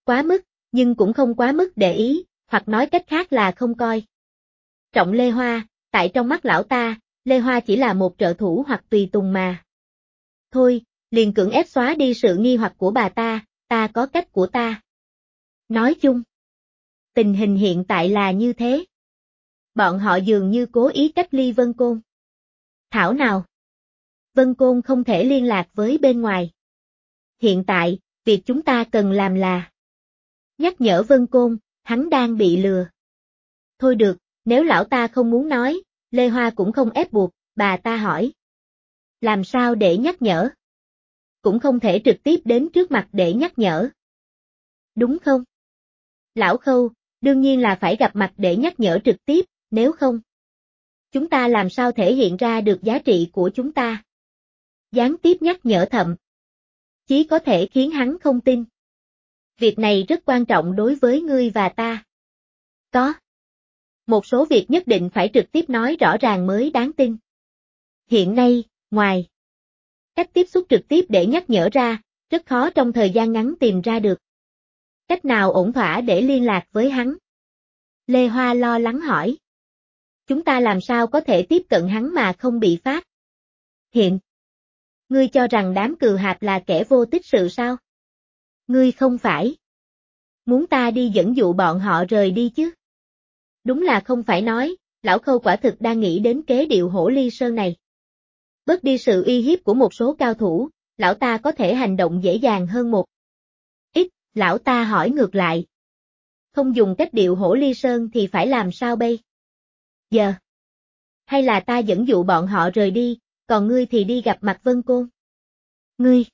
quá mức, nhưng cũng không quá mức để ý, hoặc nói cách khác là không coi trọng Lê Hoa, tại trong mắt lão ta, Lê Hoa chỉ là một trợ thủ hoặc tùy tùng mà. Thôi, liền cưỡng ép xóa đi sự nghi hoặc của bà ta có cách của ta. Nói chung, tình hình hiện tại là như thế. Bọn họ dường như cố ý cách ly Vân Côn. Thảo nào? Vân Côn không thể liên lạc với bên ngoài. Hiện tại, việc chúng ta cần làm là nhắc nhở Vân Côn, hắn đang bị lừa. Thôi được, nếu lão ta không muốn nói, Lê Hoa cũng không ép buộc, bà ta hỏi. Làm sao để nhắc nhở? Cũng không thể trực tiếp đến trước mặt để nhắc nhở. Đúng không? Lão Khâu, đương nhiên là phải gặp mặt để nhắc nhở trực tiếp, nếu không, chúng ta làm sao thể hiện ra được giá trị của chúng ta? Gián tiếp nhắc nhở thậm chí có thể khiến hắn không tin. Việc này rất quan trọng đối với ngươi và ta. Có một số việc nhất định phải trực tiếp nói rõ ràng mới đáng tin. Hiện nay, ngoài cách tiếp xúc trực tiếp để nhắc nhở ra, rất khó trong thời gian ngắn tìm ra được cách nào ổn thỏa để liên lạc với hắn. Lê Hoa lo lắng hỏi. Chúng ta làm sao có thể tiếp cận hắn mà không bị phát hiện? Ngươi cho rằng đám cừu hạp là kẻ vô tích sự sao? Ngươi không phải muốn ta đi dẫn dụ bọn họ rời đi chứ? Đúng là không phải nói, lão Khâu quả thực đang nghĩ đến kế điệu hổ ly sơn này. Bớt đi sự uy hiếp của một số cao thủ, lão ta có thể hành động dễ dàng hơn một ít, lão ta hỏi ngược lại. Không dùng cách điệu hổ ly sơn thì phải làm sao bây giờ? Hay là ta dẫn dụ bọn họ rời đi, còn ngươi thì đi gặp mặt Vân Côn? Ngươi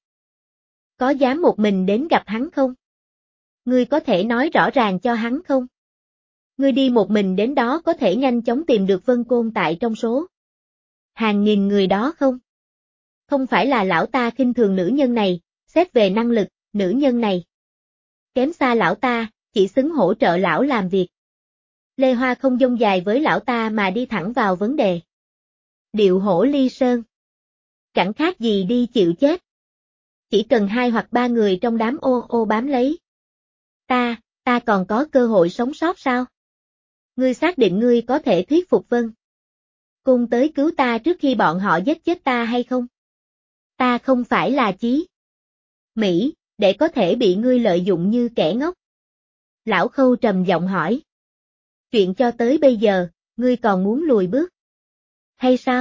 có dám một mình đến gặp hắn không? Ngươi có thể nói rõ ràng cho hắn không? Ngươi đi một mình đến đó có thể nhanh chóng tìm được Vân Côn tại trong số hàng nghìn người đó không? Không phải là lão ta khinh thường nữ nhân này, xét về năng lực, nữ nhân này kém xa lão ta, chỉ xứng hỗ trợ lão làm việc. Lê Hoa không dông dài với lão ta mà đi thẳng vào vấn đề. Điệu hổ ly sơn. Chẳng khác gì đi chịu chết. Chỉ cần 2 hoặc 3 người trong đám ô ô bám lấy. Ta còn có cơ hội sống sót sao? Ngươi xác định ngươi có thể thuyết phục Vân Côn tới cứu ta trước khi bọn họ giết chết ta hay không? Ta không phải là chí Mỹ, để có thể bị ngươi lợi dụng như kẻ ngốc. Lão Khâu trầm giọng hỏi. Chuyện cho tới bây giờ, ngươi còn muốn lùi bước? Hay sao?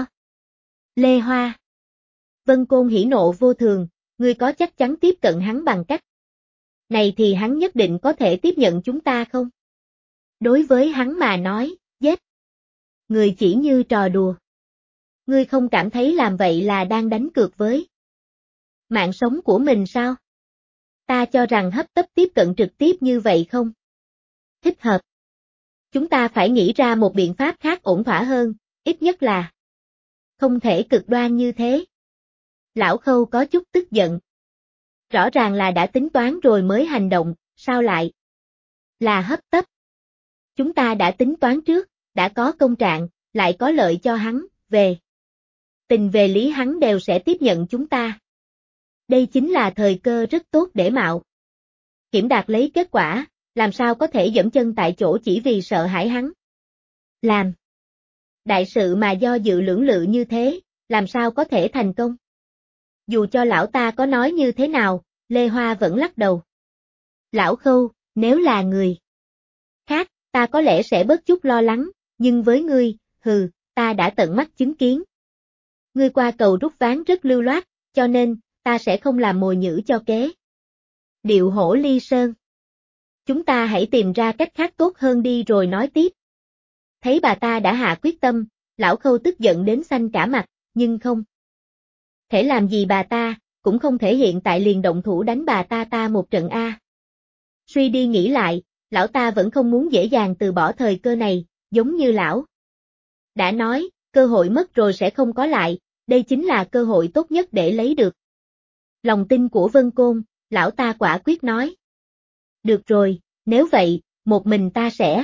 Lê Hoa. Vân Côn hỉ nộ vô thường, ngươi có chắc chắn tiếp cận hắn bằng cách này thì hắn nhất định có thể tiếp nhận chúng ta không? Đối với hắn mà nói, giết người chỉ như trò đùa. Ngươi không cảm thấy làm vậy là đang đánh cược với mạng sống của mình sao? Ta cho rằng hấp tấp tiếp cận trực tiếp như vậy không thích hợp. Chúng ta phải nghĩ ra một biện pháp khác ổn thỏa hơn, ít nhất là không thể cực đoan như thế. Lão Khâu có chút tức giận. Rõ ràng là đã tính toán rồi mới hành động, sao lại là hấp tấp? Chúng ta đã tính toán trước, đã có công trạng, lại có lợi cho hắn, về tình về lý hắn đều sẽ tiếp nhận chúng ta. Đây chính là thời cơ rất tốt để mạo hiểm đạt lấy kết quả, làm sao có thể dẫm chân tại chỗ chỉ vì sợ hãi hắn làm đại sự mà do dự lưỡng lự như thế, làm sao có thể thành công? Dù cho lão ta có nói như thế nào, Lê Hoa vẫn lắc đầu. Lão Khâu, nếu là người khác, ta có lẽ sẽ bớt chút lo lắng, nhưng với ngươi, ta đã tận mắt chứng kiến. Ngươi qua cầu rút ván rất lưu loát, cho nên, ta sẽ không làm mồi nhử cho kế điệu hổ ly sơn. Chúng ta hãy tìm ra cách khác tốt hơn đi rồi nói tiếp. Thấy bà ta đã hạ quyết tâm, lão Khâu tức giận đến xanh cả mặt, nhưng không thể làm gì bà ta, cũng không thể hiện tại liền động thủ đánh bà ta một trận a. Suy đi nghĩ lại, lão ta vẫn không muốn dễ dàng từ bỏ thời cơ này, giống như lão đã nói, cơ hội mất rồi sẽ không có lại, đây chính là cơ hội tốt nhất để lấy được lòng tin của Vân Côn, lão ta quả quyết nói. Được rồi, nếu vậy, một mình ta sẽ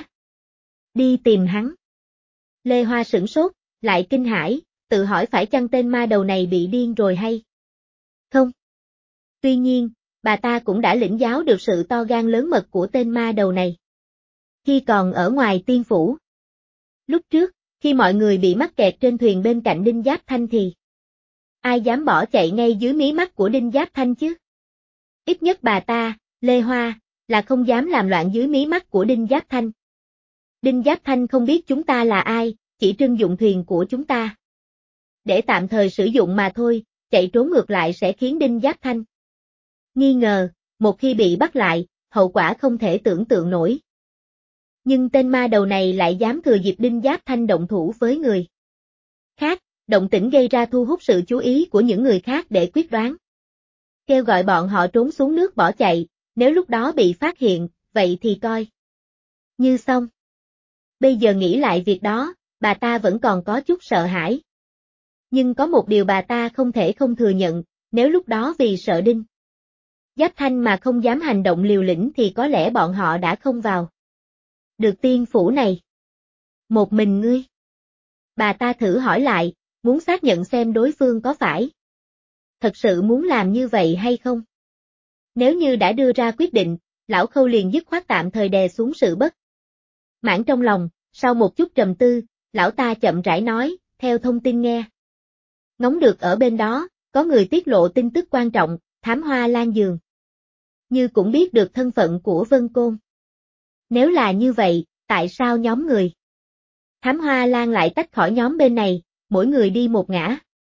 đi tìm hắn. Lê Hoa sửng sốt, lại kinh hãi, tự hỏi phải chăng tên ma đầu này bị điên rồi hay không? Tuy nhiên, bà ta cũng đã lĩnh giáo được sự to gan lớn mật của tên ma đầu này. Khi còn ở ngoài tiên phủ. Lúc trước, khi mọi người bị mắc kẹt trên thuyền bên cạnh Đinh Giáp Thanh thì ai dám bỏ chạy ngay dưới mí mắt của Đinh Giáp Thanh chứ? Ít nhất bà ta, Lê Hoa, là không dám làm loạn dưới mí mắt của Đinh Giáp Thanh. Đinh Giáp Thanh không biết chúng ta là ai, chỉ trưng dụng thuyền của chúng ta. Để tạm thời sử dụng mà thôi, chạy trốn ngược lại sẽ khiến Đinh Giáp Thanh nghi ngờ, một khi bị bắt lại, hậu quả không thể tưởng tượng nổi. Nhưng tên ma đầu này lại dám thừa dịp Đinh Giáp Thanh động thủ với người khác, động tĩnh gây ra thu hút sự chú ý của những người khác để quyết đoán. Kêu gọi bọn họ trốn xuống nước bỏ chạy, nếu lúc đó bị phát hiện, vậy thì coi như xong. Bây giờ nghĩ lại việc đó, bà ta vẫn còn có chút sợ hãi. Nhưng có một điều bà ta không thể không thừa nhận, nếu lúc đó vì sợ Đinh Giáp Thanh mà không dám hành động liều lĩnh thì có lẽ bọn họ đã không vào được tiên phủ này. Một mình ngươi? Bà ta thử hỏi lại, muốn xác nhận xem đối phương có phải thật sự muốn làm như vậy hay không. Nếu như đã đưa ra quyết định, lão Khâu liền dứt khoát tạm thời đè xuống sự bất mãn trong lòng, sau một chút trầm tư, lão ta chậm rãi nói, theo thông tin nghe ngóng được ở bên đó, có người tiết lộ tin tức quan trọng, Thám Hoa Lan dường như cũng biết được thân phận của Vân Côn. Nếu là như vậy, tại sao nhóm người Thám Hoa Lan lại tách khỏi nhóm bên này, mỗi người đi một ngã?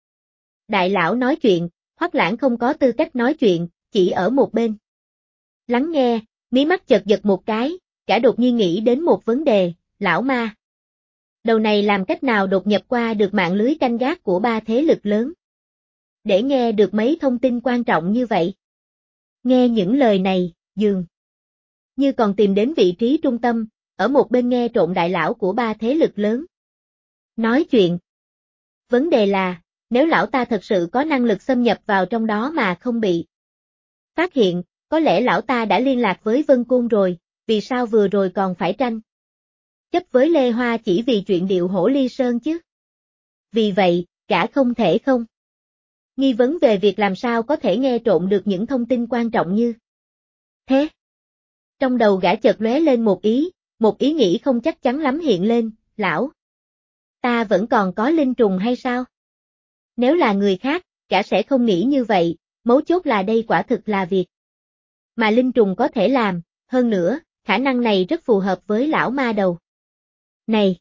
Đại lão nói chuyện, Hoắc Lãng không có tư cách nói chuyện, chỉ ở một bên lắng nghe, mí mắt chợt giật một cái, cả đột nhiên nghĩ đến một vấn đề, lão ma đầu này làm cách nào đột nhập qua được mạng lưới canh gác của ba thế lực lớn, để nghe được mấy thông tin quan trọng như vậy. Nghe những lời này, dường như còn tìm đến vị trí trung tâm, ở một bên nghe trộm đại lão của ba thế lực lớn nói chuyện. Vấn đề là, nếu lão ta thật sự có năng lực xâm nhập vào trong đó mà không bị phát hiện, có lẽ lão ta đã liên lạc với Vân Côn rồi, vì sao vừa rồi còn phải tranh chấp với Lê Hoa chỉ vì chuyện điệu hổ ly sơn chứ? Vì vậy, cả không thể không nghi vấn về việc làm sao có thể nghe trộm được những thông tin quan trọng như thế. Trong đầu gã chợt lóe lên một ý nghĩ không chắc chắn lắm hiện lên, lão ta vẫn còn có linh trùng hay sao? Nếu là người khác, gã sẽ không nghĩ như vậy, mấu chốt là đây quả thực là việc mà linh trùng có thể làm, hơn nữa, khả năng này rất phù hợp với lão ma đầu này.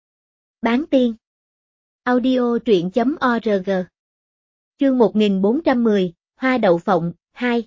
Bán tiên audio truyện.org. Chương 1410, Hoa Đậu Phộng, 2.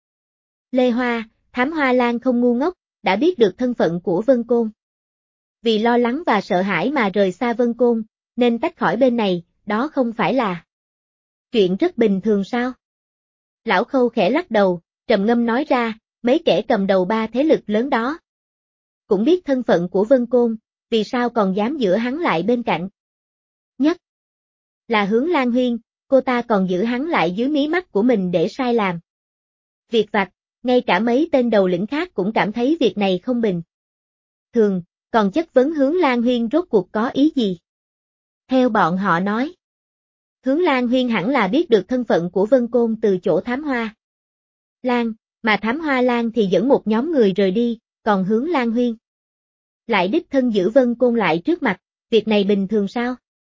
Lê Hoa, Thám Hoa Lan không ngu ngốc, đã biết được thân phận của Vân Côn. Vì lo lắng và sợ hãi mà rời xa Vân Côn, nên tách khỏi bên này, đó không phải là chuyện rất bình thường sao? Lão Khâu khẽ lắc đầu, trầm ngâm nói ra, mấy kẻ cầm đầu ba thế lực lớn đó cũng biết thân phận của Vân Côn, vì sao còn dám giữ hắn lại bên cạnh? Nhất là Hướng Lan Huyên, cô ta còn giữ hắn lại dưới mí mắt của mình để sai làm việc vặt, ngay cả mấy tên đầu lĩnh khác cũng cảm thấy việc này không bình thường, còn chất vấn Hướng Lan Huyên rốt cuộc có ý gì. Theo bọn họ nói, Hướng Lan Huyên hẳn là biết được thân phận của Vân Côn từ chỗ Thám Hoa Lan, mà Thám Hoa Lan thì dẫn một nhóm người rời đi, còn Hướng Lan Huyên lại đích thân giữ Vân Côn lại trước mặt, việc này bình thường sao?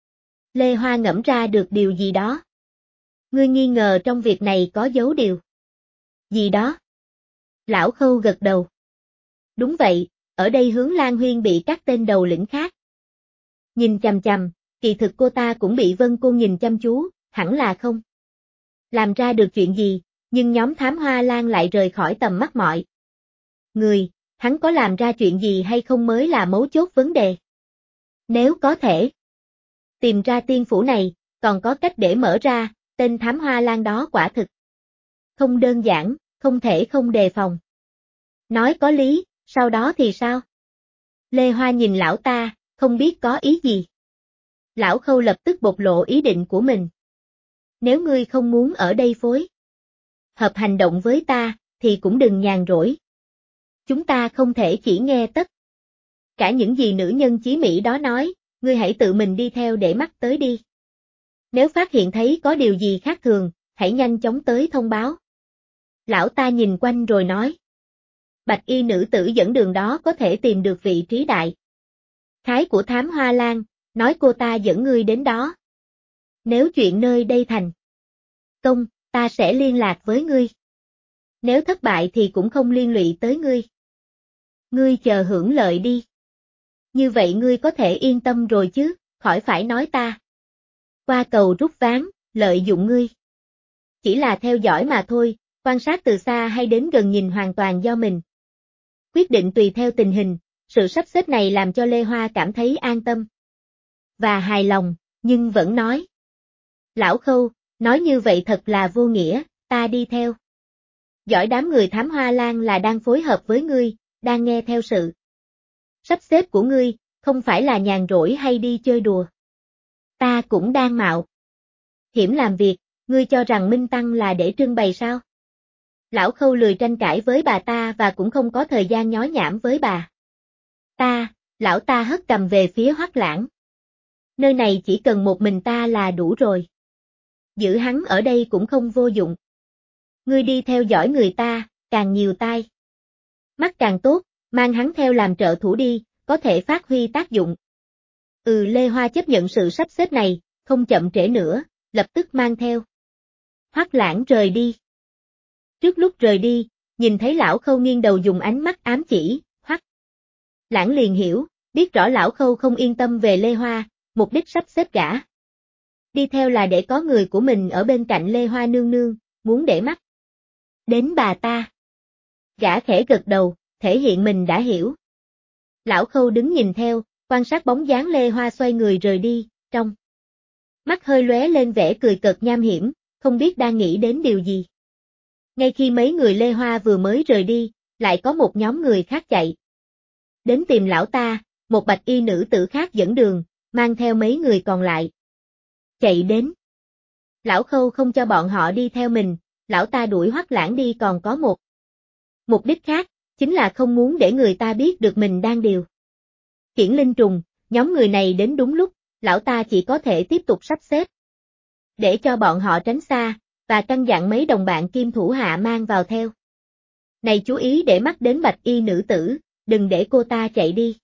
Lê Hoa ngẫm ra được điều gì đó. Ngươi nghi ngờ trong việc này có giấu điều gì đó? Lão Khâu gật đầu. Đúng vậy, ở đây Hướng Lan Huyên bị các tên đầu lĩnh khác nhìn chằm chằm, kỳ thực cô ta cũng bị Vân Côn nhìn chăm chú, hẳn là không làm ra được chuyện gì, nhưng nhóm Thám Hoa Lan lại rời khỏi tầm mắt mọi người, hắn có làm ra chuyện gì hay không mới là mấu chốt vấn đề. Nếu có thể tìm ra tiên phủ này, còn có cách để mở ra, tên Thám Hoa Lan đó quả thực không đơn giản, không thể không đề phòng. Nói có lý, sau đó thì sao? Lê Hoa nhìn lão ta, không biết có ý gì. Lão Khâu lập tức bộc lộ ý định của mình. Nếu ngươi không muốn ở đây phối hợp hành động với ta, thì cũng đừng nhàn rỗi. Chúng ta không thể chỉ nghe tất cả những gì nữ nhân chí mỹ đó nói, ngươi hãy tự mình đi theo để mắt tới đi. Nếu phát hiện thấy có điều gì khác thường, hãy nhanh chóng tới thông báo Lão ta nhìn quanh rồi nói. Bạch y nữ tử dẫn đường đó có thể tìm được vị trí đại khái của thám hoa lan, nói cô ta dẫn ngươi đến đó. Nếu chuyện nơi đây thành công, ta sẽ liên lạc với ngươi. Nếu thất bại thì cũng không liên lụy tới ngươi. Ngươi chờ hưởng lợi đi. Như vậy ngươi có thể yên tâm rồi chứ, khỏi phải nói ta. Qua cầu rút ván, lợi dụng ngươi. Chỉ là theo dõi mà thôi, quan sát từ xa hay đến gần nhìn hoàn toàn do mình. Quyết định tùy theo tình hình, sự sắp xếp này làm cho Lê Hoa cảm thấy an tâm và hài lòng, nhưng vẫn nói. Lão Khâu, nói như vậy thật là vô nghĩa, ta đi theo. Giỏi đám người thám hoa lan là đang phối hợp với ngươi, đang nghe theo sự sắp xếp của ngươi, không phải là nhàn rỗi hay đi chơi đùa. Ta cũng đang mạo hiểm làm việc, ngươi cho rằng Minh Tăng là để trưng bày sao? Lão Khâu lười tranh cãi với bà ta và cũng không có thời gian nhó nhảm với bà lão ta hất cầm về phía Hoắc Lãng. Nơi này chỉ cần một mình ta là đủ rồi. Giữ hắn ở đây cũng không vô dụng. Ngươi đi theo dõi người ta, càng nhiều tai mắt càng tốt, mang hắn theo làm trợ thủ đi, có thể phát huy tác dụng. Lê Hoa chấp nhận sự sắp xếp này, không chậm trễ nữa, lập tức mang theo Hoắc Lãng rời đi. Trước lúc rời đi, nhìn thấy lão Khâu nghiêng đầu dùng ánh mắt ám chỉ, Hoắc Lãng liền hiểu, biết rõ lão Khâu không yên tâm về Lê Hoa, mục đích sắp xếp gã đi theo là để có người của mình ở bên cạnh Lê Hoa nương nương, muốn để mắt đến bà ta. Gã khẽ gật đầu, thể hiện mình đã hiểu. Lão Khâu đứng nhìn theo, quan sát bóng dáng Lê Hoa xoay người rời đi, trong mắt hơi lóe lên vẻ cười cợt nham hiểm, không biết đang nghĩ đến điều gì. Ngay khi mấy người Lê Hoa vừa mới rời đi, lại có một nhóm người khác chạy đến tìm lão ta, một bạch y nữ tử khác dẫn đường, mang theo mấy người còn lại. Chạy đến. Lão Khâu không cho bọn họ đi theo mình, lão ta đuổi Hoắc Lãng đi còn có một mục đích khác, chính là không muốn để người ta biết được mình đang điều khiển linh trùng, nhóm người này đến đúng lúc, lão ta chỉ có thể tiếp tục sắp xếp để cho bọn họ tránh xa, và căn dặn mấy đồng bạn kim thủ hạ mang vào theo. Này chú ý để mắt đến bạch y nữ tử, đừng để cô ta chạy đi.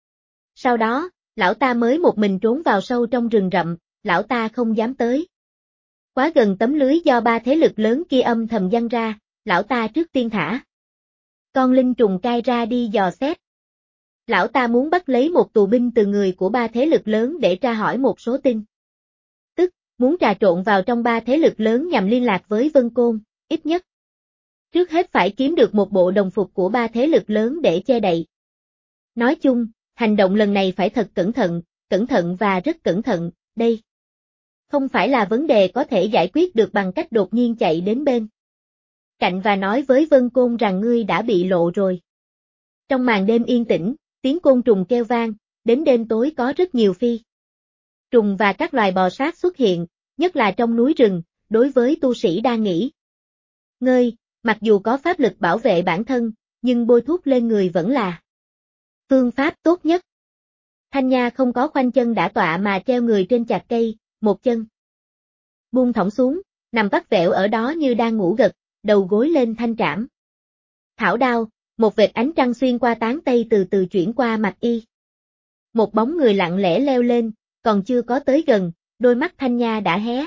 Sau đó, lão ta mới một mình trốn vào sâu trong rừng rậm, lão ta không dám tới quá gần tấm lưới do ba thế lực lớn kia âm thầm giăng ra, lão ta trước tiên thả con linh trùng cai ra đi dò xét. Lão ta muốn bắt lấy một tù binh từ người của ba thế lực lớn để tra hỏi một số tin tức, muốn trà trộn vào trong ba thế lực lớn nhằm liên lạc với Vân Côn, ít nhất. Trước hết phải kiếm được một bộ đồng phục của ba thế lực lớn để che đậy. Nói chung, hành động lần này phải thật cẩn thận và rất cẩn thận, đây không phải là vấn đề có thể giải quyết được bằng cách đột nhiên chạy đến bên cạnh và nói với Vân Côn rằng ngươi đã bị lộ rồi. Trong màn đêm yên tĩnh, tiếng côn trùng kêu vang, đến đêm tối có rất nhiều phi trùng và các loài bò sát xuất hiện, nhất là trong núi rừng, đối với tu sĩ đang nghỉ ngơi, mặc dù có pháp lực bảo vệ bản thân, nhưng bôi thuốc lên người vẫn là phương pháp tốt nhất. Thanh Nha không có khoanh chân đả tọa mà treo người trên chạc cây, một chân buông thõng xuống, nằm vắt vẻo ở đó như đang ngủ gật, đầu gối lên thanh trảm thảo đao, một vệt ánh trăng xuyên qua tán cây từ từ chuyển qua mặt y. Một bóng người lặng lẽ leo lên, còn chưa có tới gần, đôi mắt Thanh Nha đã hé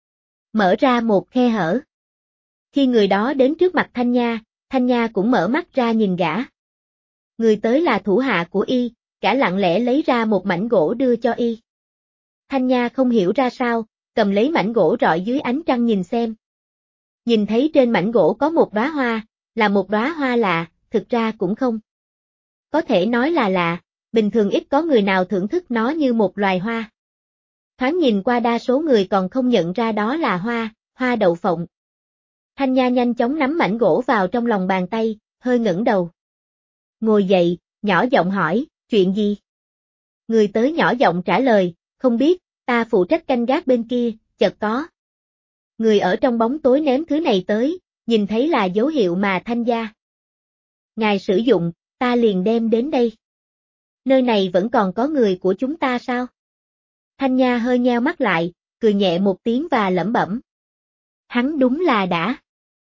mở ra một khe hở. Khi người đó đến trước mặt Thanh Nha cũng mở mắt ra nhìn gã. Người tới là thủ hạ của y, gã lặng lẽ lấy ra một mảnh gỗ đưa cho y. Thanh Nha không hiểu ra sao, cầm lấy mảnh gỗ rọi dưới ánh trăng nhìn xem. Nhìn thấy trên mảnh gỗ có một đóa hoa, là một đóa hoa lạ, thực ra cũng không có thể nói là lạ, bình thường ít có người nào thưởng thức nó như một loài hoa. Thoáng nhìn qua đa số người còn không nhận ra đó là hoa đậu phộng. Thanh Nha nhanh chóng nắm mảnh gỗ vào trong lòng bàn tay, hơi ngẩng đầu. Ngồi dậy, nhỏ giọng hỏi, chuyện gì? Người tới nhỏ giọng trả lời, không biết, ta phụ trách canh gác bên kia, chợt có người ở trong bóng tối ném thứ này tới, nhìn thấy là dấu hiệu mà Thanh gia ngài sử dụng, ta liền đem đến đây. Nơi này vẫn còn có người của chúng ta sao? Thanh Nha hơi nheo mắt lại, cười nhẹ một tiếng và lẩm bẩm. Hắn đúng là đã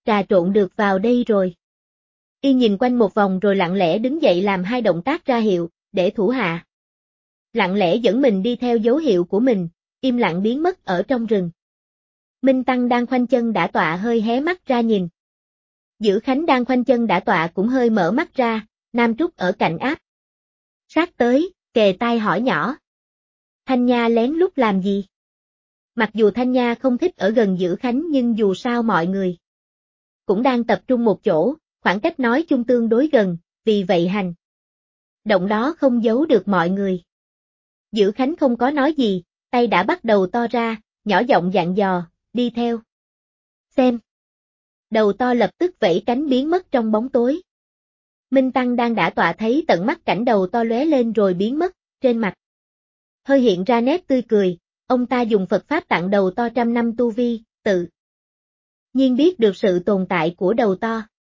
trà trộn được vào đây rồi. Y nhìn quanh một vòng rồi lặng lẽ đứng dậy làm hai động tác ra hiệu, để thủ hạ. Lặng lẽ dẫn mình đi theo dấu hiệu của mình, im lặng biến mất ở trong rừng. Minh Tăng đang khoanh chân đả tọa hơi hé mắt ra nhìn. Dữ Khánh đang khoanh chân đả tọa cũng hơi mở mắt ra, Nam Trúc ở cạnh áp sát tới, kề tai hỏi nhỏ. Thanh Nha lén lút làm gì? Mặc dù Thanh Nha không thích ở gần Dữ Khánh nhưng dù sao mọi người cũng đang tập trung một chỗ, khoảng cách nói chung tương đối gần, vì vậy hành động đó không giấu được mọi người. Dữ Khánh không có nói gì, tay đã bắt đầu to ra, nhỏ giọng dặn dò, đi theo. Xem. Đầu to lập tức vẫy cánh biến mất trong bóng tối. Minh Tăng đang đả tọa thấy tận mắt cảnh đầu to lóe lên rồi biến mất, trên mặt hơi hiện ra nét tươi cười, ông ta dùng Phật Pháp tặng đầu to trăm năm tu vi, tự nhiên biết được sự tồn tại của đầu to.